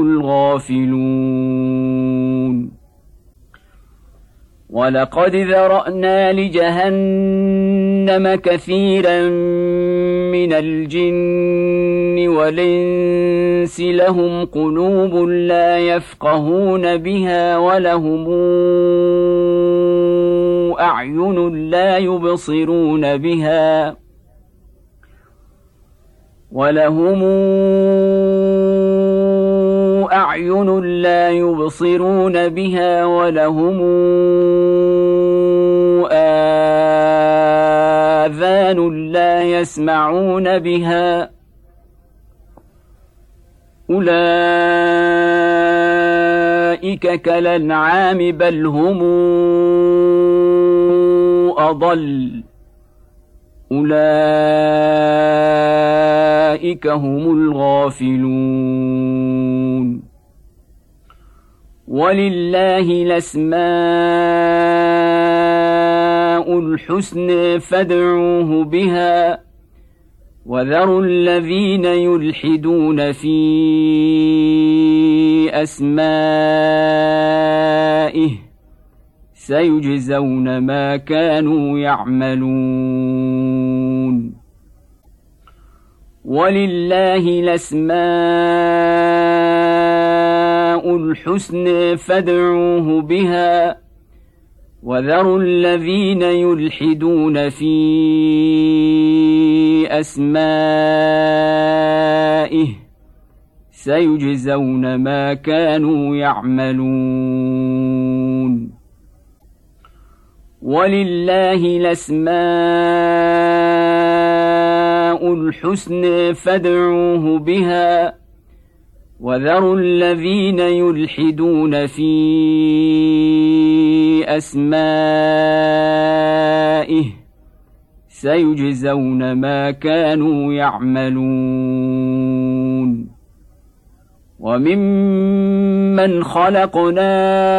الغافلون ولقد ذرأنا لجهنم كثيرا من الجن والإنس لهم قلوب لا يفقهون بها ولهم أعين لا يبصرون بها ولهم أعين لا يبصرون بها ولهم آذان لا يسمعون بها أولئك كالأنعام بل هم أضل أولئك هم الغافلون ولله الأسماء الحسنى فادعوه بها وذروا الذين يلحدون في أسمائه سيجزون ما كانوا يعملون ولله الأسماء الحسنى فادعوه بها وذروا الذين يلحدون في أسمائه سيجزون ما كانوا يعملون ولله الأسماء الحسنى فادعوه بها وذروا الذين يلحدون في أسمائه سيجزون ما كانوا يعملون وممن خلقنا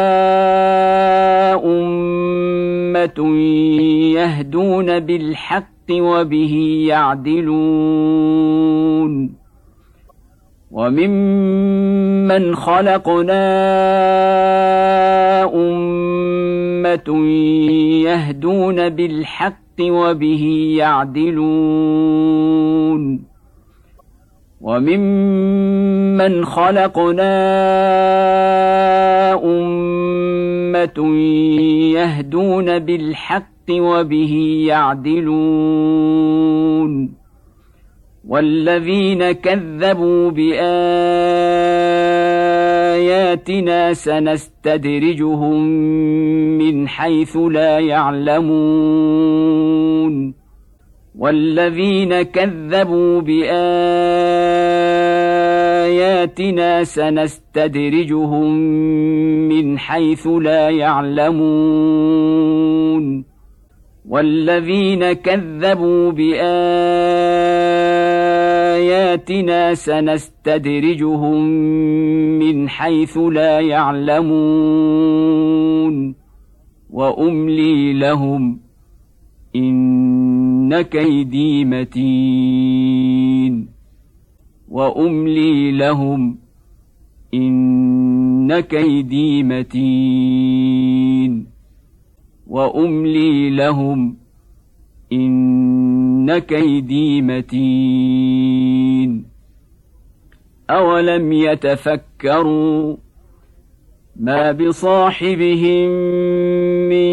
أمة يهدون بالحق وبه يعدلون وممن خلقنا أمة يهدون بالحق وبه يعدلون وممن خلقنا أمة يهدون بالحق وبه يعدلون والذين كذبوا بآياتنا سنستدرجهم من حيث لا يعلمون والذين كذبوا بآياتنا سنستدرجهم من حيث لا يعلمون والذين كذبوا بآياتنا سنستدرجهم من حيث لا يعلمون وأملي لهم إن كيدي متين وأملي لهم إن كيدي متين وأملي لهم إن كيدي متين أولم يتفكروا ما بصاحبهم من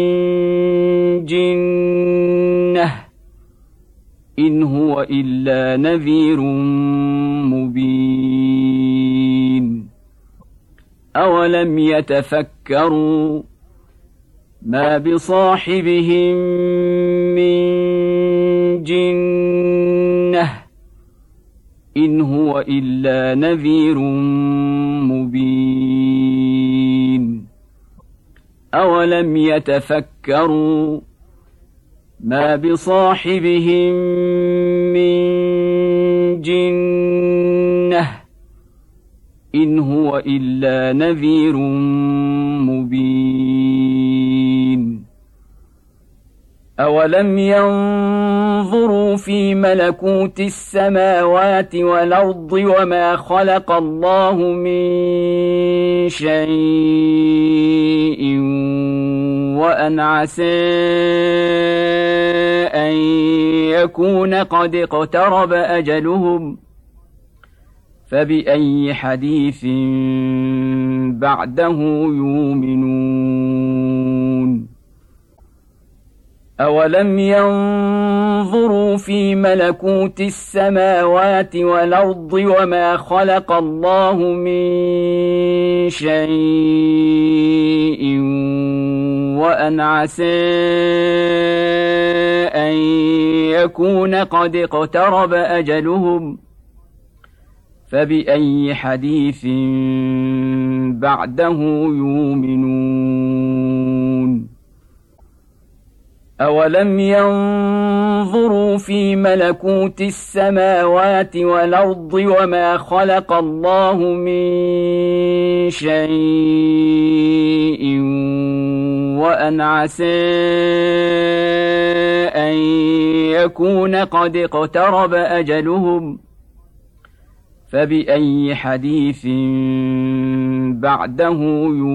جنة إن هو إلا نذير مبين أولم يتفكروا ما بصاحبهم من جنة إن هو إلا نذير مبين أولم يتفكروا ما بصاحبهم من جنة إن هو إلا نذير مبين أولم ينظروا في ملكوت السماوات والأرض وما خلق الله من شيء وأن عسى أن يكون قد اقترب أجلهم فبأي حديث بعده يؤمنون أولم ينظروا في ملكوت السماوات والأرض وما خلق الله من شيء وأن عسى أن يكون قد اقترب أجلهم فبأي حديث بعده يؤمنون أولم ينظروا في ملكوت السماوات والأرض وما خلق الله من شيء وأن عسى أن يكون قد اقترب أجلهم فبأي حديث بعده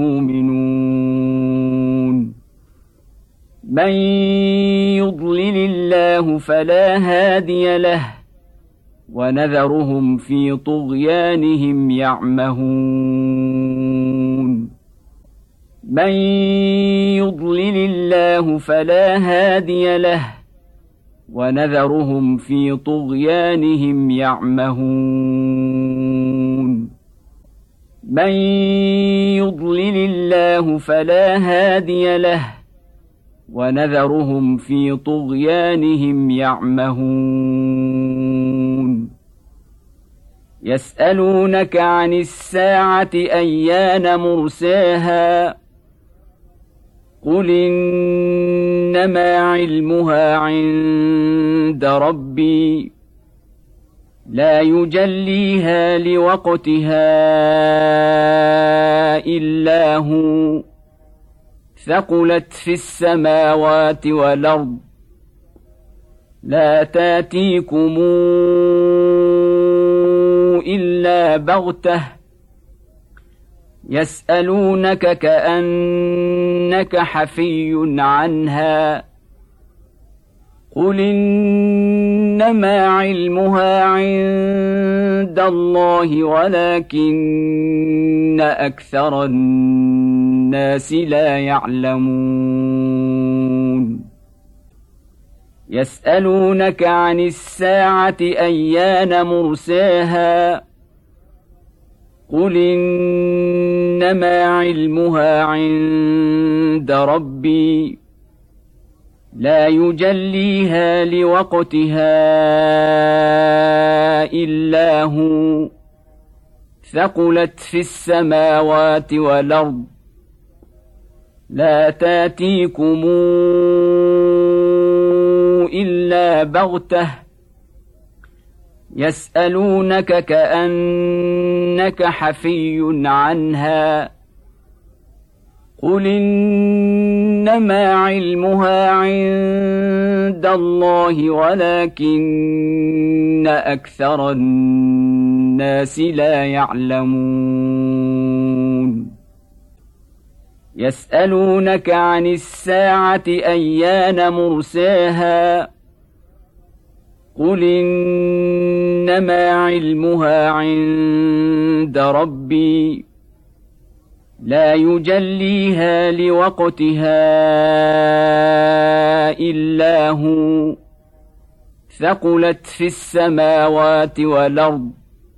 يؤمنون من يضلل الله فلا هادي له ونذرهم في طغيانهم يعمهون من يضلل الله فلا هادي له ونذرهم في طغيانهم يعمهون من يضلل الله فلا هادي له ونذرهم في طغيانهم يعمهون يسألونك عن الساعة أيان مرساها قل إنما علمها عند ربي لا يجليها لوقتها إلا هو ثقلت في السماوات والأرض لا تاتيكم إلا بغتة يسألونك كأنك حفي عنها قل إنما علمها عند الله ولكن أكثر الناس لا يعلمون يسألونك عن الساعة أيان مرساها قل إنما علمها عند ربي لا يجليها لوقتها إلا هو ثقلت في السماوات والأرض لا تاتيكم إلا بغتة يسألونك كأنك حفي عنها قل إنما علمها عند الله ولكن أكثر الناس لا يعلمون يسألونك عن الساعة أيان مرساها قل إنما علمها عند ربي لا يجليها لوقتها إلا هو ثقلت في السماوات والأرض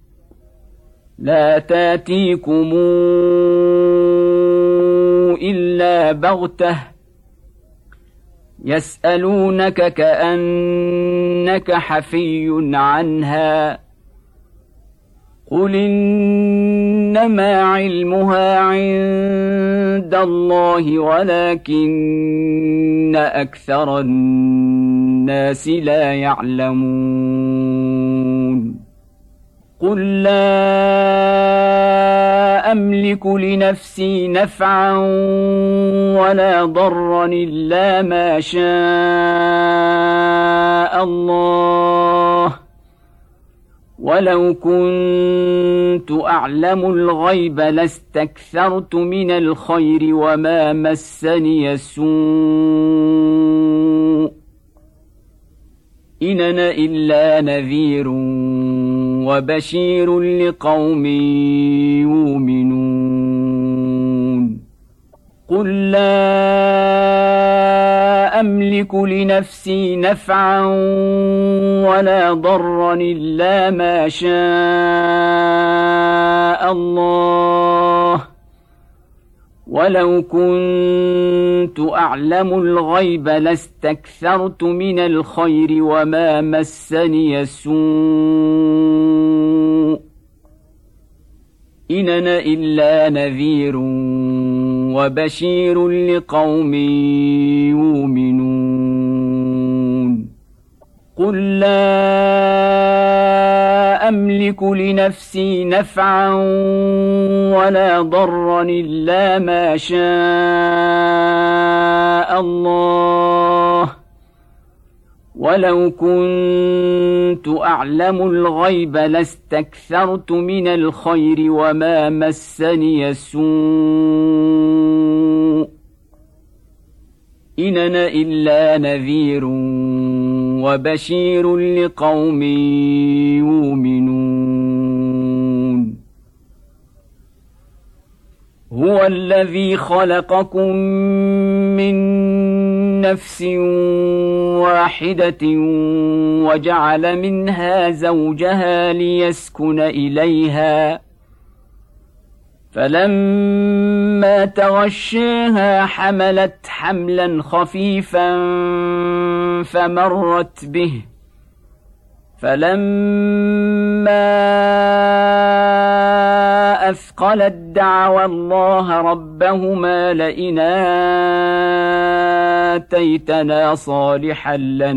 لا تاتيكم إلا بغتة يسألونك كأنك حفي عنها قل إنما علمها عند الله ولكن أكثر الناس لا يعلمون قل لا أملك لنفسي نفعا ولا ضرا إلا ما شاء الله ولو كنت أعلم الغيب لاستكثرت من الخير وما مسني السوء إن أنا إلا نذير وبشير لقوم يؤمنون قل لا أملك لنفسي نفعا ولا ضرا إلا ما شاء الله ولو كنت أعلم الغيب لاستكثرت من الخير وما مسني السوء إن أنا إلا نذير وبشير لقوم يؤمنون قل لا أملك لنفسي نفعا ولا ضرا إلا ما شاء الله ولو كنت أعلم الغيب لاستكثرت من الخير وما مسني السوء إن أنا إلا نذير وبشير لقوم يؤمنون هو الذي خلقكم من نفس واحدة وجعل منها زوجها ليسكن إليها فلما تغشاها حملت حملا خفيفا فمرت به فلما أثقلت دعوا الله ربهما لئن آتيتنا صالحا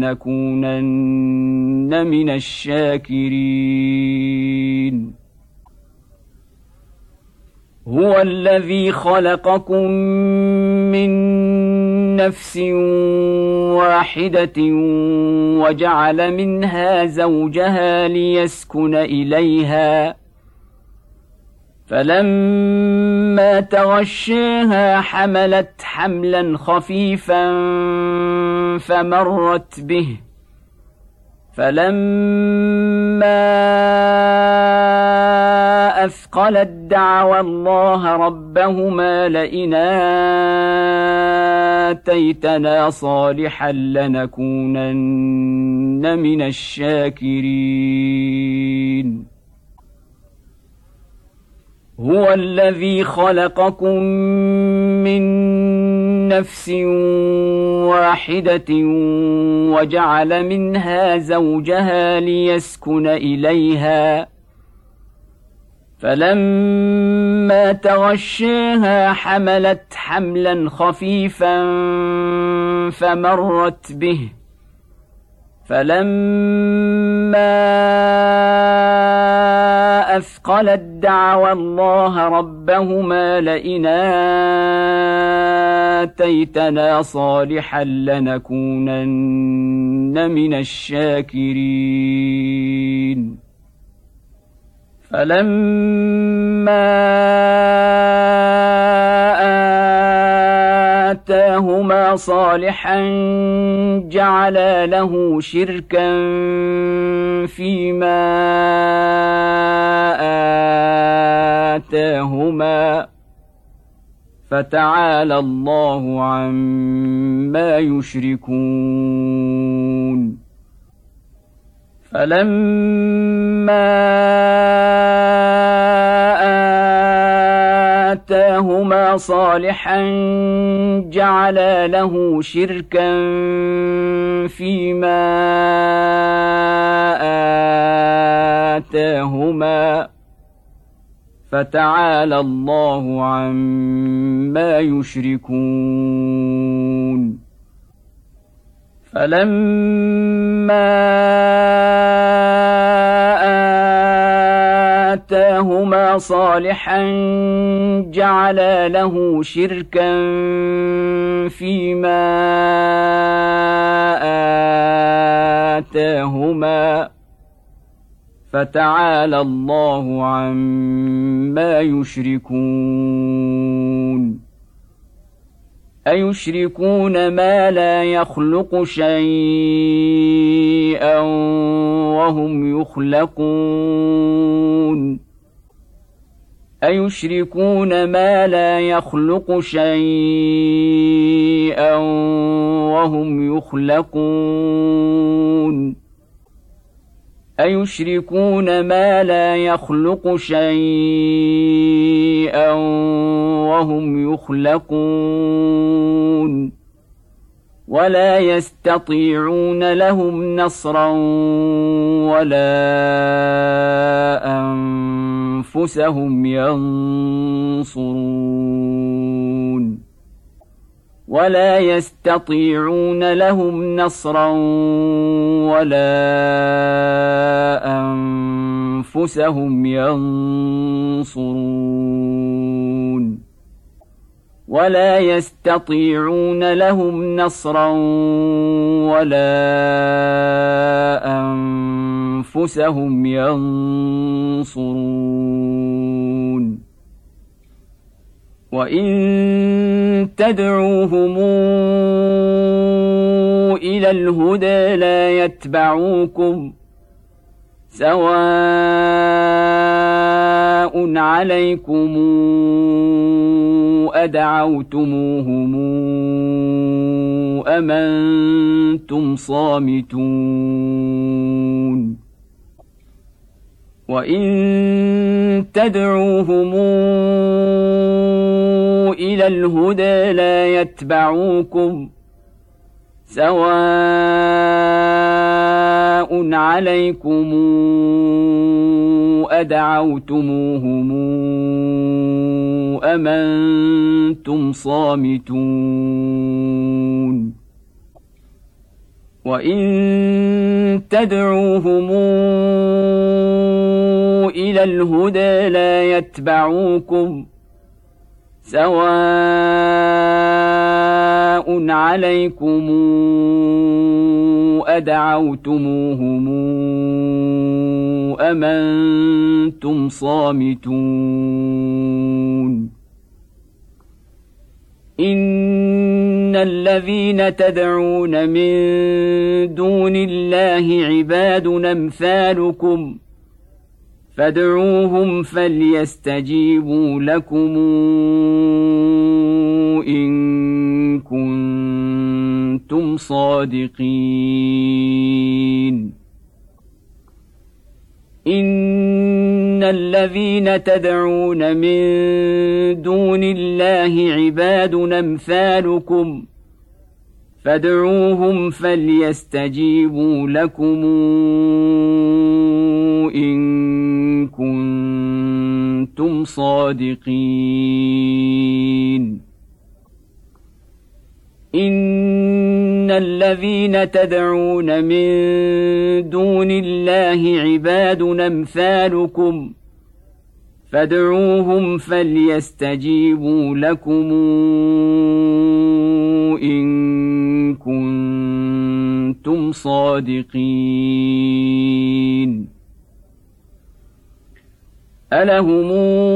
لنكونن من الشاكرين هو الذي خلقكم من نفس واحدة وجعل منها زوجها ليسكن إليها فلما تغشاها حملت حملا خفيفا فمرت به فلما أثقلت دعوا الله ربهما لئن آتيتنا صالحا لنكونن من الشاكرين هو الذي خلقكم من نفس واحدة وجعل منها زوجها ليسكن إليها فلما تغشاها حملت حملا خفيفا فمرت به فلما أثقلت دعوا الله ربهما لئن آتيتنا صالحا لنكونن من الشاكرين فلما آتاهم آتاهما صالحا جعلا له شركا فيما آتاهما فتعالى الله عما يشركون فلما آتاهما صالحا جعلا له شركا فيما آتاهما فتعالى الله عما يشركون فلما آتاهما صالحا جعلا له شركا فيما آتاهما فتعالى الله عما يشركون أيشركون ما لا يخلق شيئا وهم يخلقون أيشركون ما لا يخلق شيئا وهم يخلقون أيشركون ما لا يخلق شيئا وهم يخلقون ولا يستطيعون لهم نصرا ولا أنفسهم ينصرون ولا يستطيعون لهم نصرا ولا أنفسهم ينصرون ولا يستطيعون لهم نصرا ولا أنفسهم ينصرون وإن تدعوهم إلى الهدى لا يتبعوكم سواء عليكم أدعوتموهم أم أنتم صامتون وإن تدعوهم إلى الهدى لا يتبعوكم سواء عليكم أدعوتموهم أم أنتم صامتون وإن تدعوهم إلى الهدى لا يتبعوكم سواء عليكم أدعوتموهم أم أنتم صامتون إن الذين تدعون من دون الله عباد أمثالكم فادعوهم فليستجيبوا لكم إن كنتم صادقين إن الذين تدعون من دون الله عباد أمثالكم فادعوهم فليستجيبوا لكم إن كنتم صادقين إن الذين تدعون من دون الله عباد أمثالكم فادعوهم فليستجيبوا لكم إن كنتم صادقين ألهم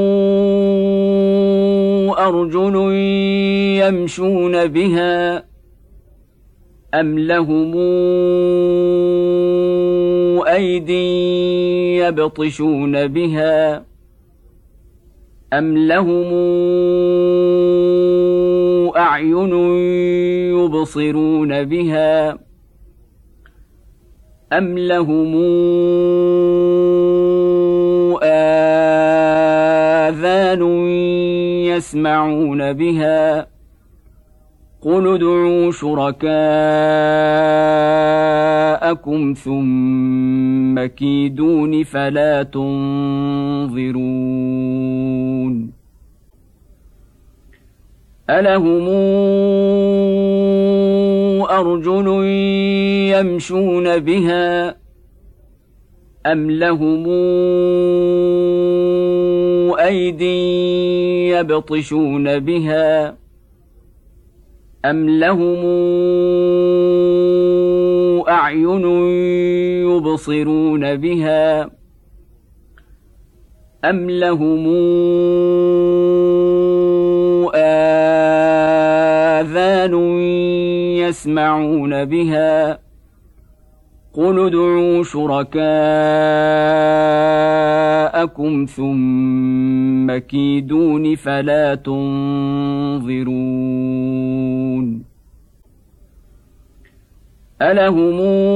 أرجل يمشون بها أم لهم أيدي يبطشون بها أم لهم أعين يبصرون بها أم لهم آذان يسمعون بها قل ادعوا شركاءكم ثم كيدون فلا تنظرون ألهم أرجل يمشون بها أم لهم أيدي يبطشون بها أم لهم أعين يبصرون بها أم لهم آذان يسمعون بها قل ادعوا شركاءكم ثم كيدون فلا تنظرون ألهم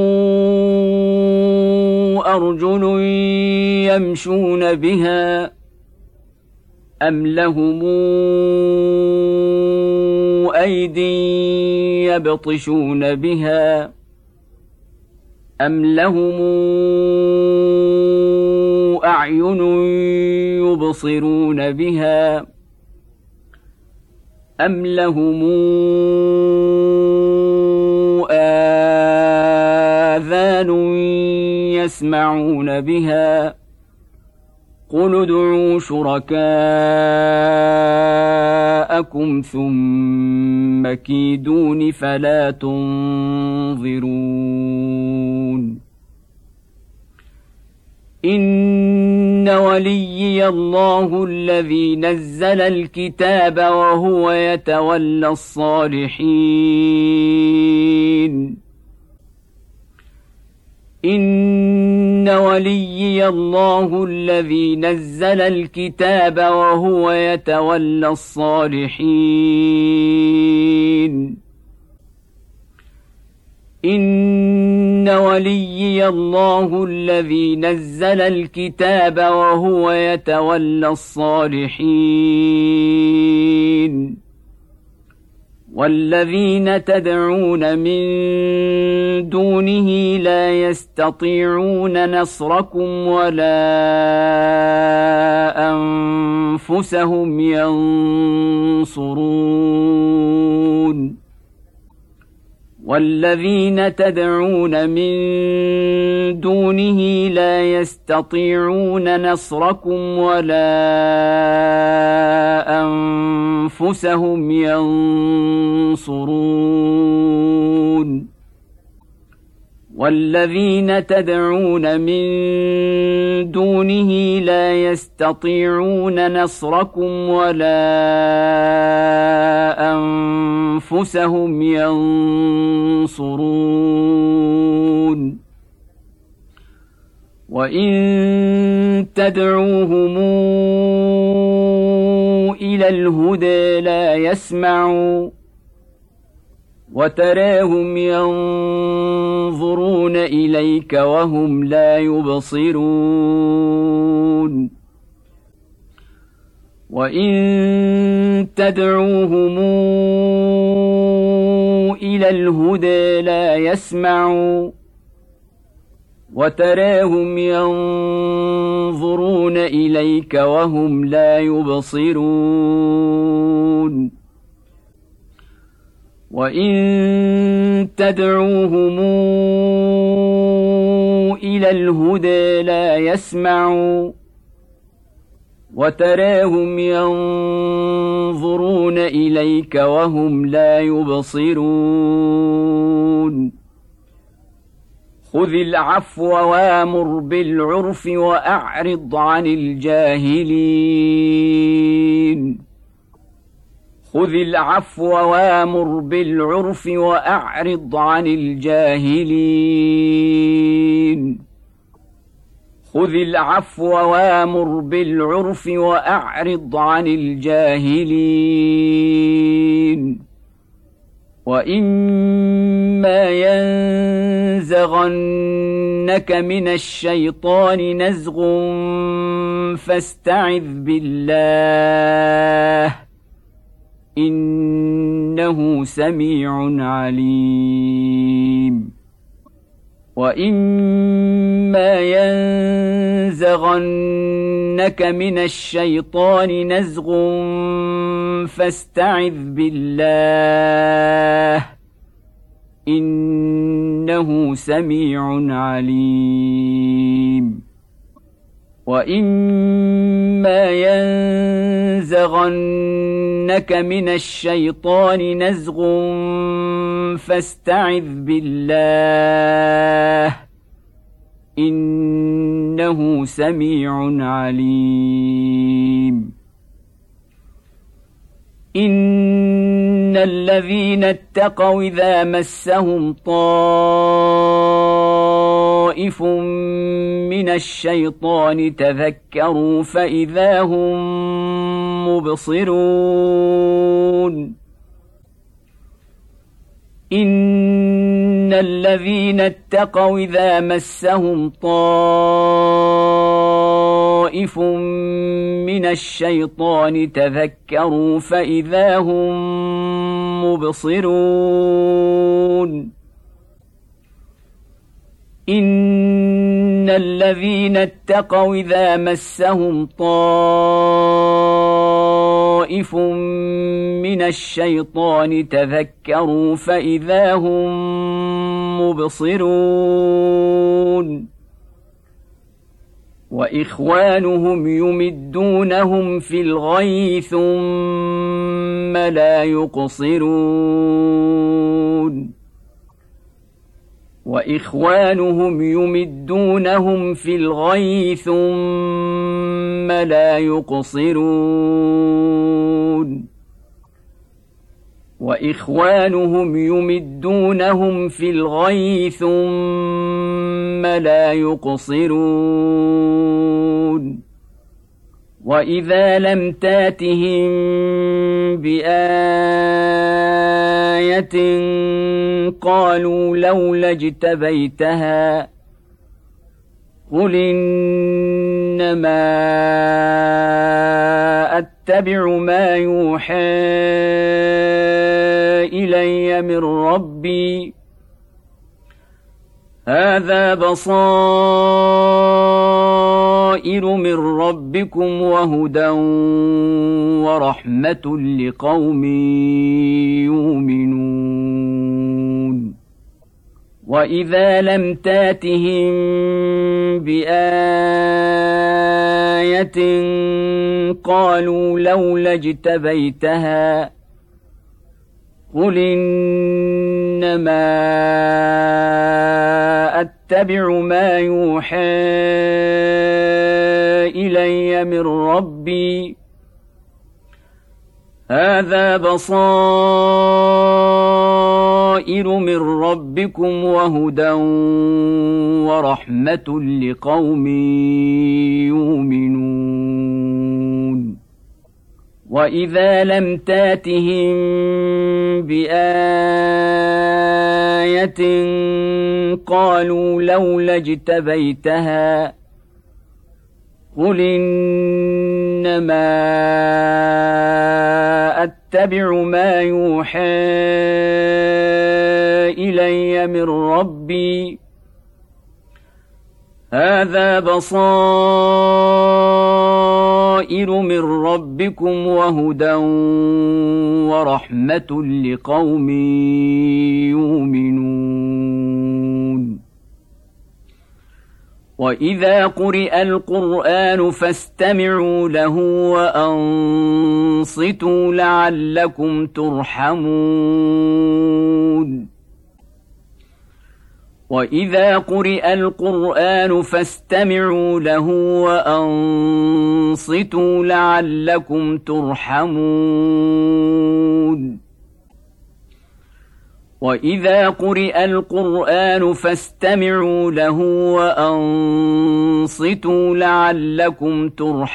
أرجل يمشون بها أم لهم أيدي يبطشون بها أم لهم أعين يبصرون بها أم لهم آذان يسمعون بها قل ادعوا شركاءكم ثم كيدون فلا تنظرون إن وليي الله الذي نزل الكتاب وهو يتولى الصالحين إن وليي الله الذي نزل الكتاب وهو يتولى الصالحين إن وليي الله الذي نزل الكتاب وهو يتولى الصالحين والذين تدعون من دونه لا يستطيعون نصركم ولا أنفسهم ينصرون والذين تدعون من دونه لا يستطيعون نصركم ولا أنفسهم ينصرون والذين تدعون من دونه لا يستطيعون نصركم ولا أنفسهم ينصرون وإن تدعوهم إلى الهدى لا يسمعوا وتراهم ينظرون إليك وهم لا يبصرون وإن تدعوهم إلى الهدى لا يسمعوا وتراهم ينظرون إليك وهم لا يبصرون وإن تدعوهم إلى الهدى لا يسمعوا وتراهم ينظرون إليك وهم لا يبصرون خذ العفو وامر بالعرف وأعرض عن الجاهلين خذ العفو وامر بالعرف وأعرض عن الجاهلين خذ العفو وامر بالعرف وأعرض عن الجاهلين وإما ينزغنك من الشيطان نزغ فاستعذ بالله إنه سميع عليم وإما ينزغنك من الشيطان نزغ فاستعذ بالله إنه سميع عليم وإما ينزغنك من الشيطان نزغ فاستعذ بالله إنه سميع عليم إن الذين اتقوا إذا مسهم طائف من الشيطان تذكروا فإذا هم مبصرون إن الذين اتقوا إذا مسهم طائف من الشيطان تذكروا فإذا هم مبصرون إن الذين اتقوا إذا مسهم طائف من الشيطان تذكروا فإذا هم مبصرون وإخوانهم يمدونهم في الغي ثم لا يقصرون وإخوانهم يمدونهم في الغي ثم لا يقصرون وإخوانهم يمدونهم في الغي ثم لا يقصرون وإذا لم تاتهم بآية قالوا لولا اجتبيتها قل إنما أتبع ما يوحى إلي من ربي هذا بصائر من ربكم وهدى ورحمة لقوم يؤمنون وإذا لم تاتهم بآية قالوا لولا اجتبيتها قل إنما أتبع ما يوحى إلي من ربي هذا بصائر من ربكم وهدى ورحمة لقوم يؤمنون وإذا لم تاتهم بآية قالوا لولا اجتبيتها قل إنما أتبع ما يوحى إلي من ربي هذا بصائر من ربكم وهدى ورحمة لقوم يؤمنون وإذا قرئ القرآن فاستمعوا له وأنصتوا لعلكم ترحمون وإذا قرئ القرآن فاستمعوا له وأنصتوا لعلكم ترحمون وإذا قرئ القرآن فاستمعوا له وأنصتوا لعلكم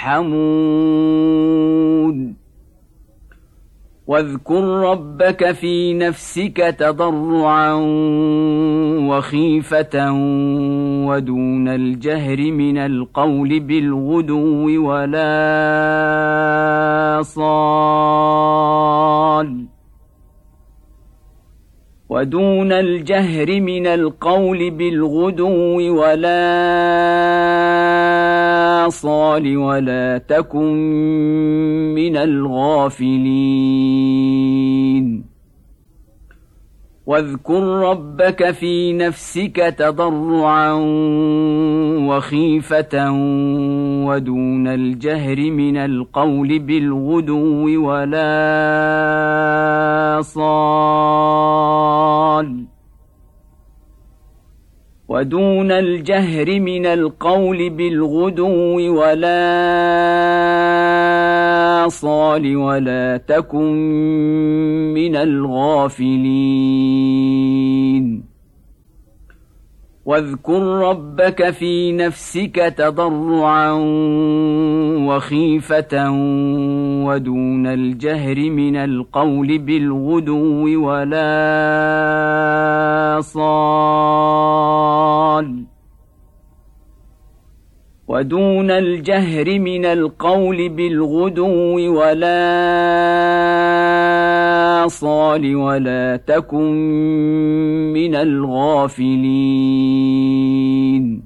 ترحمون واذكر ربك في نفسك تضرعا وخيفة ودون الجهر من القول بالغدو ولا صال ودون الجهر من القول بالغدو ولا صال ولا تكن من الغافلين واذكر ربك في نفسك تضرعا وخيفة ودون الجهر من القول بالغدو ولا صال ودون الجهر من القول بالغدو ولا صال ولا تكن من الغافلين واذكر ربك في نفسك تضرعا وخيفة ودون الجهر من القول بالغدو ولا صال ودون الجهر من القول بالغدو ولا صال ولا تكن من الغافلين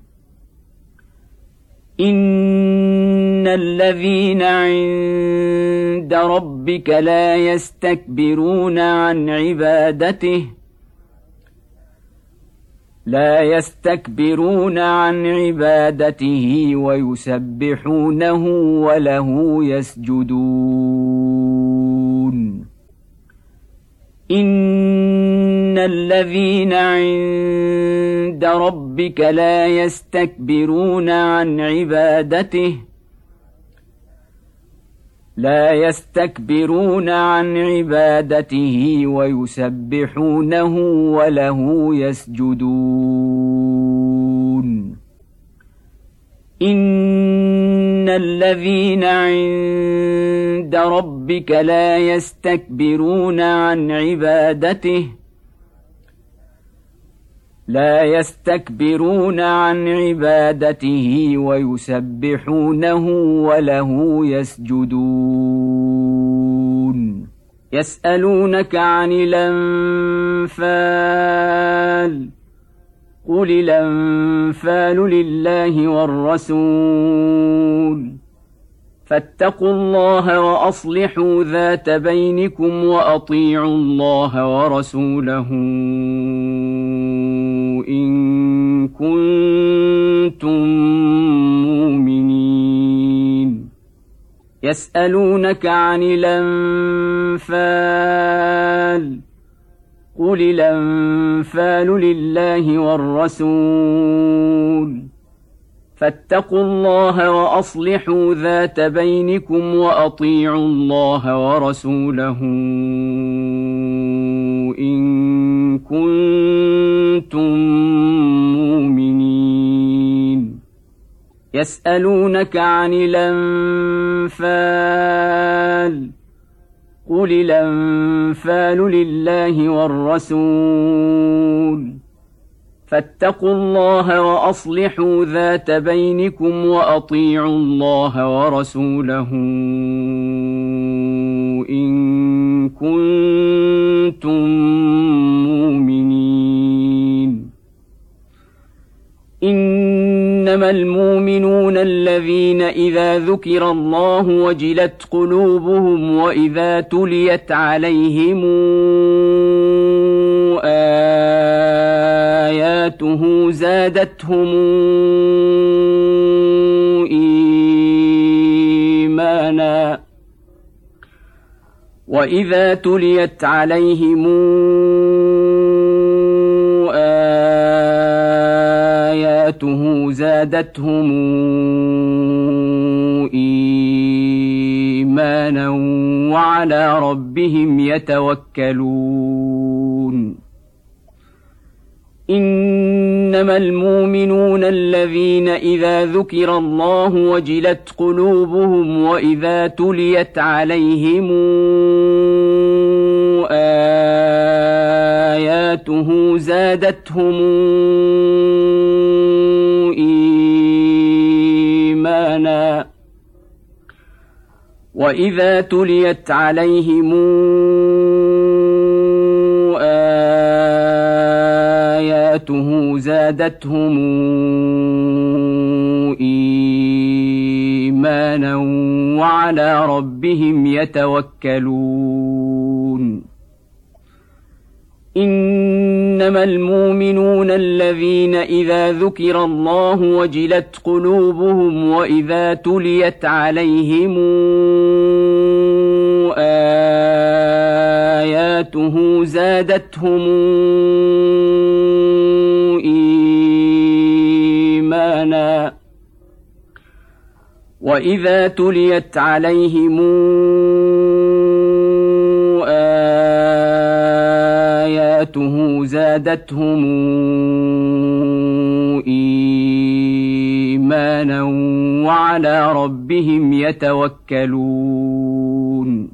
إن الذين عند ربك لا يستكبرون عن عبادته لا يستكبرون عن عبادته ويسبحونه وله يسجدون إن الذين عند ربك لا يستكبرون عن عبادته لا يستكبرون عن عبادته ويسبحونه وله يسجدون إن الذين عند ربك لا يستكبرون عن عبادته لا يستكبرون عن عبادته ويسبحونه وله يسجدون يسألونك عن الأنفال قل الأنفال لله والرسول فاتقوا الله وأصلحوا ذات بينكم وأطيعوا الله ورسوله إن كنتم مؤمنين يسألونك عن الأنفال قل الأنفال لله والرسول فاتقوا الله وأصلحوا ذات بينكم وأطيعوا الله ورسوله إن كنتم مؤمنين يسألونك عن الأنفال قل الأنفال لله والرسول فاتقوا الله وأصلحوا ذات بينكم وأطيعوا الله ورسوله إن كنتم مؤمنين إنما المؤمنون الذين إذا ذكر الله وجلت قلوبهم وإذا تليت عليهم آياته زادتهم إيمانا وإذا تليت عليهم آياته آياته زادتهم إيمانا وعلى ربهم يتوكلون إنما المؤمنون الذين إذا ذكر الله وجلت قلوبهم وإذا تليت عليهم آياته زادتهم إيمانا وإذا تليت عليهم آياته زادتهم إيمانا وعلى ربهم يتوكلون إنما المؤمنون الذين إذا ذكر الله وجلت قلوبهم وإذا تليت عليهم آياته زادتهم إيمانا وإذا تليت عليهم آياته زادتهم إيمانا وعلى ربهم يتوكلون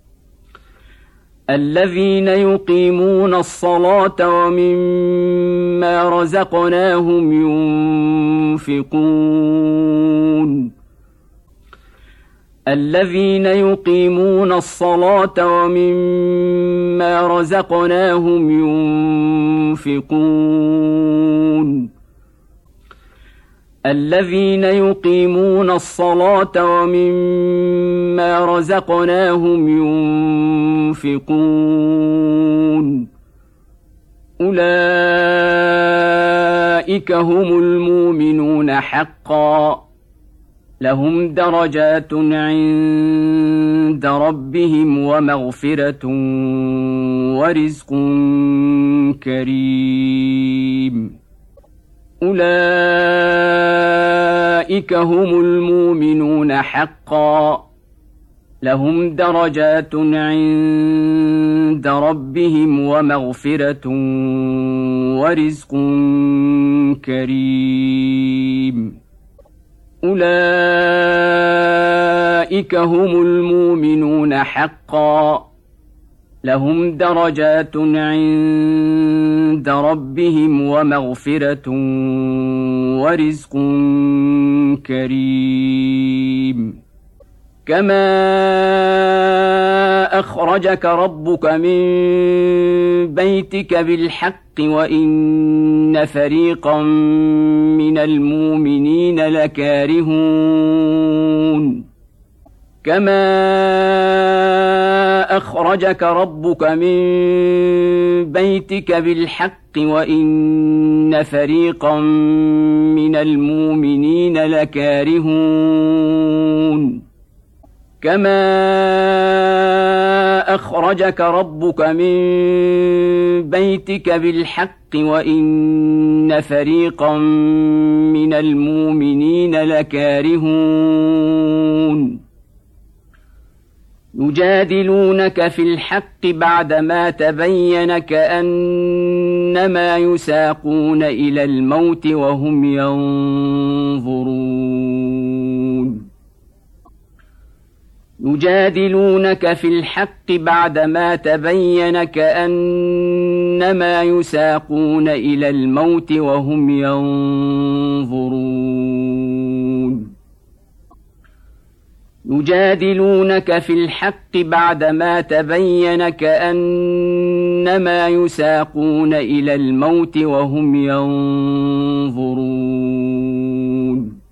الذين يقيمون الصلاة ومما رزقناهم ينفقون الذين يقيمون الصلاة ومما رزقناهم ينفقون الذين يقيمون الصلاة ومما رزقناهم ينفقون أولئك هم المؤمنون حقا لهم درجات عند ربهم ومغفرة ورزق كريم أولئك هم المؤمنون حقا لهم درجات عند ربهم ومغفرة ورزق كريم أولئك هم المؤمنون حقا لهم درجات عند ربهم ومغفرة ورزق كريم كما أخرجك ربك من بيتك بالحق وإن فريقا من المؤمنين لكارهون كما أخرجك ربك من بيتك بالحق وإن فريقا من المؤمنين لكارهون كما أخرجك ربك من بيتك بالحق وإن فريقا من المؤمنين لكارهون يجادلونك في الحق بعدما تبين كأنما يساقون إلى الموت وهم ينظرون يجادلونك في الحق بعدما تبين كأنما يساقون إلى الموت وهم ينظرون يجادلونك في الحق بعدما تبين كأنما يساقون إلى الموت وهم ينظرون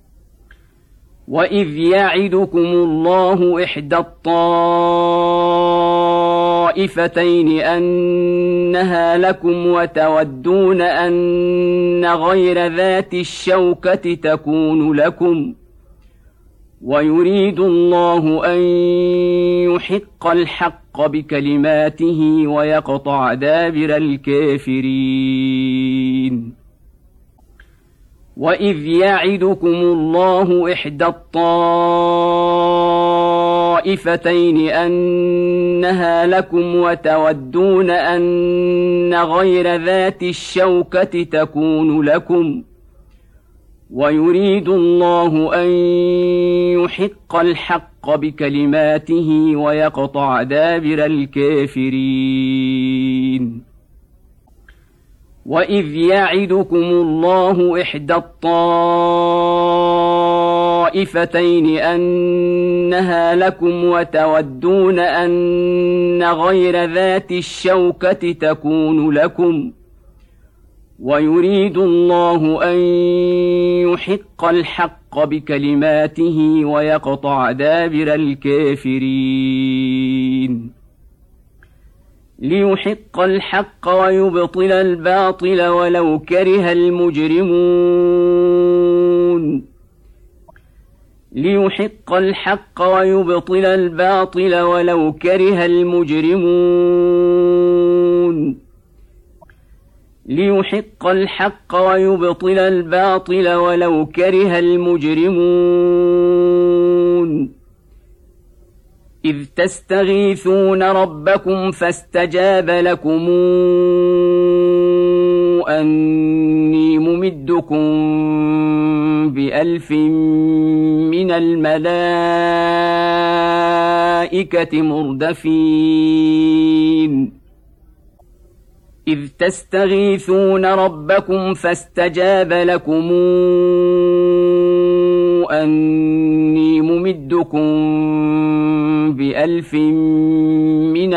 وإذ يعدكم الله إحدى الطائفتين أنها لكم وتودون أن غير ذات الشوكة تكون لكم ويريد الله أن يحق الحق بكلماته ويقطع دابر الكافرين وإذ يعدكم الله إحدى الطائفتين أنها لكم وتودون أن غير ذات الشوكة تكون لكم ويريد الله أن يحق الحق بكلماته ويقطع دابر الكافرين وإذ يعدكم الله إحدى الطائفتين أنها لكم وتودون أن غير ذات الشوكة تكون لكم ويريد الله أن يحق الحق بكلماته ويقطع دابر الكافرين ليحق الحق ويبطل الباطل ولو كره المجرمون ليحق الحق ويبطل الباطل ولو كره المجرمون ليحق الحق ويبطل الباطل ولو كره المجرمون إذ تستغيثون ربكم فاستجاب لكم أني ممدكم بألف من الملائكة مردفين إذ تستغيثون ربكم فاستجاب لكم أني ممدكم بألف من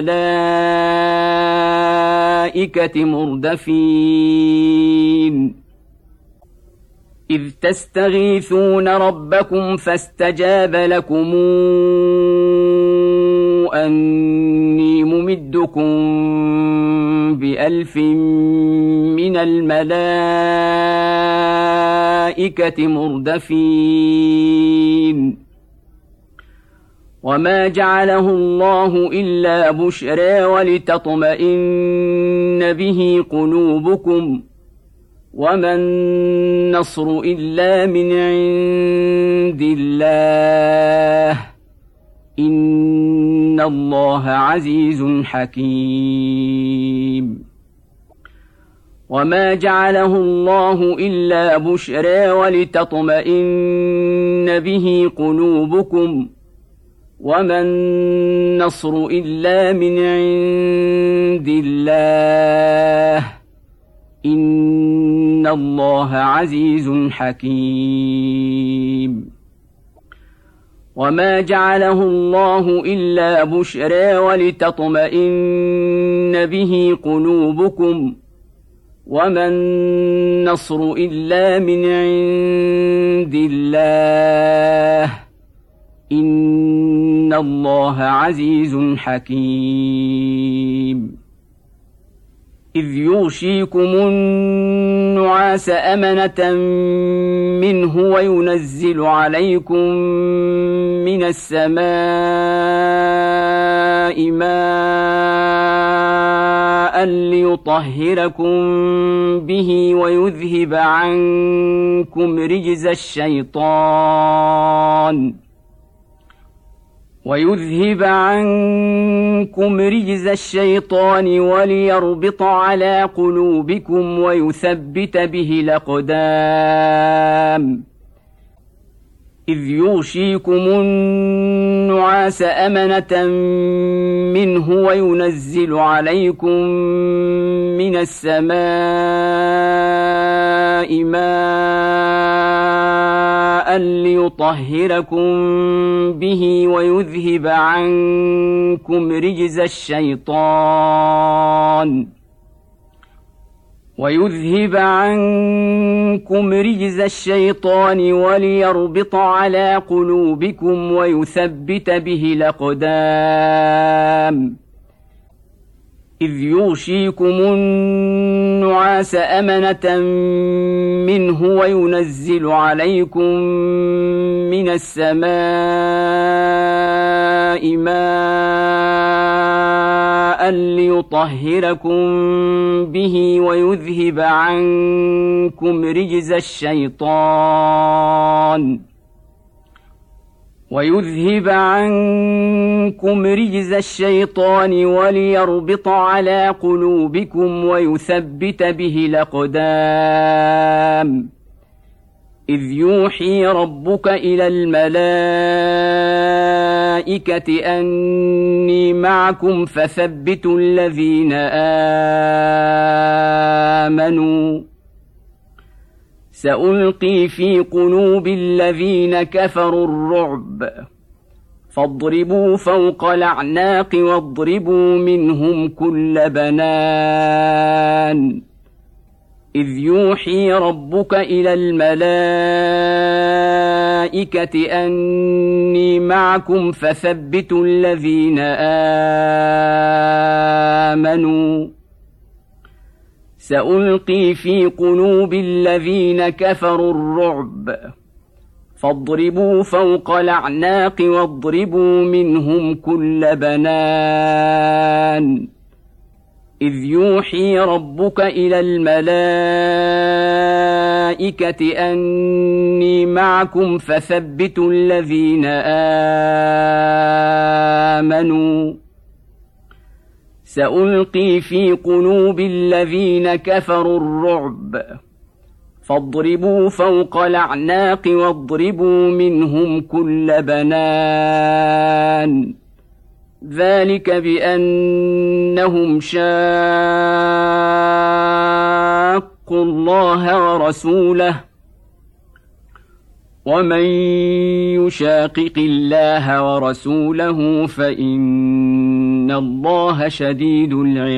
الملائكة مردفين إذ تستغيثون ربكم فاستجاب لكم أني ممدكم بألف من الملائكة مردفين وما جعله الله إلا بشرى ولتطمئن به قلوبكم وما النصر إلا من عند الله إن الله عزيز حكيم وما جعله الله إلا بشرى ولتطمئن به قلوبكم وما النصر إلا من عند الله إن الله عزيز حكيم وما جعله الله إلا بشرى ولتطمئن به قلوبكم وما النصر إلا من عند الله إن الله عزيز حكيم إذ يغشيكم النعاس أمنة منه وينزل عليكم من السماء ماء ليطهركم به ويذهب عنكم رجز الشيطان ويذهب عنكم رجز الشيطان وليربط على قلوبكم ويثبت به الأقدام إذ يغشيكم النعاس أمنة منه وينزل عليكم من السماء ماء ليطهركم به ويذهب عنكم رجز الشيطان ويذهب عنكم رجز الشيطان وليربط على قلوبكم ويثبت به الأقدام إذ يغشيكم النعاس أمنة منه وينزل عليكم من من السماء ماء ليطهركم به ويذهب عنكم رجز الشيطان ويذهب عنكم رجز الشيطان وليربط على قلوبكم ويثبت به الأقدام إذ يوحي ربك إلى الملائكة أني معكم فثبتوا الذين آمنوا سألقي في قلوب الذين كفروا الرعب فاضربوا فوق الأعناق واضربوا منهم كل بنان إذ يوحي ربك إلى الملائكة أني معكم فثبتوا الذين آمنوا سألقي في قلوب الذين كفروا الرعب فاضربوا فوق الأعناق واضربوا منهم كل بنان إذ يوحي ربك إلى الملائكة أني معكم فثبتوا الذين آمنوا سألقي في قلوب الذين كفروا الرعب فاضربوا فوق الأعناق واضربوا منهم كل بنان ذلك بأنهم شاقوا الله ورسوله ومن يشاقق الله ورسوله فإن الله شديد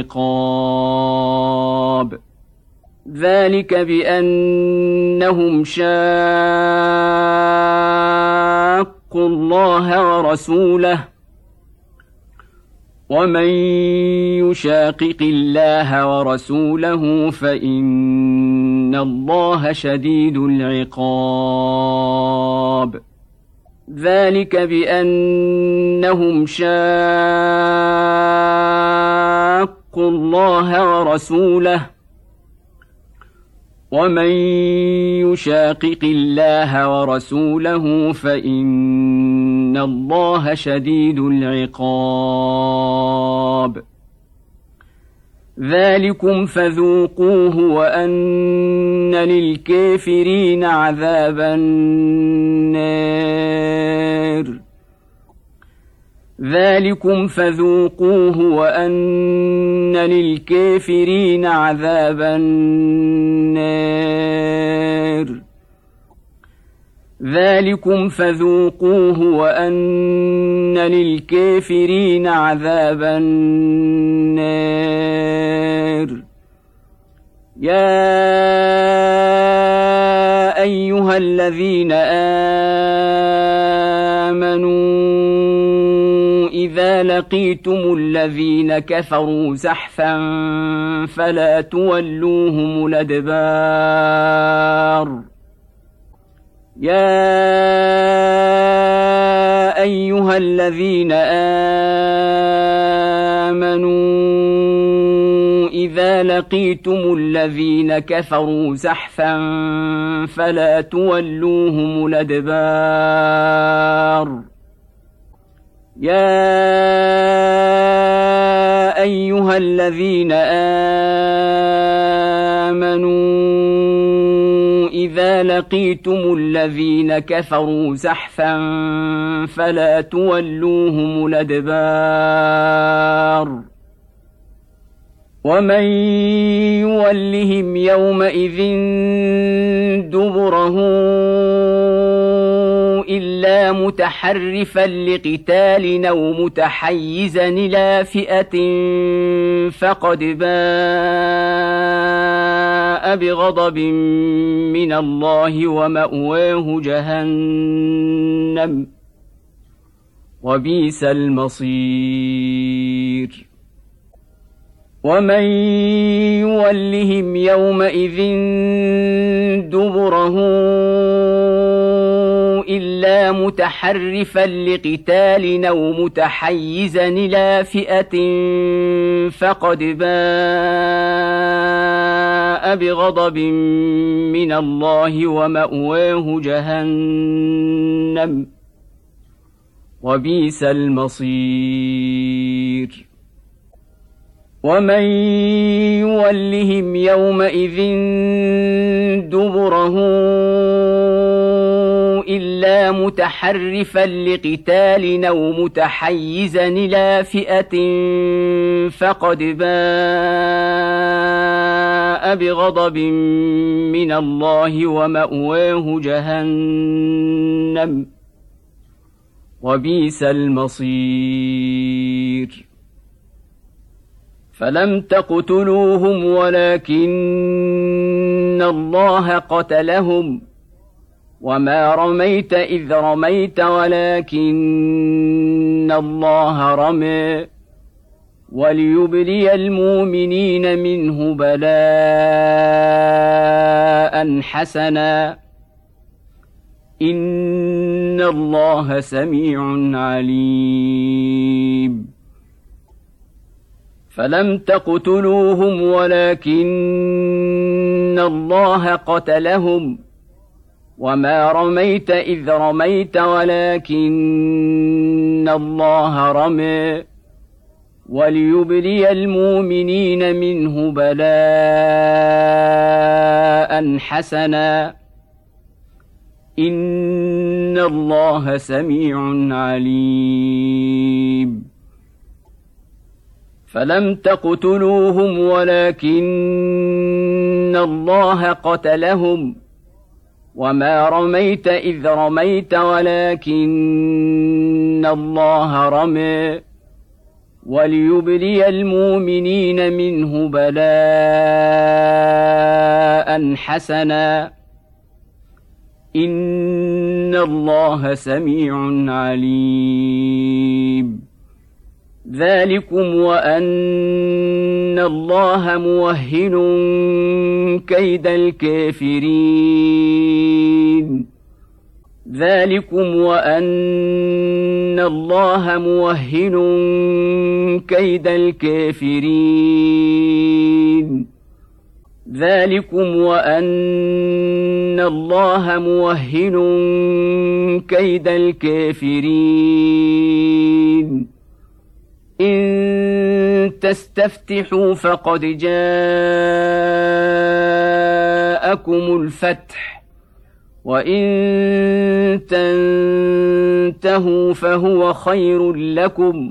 العقاب ذلك بأنهم شاقوا الله ورسوله ومن يشاقق الله ورسوله فإن الله شديد العقاب ذلك بأنهم شاقوا الله ورسوله ومن يشاقق الله ورسوله فإن الله شديد العقاب ذلكم فذوقوه وأن للكافرين عذاب النار ذلكم فذوقوه وأن للكافرين عذاب النار ذلكم فذوقوه وأن للكافرين عذاب النار يا أيها الذين آمنوا إذا لقيتم الذين كفروا زحفا فلا تولوهم الأدبار يا أيها الذين آمنوا إذا لقيتم الذين كفروا زحفا فلا تولوهم الأدبار يا أيها الذين آمنوا إذا لقيتم الذين كفروا زحفا فلا تولوهم الأدبار ومن يولهم يومئذ دبره إلا متحرفا لقتال أو متحيزا إلى فئة فقد باء بغضب من الله ومأواه جهنم وبئس المصير ومن يولهم يومئذ دبره إلا إلا متحرفا لقتال أو متحيزا إلى فئة فقد باء بغضب من الله ومأواه جهنم وبئس المصير ومن يولهم يومئذ دبره إلا متحرفا لقتال أو متحيزا إلى فئة فقد باء بغضب من الله ومأواه جهنم وبئس المصير فلم تقتلوهم ولكن الله قتلهم وما رميت إذ رميت ولكن الله رمى وليبلي المؤمنين منه بلاء حسنا إن الله سميع عليم فلم تقتلوهم ولكن الله قتلهم وما رميت إذ رميت ولكن الله رمى وليبلي المؤمنين منه بلاء حسنا إن الله سميع عليم فلم تقتلوهم ولكن الله قتلهم وما رميت إذ رميت ولكن الله رمى وليبلي المؤمنين منه بلاء حسنا إن الله سميع عليم ذلكم وأن الله موهن كيد الكافرين ذلكم وأن الله موهن كيد الكافرين ذلكم وأن الله موهن كيد الكافرين إن تستفتحوا فقد جاءكم الفتح وإن تنتهوا فهو خير لكم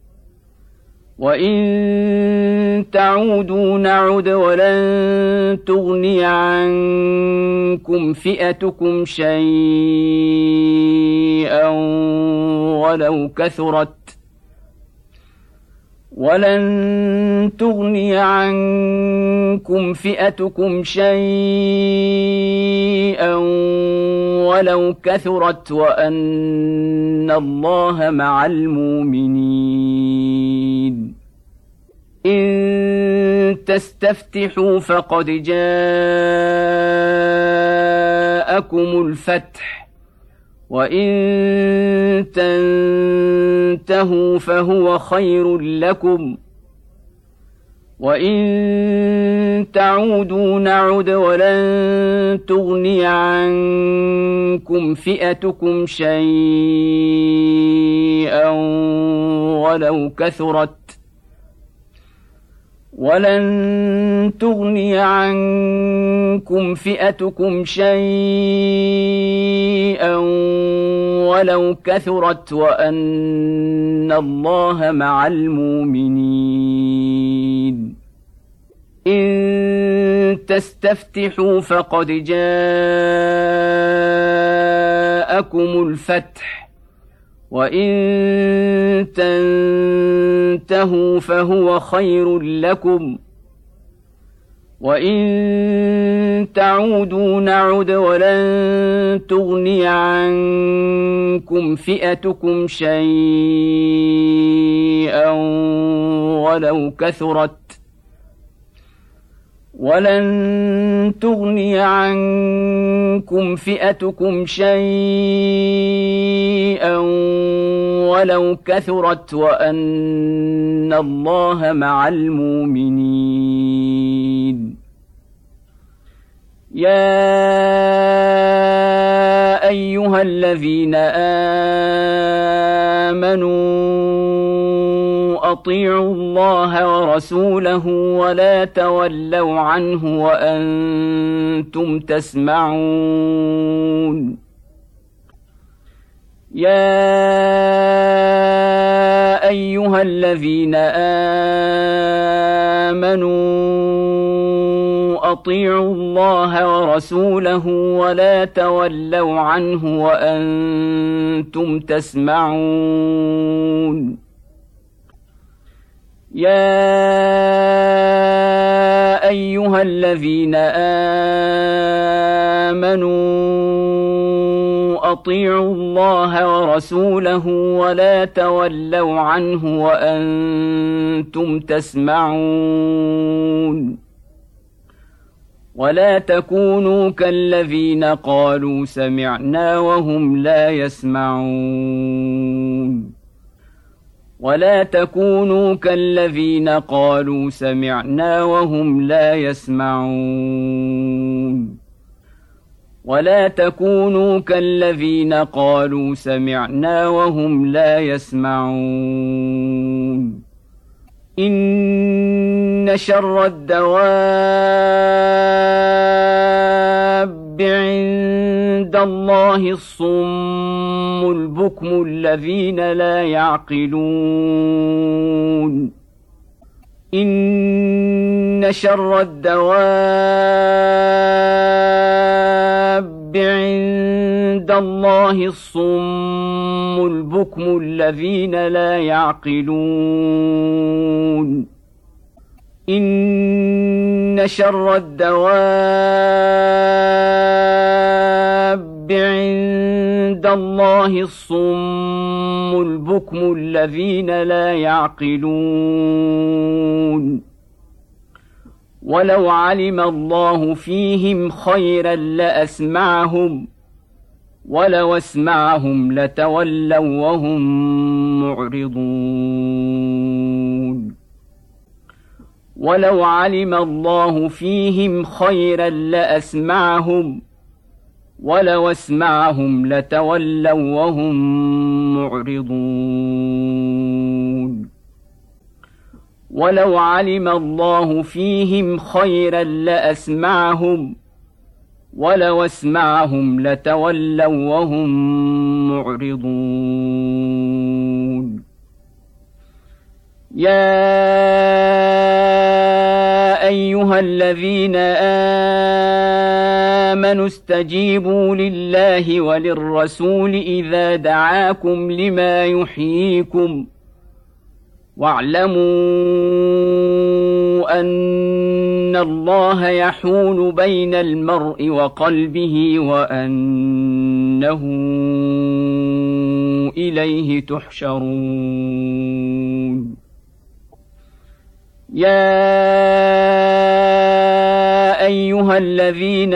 وإن تعودوا نعد ولن تغني عنكم فئتكم شيئا ولو كثرت ولن تغني عنكم فئتكم شيئا ولو كثرت وأن الله مع المؤمنين إن تستفتحوا فقد جاءكم الفتح وإن تنتهوا فهو خير لكم وإن تعودوا نعد ولن تغني عنكم فئتكم شيئا ولو كثرت ولن تغني عنكم فئتكم شيئا ولو كثرت وأن الله مع المؤمنين إن تستفتحوا فقد جاءكم الفتح وإن تنتهوا فهو خير لكم وإن تعودوا نعد ولن تغني عنكم فئتكم شيئا ولو كثرت ولن تغني عنكم فئتكم شيئا ولو كثرت وأن الله مع المؤمنين. يا أيها الذين آمنوا أطيعوا الله ورسوله ولا تولوا عنه وأنتم تسمعون. يا أيها الذين آمنوا أطيعوا الله ورسوله ولا تولوا عنه وأنتم تسمعون. يا أيها الذين آمنوا أطيعوا الله ورسوله ولا تولوا عنه وأنتم تسمعون. ولا تكونوا كالذين قالوا سمعنا وهم لا يسمعون. ولا تكونوا كالذين قالوا سمعنا وهم لا يسمعون. ولا تكونوا كالذين قالوا سمعنا وهم لا يسمعون. إن شر الدواب عند الله الصم البكم الذين لا يعقلون. إن شر الدواب عند الله الصم البكم الذين لا يعقلون. إن شر الدواب عند الله الصم البكم الذين لا يعقلون. ولو علم الله فيهم خيرا لأسمعهم ولو أسمعهم لتولوا وهم معرضون. ولو علم الله فيهم خيرا لأسمعهم ولو أسمعهم لتولوا وهم معرضون. ولو علم الله فيهم خيرا لأسمعهم ولو أسمعهم لتولوا وهم معرضون. يا أيها الذين آمنوا استجيبوا لله وللرسول إذا دعاكم لما يحييكم واعلموا أن الله يحول بين المرء وقلبه وأنه إليه تحشرون. يا أيها الذين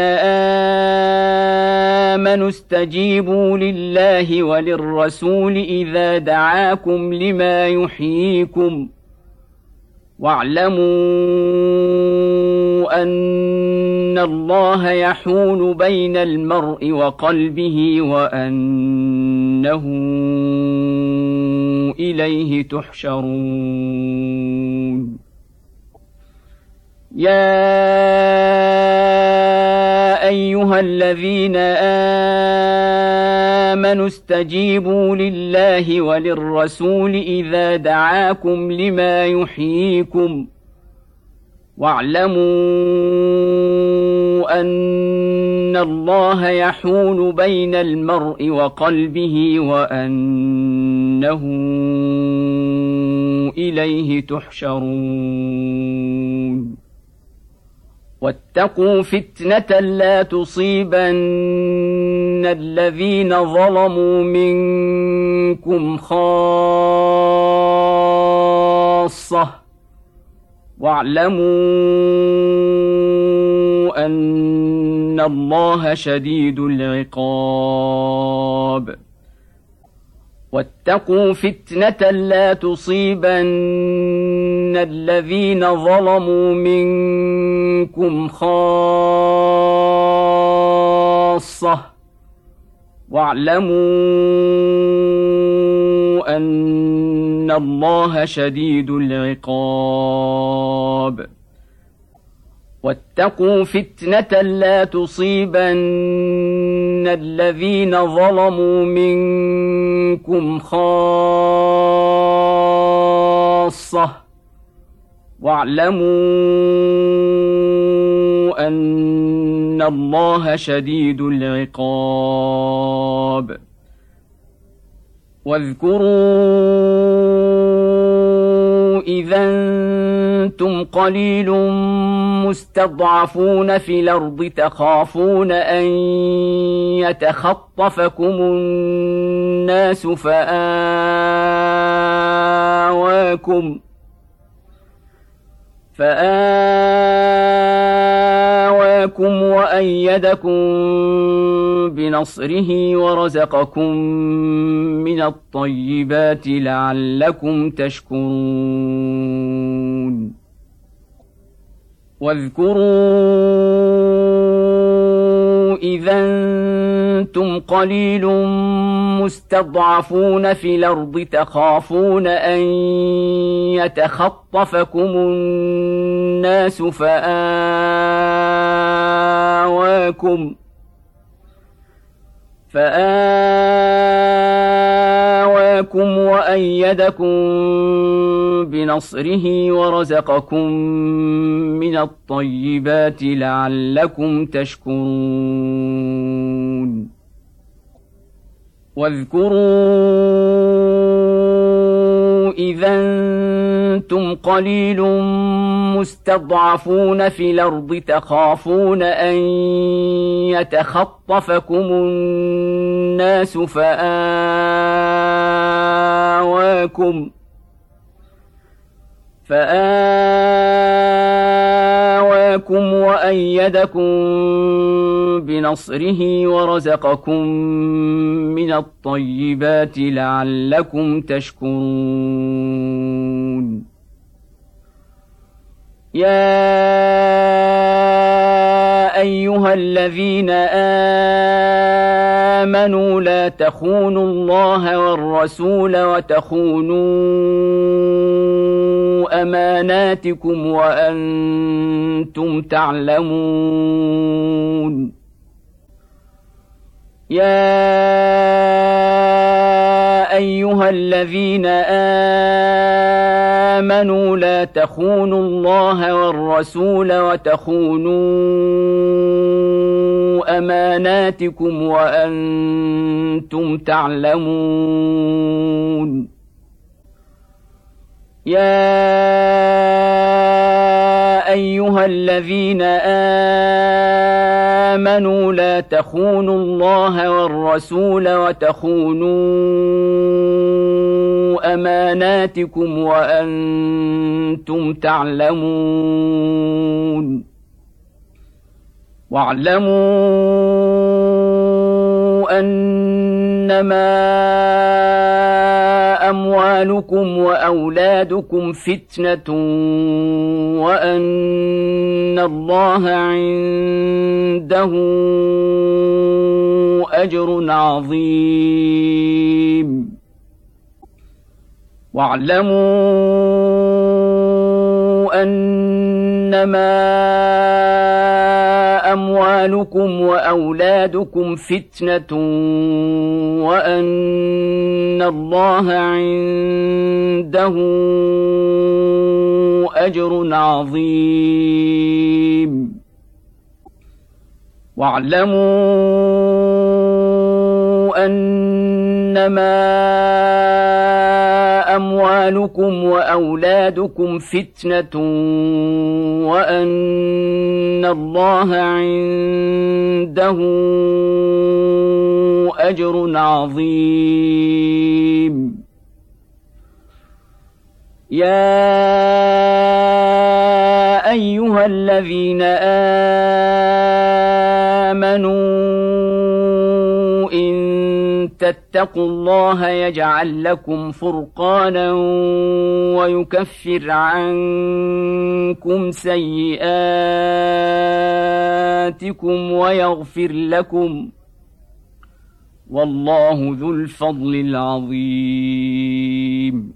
آمنوا استجيبوا لله وللرسول إذا دعاكم لما يحييكم واعلموا أن الله يحول بين المرء وقلبه وأنه إليه تحشرون. يا أيها الذين آمنوا استجيبوا لله وللرسول إذا دعاكم لما يحييكم واعلموا أن الله يحول بين المرء وقلبه وأنه إليه تحشرون. واتقوا فتنة لا تصيبن الذين ظلموا منكم خاصة واعلموا أن الله شديد العقاب واتقوا فتنة لا تصيبن الذين ظلموا منكم خاصة واعلموا أن الله شديد العقاب واتقوا فتنة لا تصيبن الذين ظلموا منكم خاصة واعلموا أن الله شديد العقاب واذكروا إذا أنتم قليل مستضعفون في الأرض تخافون أن يتخطفكم الناس فآواكم فآواكم وأيدكم بنصره ورزقكم من الطيبات لعلكم تشكرون واذكروا إذا أنتم قليل مستضعفون في الأرض تخافون أن يتخطفكم الناس فآواكم فآواكم وأيدكم بنصره ورزقكم من الطيبات لعلكم تشكرون واذكروا إذا أنتم قليل مستضعفون في الأرض تخافون أن يتخطفكم الناس فآواكم فآواكم وأيدكم بنصره ورزقكم من الطيبات لعلكم تشكرون يا أيها الذين آمنوا لا تخونوا الله والرسول وتخونوا أماناتكم وأنتم تعلمون يا أيها الذين آمنوا لا تخونوا الله والرسول وتخونوا أماناتكم وأنتم تعلمون يا أيها الذين آمنوا لا تخونوا الله والرسول وتخونوا أماناتكم وأنتم تعلمون واعلموا أنما أموالكم وأولادكم فتنة وأن الله عنده أجر عظيم واعلموا أنما أموالكم وأولادكم فتنة وأن الله عنده أجر عظيم واعلموا أنما أموالكم وأولادكم فتنة وأن الله عنده أجر عظيم يا أيها الذين آمنوا إن تتقوا الله يجعل لكم فرقانا ويكفر عنكم سيئاتكم ويغفر لكم والله ذو الفضل العظيم.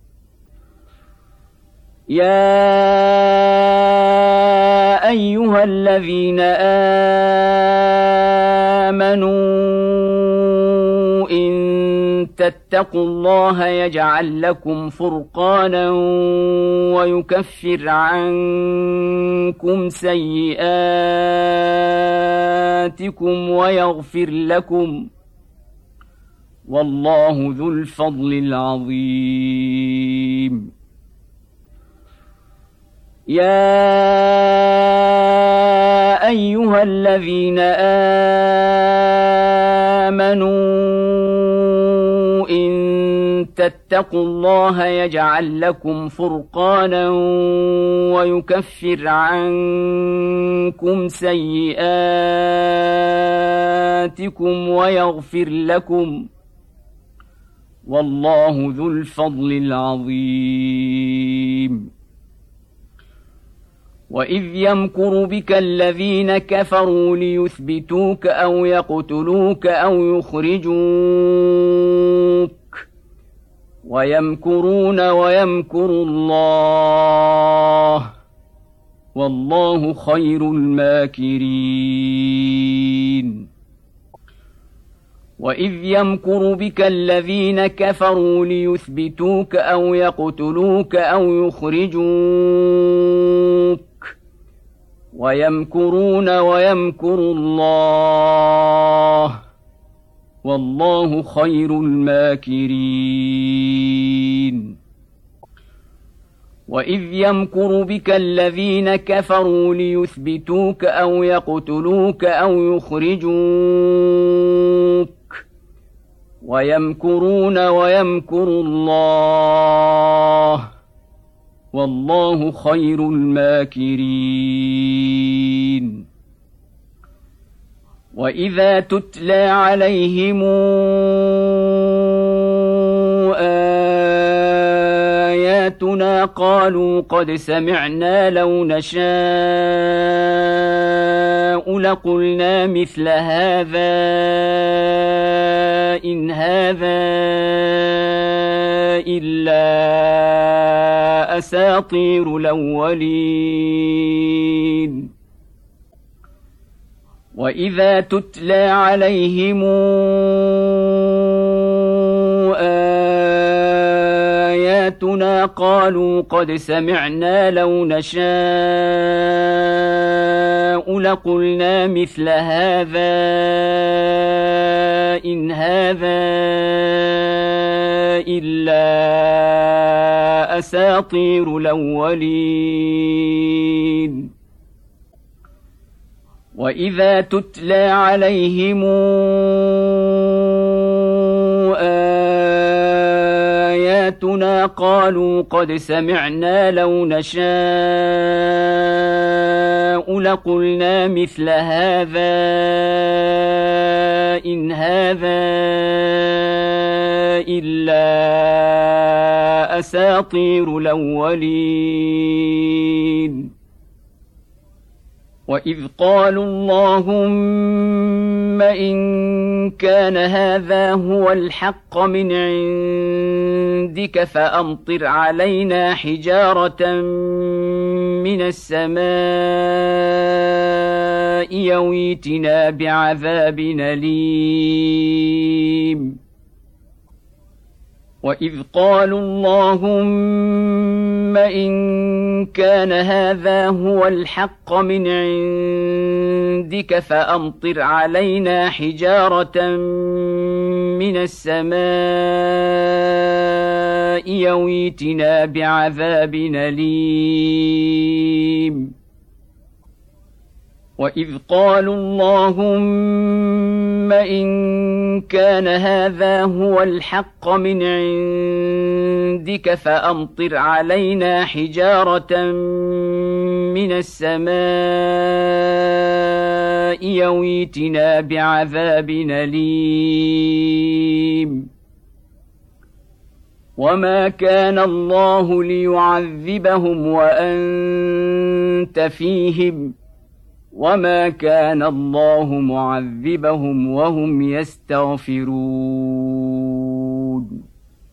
يا أيها الذين آمنوا إن تتقوا الله يجعل لكم فرقانا ويكفر عنكم سيئاتكم ويغفر لكم والله ذو الفضل العظيم. يا أيها الذين آمنوا إن تتقوا الله يجعل لكم فرقانا ويكفر عنكم سيئاتكم ويغفر لكم والله ذو الفضل العظيم. وإذ يمكر بك الذين كفروا ليثبتوك أو يقتلوك أو يخرجوك ويمكرون ويمكر الله والله خير الماكرين. وإذ يمكر بك الذين كفروا ليثبتوك أو يقتلوك أو يخرجوك ويمكرون ويمكر الله والله خير الماكرين. وإذ يمكر بك الذين كفروا ليثبتوك أو يقتلوك أو يخرجوك ويمكرون ويمكر الله والله خير الماكرين. وإذا تتلى عليهم آياتنا قالوا قد سمعنا لو نشاء لقلنا مثل هذا إن هذا إلا أساطير الأولين. وإذا تتلى عليهم آياتنا قالوا قد سمعنا لو نشاء لقلنا مثل هذا إن هذا إلا أساطير الأولين. وإذا تتلى عليهم آياتنا قالوا قد سمعنا لو نشاء لقلنا مثل هذا إن هذا إلا أساطير الأولين. وإذ قالوا اللهم إن كان هذا هو الحق من عندك فأمطر علينا حجارة من السماء يويتنا بعذاب أليم. وإذ قالوا اللهم إن كان هذا هو الحق من عندك فأمطر علينا حجارة من السماء يويتنا بعذاب أليم. وإذ قالوا اللهم إن كان هذا هو الحق من عندك فأمطر علينا حجارة من السماء أو ائتنا بعذاب أليم وما كان الله ليعذبهم وأنت فيهم وما كان الله معذبهم وهم يستغفرون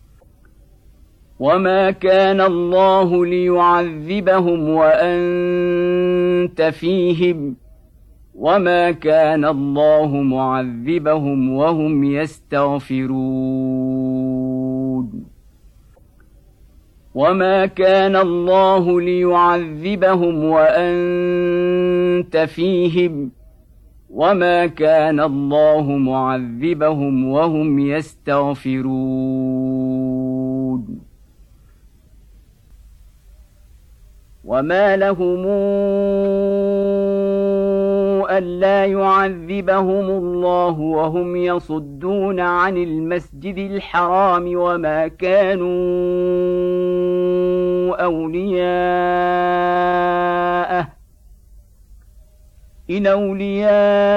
وما كان الله ليعذبهم وأنت فيهم وما كان الله معذبهم وهم يستغفرون وما كان الله ليعذبهم وأنت فيهم وما كان الله معذبهم وهم يستغفرون وما لهم ألا يعذبهم الله وهم يصدون عن المسجد الحرام وما كانوا أولياءه إن أولياؤه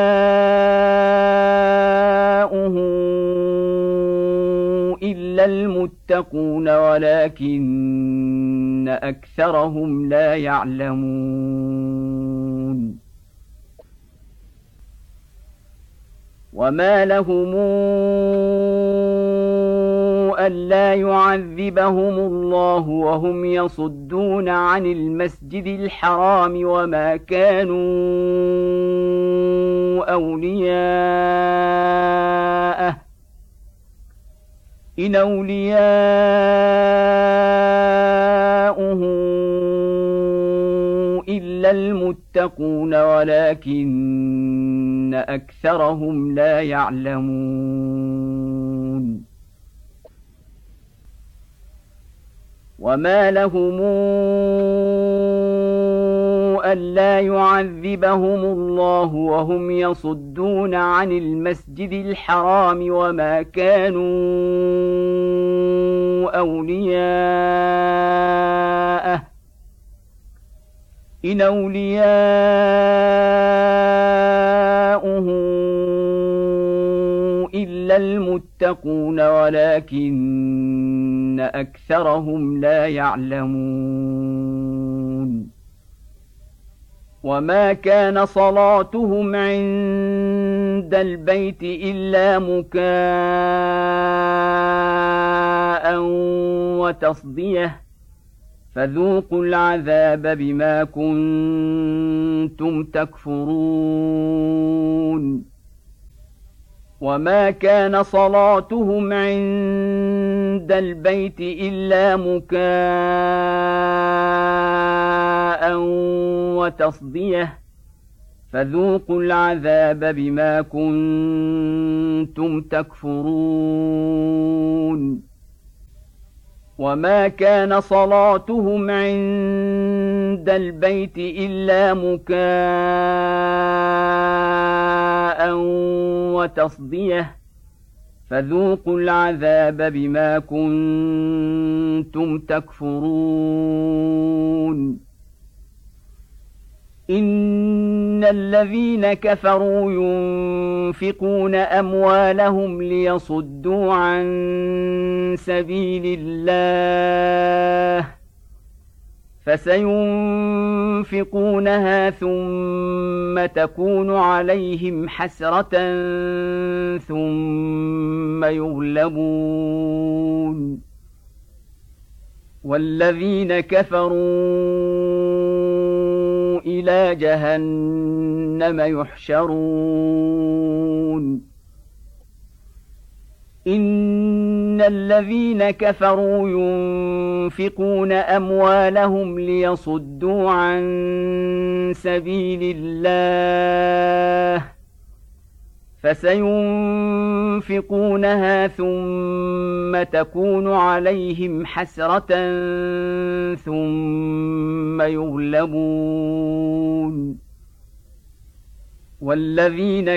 إلا المتقون ولكن أكثرهم لا يعلمون وما لهم ألا يعذبهم الله وهم يصدون عن المسجد الحرام وما كانوا أولياءه إن أولياؤه إلا المتقون ولكن أكثرهم لا يعلمون وما لهم ألا يعذبهم الله وهم يصدون عن المسجد الحرام وما كانوا أولياءه إن أولياؤه إلا المتقون ولكن أكثرهم لا يعلمون وما كان صلاتهم عند البيت إلا مكاء وتصديه فذوقوا العذاب بما كنتم تكفرون وما كان صلاتهم عند البيت إلا مكاء وتصديه فذوقوا العذاب بما كنتم تكفرون وما كان صلاتهم عند البيت إلا مكاء وتصديه فذوقوا العذاب بما كنتم تكفرون إن الذين كفروا ينفقون أموالهم ليصدوا عن سبيل الله فسينفقونها ثم تكون عليهم حسرة ثم يغلبون والذين كفروا إلى جهنم يحشرون إن الذين كفروا ينفقون أموالهم ليصدوا عن سبيل الله فسينفقونها ثم تكون عليهم حسرة ثم يغلبون والذين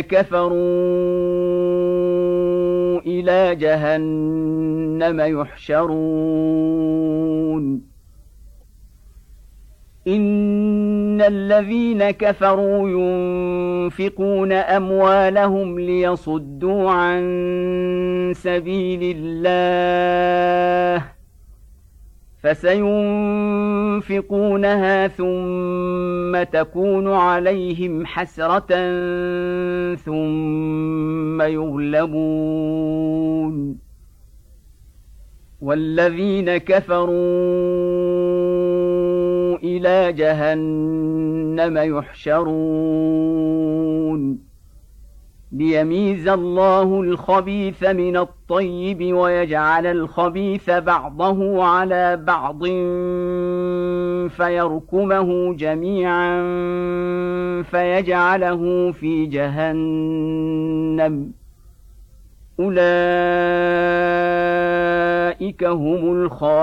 كفروا إلى جهنم يحشرون إن إن الذين كفروا ينفقون أموالهم ليصدوا عن سبيل الله فسينفقونها ثم تكون عليهم حسرة ثم يغلبون والذين كفروا إلى جهنم يحشرون ليميز الله الخبيث من الطيب ويجعل الخبيث بعضه على بعض فيركمه جميعا فيجعله في جهنم أولئك هم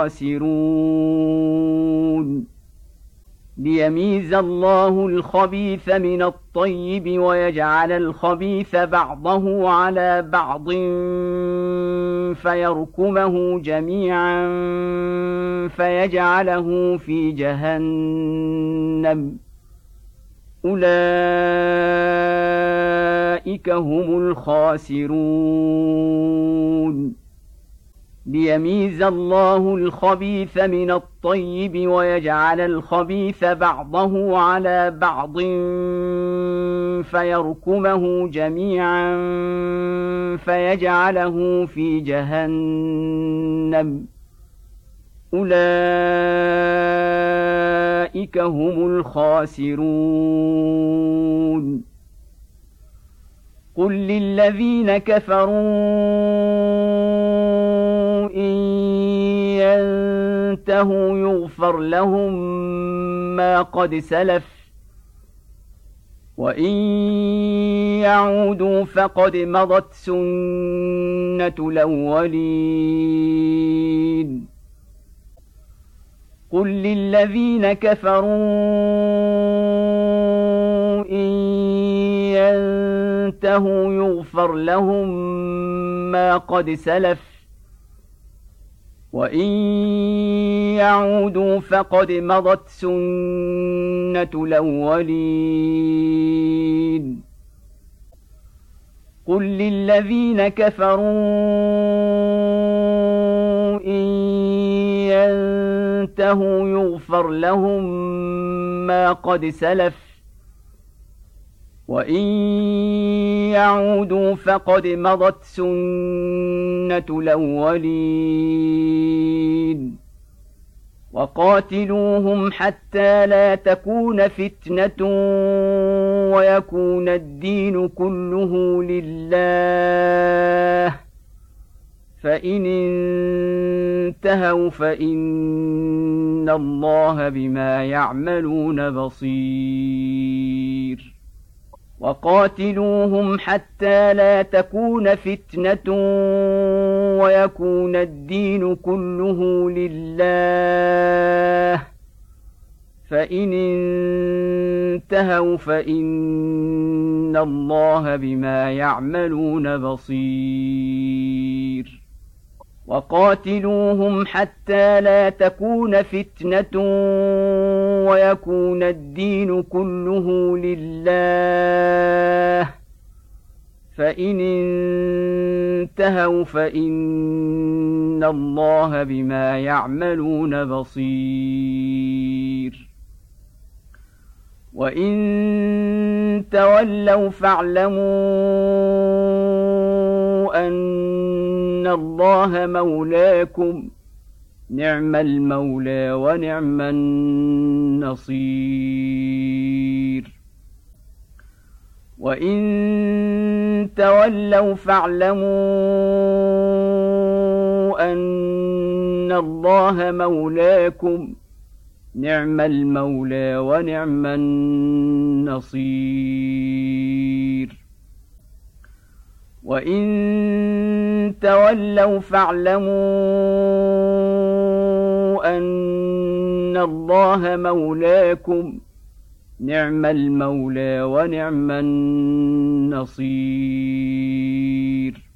الخاسرون ليميز الله الخبيث من الطيب ويجعل الخبيث بعضه على بعض فيركمه جميعا فيجعله في جهنم أولئك هم الخاسرون ليميز الله الخبيث من الطيب ويجعل الخبيث بعضه على بعض فيركمه جميعا فيجعله في جهنم أولئك هم الخاسرون قل للذين كفروا إن ينتهوا يغفر لهم ما قد سلف وإن يعودوا فقد مضت سنة الأولين قل للذين كفروا إن ينتهوا يغفر لهم ما قد سلف وإن يعودوا فقد مضت سنة الأولين قل للذين كفروا إن ينتهوا يغفر لهم ما قد سلف وإن يعودوا فقد مضت سنة الأولين وقاتلوهم حتى لا تكون فتنة ويكون الدين كله لله فإن انتهوا فإن الله بما يعملون بصير وقاتلوهم حتى لا تكون فتنة ويكون الدين كله لله فإن انتهوا فإن الله بما يعملون بصير وقاتلوهم حتى لا تكون فتنة ويكون الدين كله لله فإن انتهوا فإن الله بما يعملون بصير وإن تولوا فاعلموا أن الله مولاكم نعم المولى ونعم النصير وإن تولوا فاعلموا أن الله مولاكم نعم المولى ونعم النصير وإن تولوا فاعلموا أن الله مولاكم نعم المولى ونعم النصير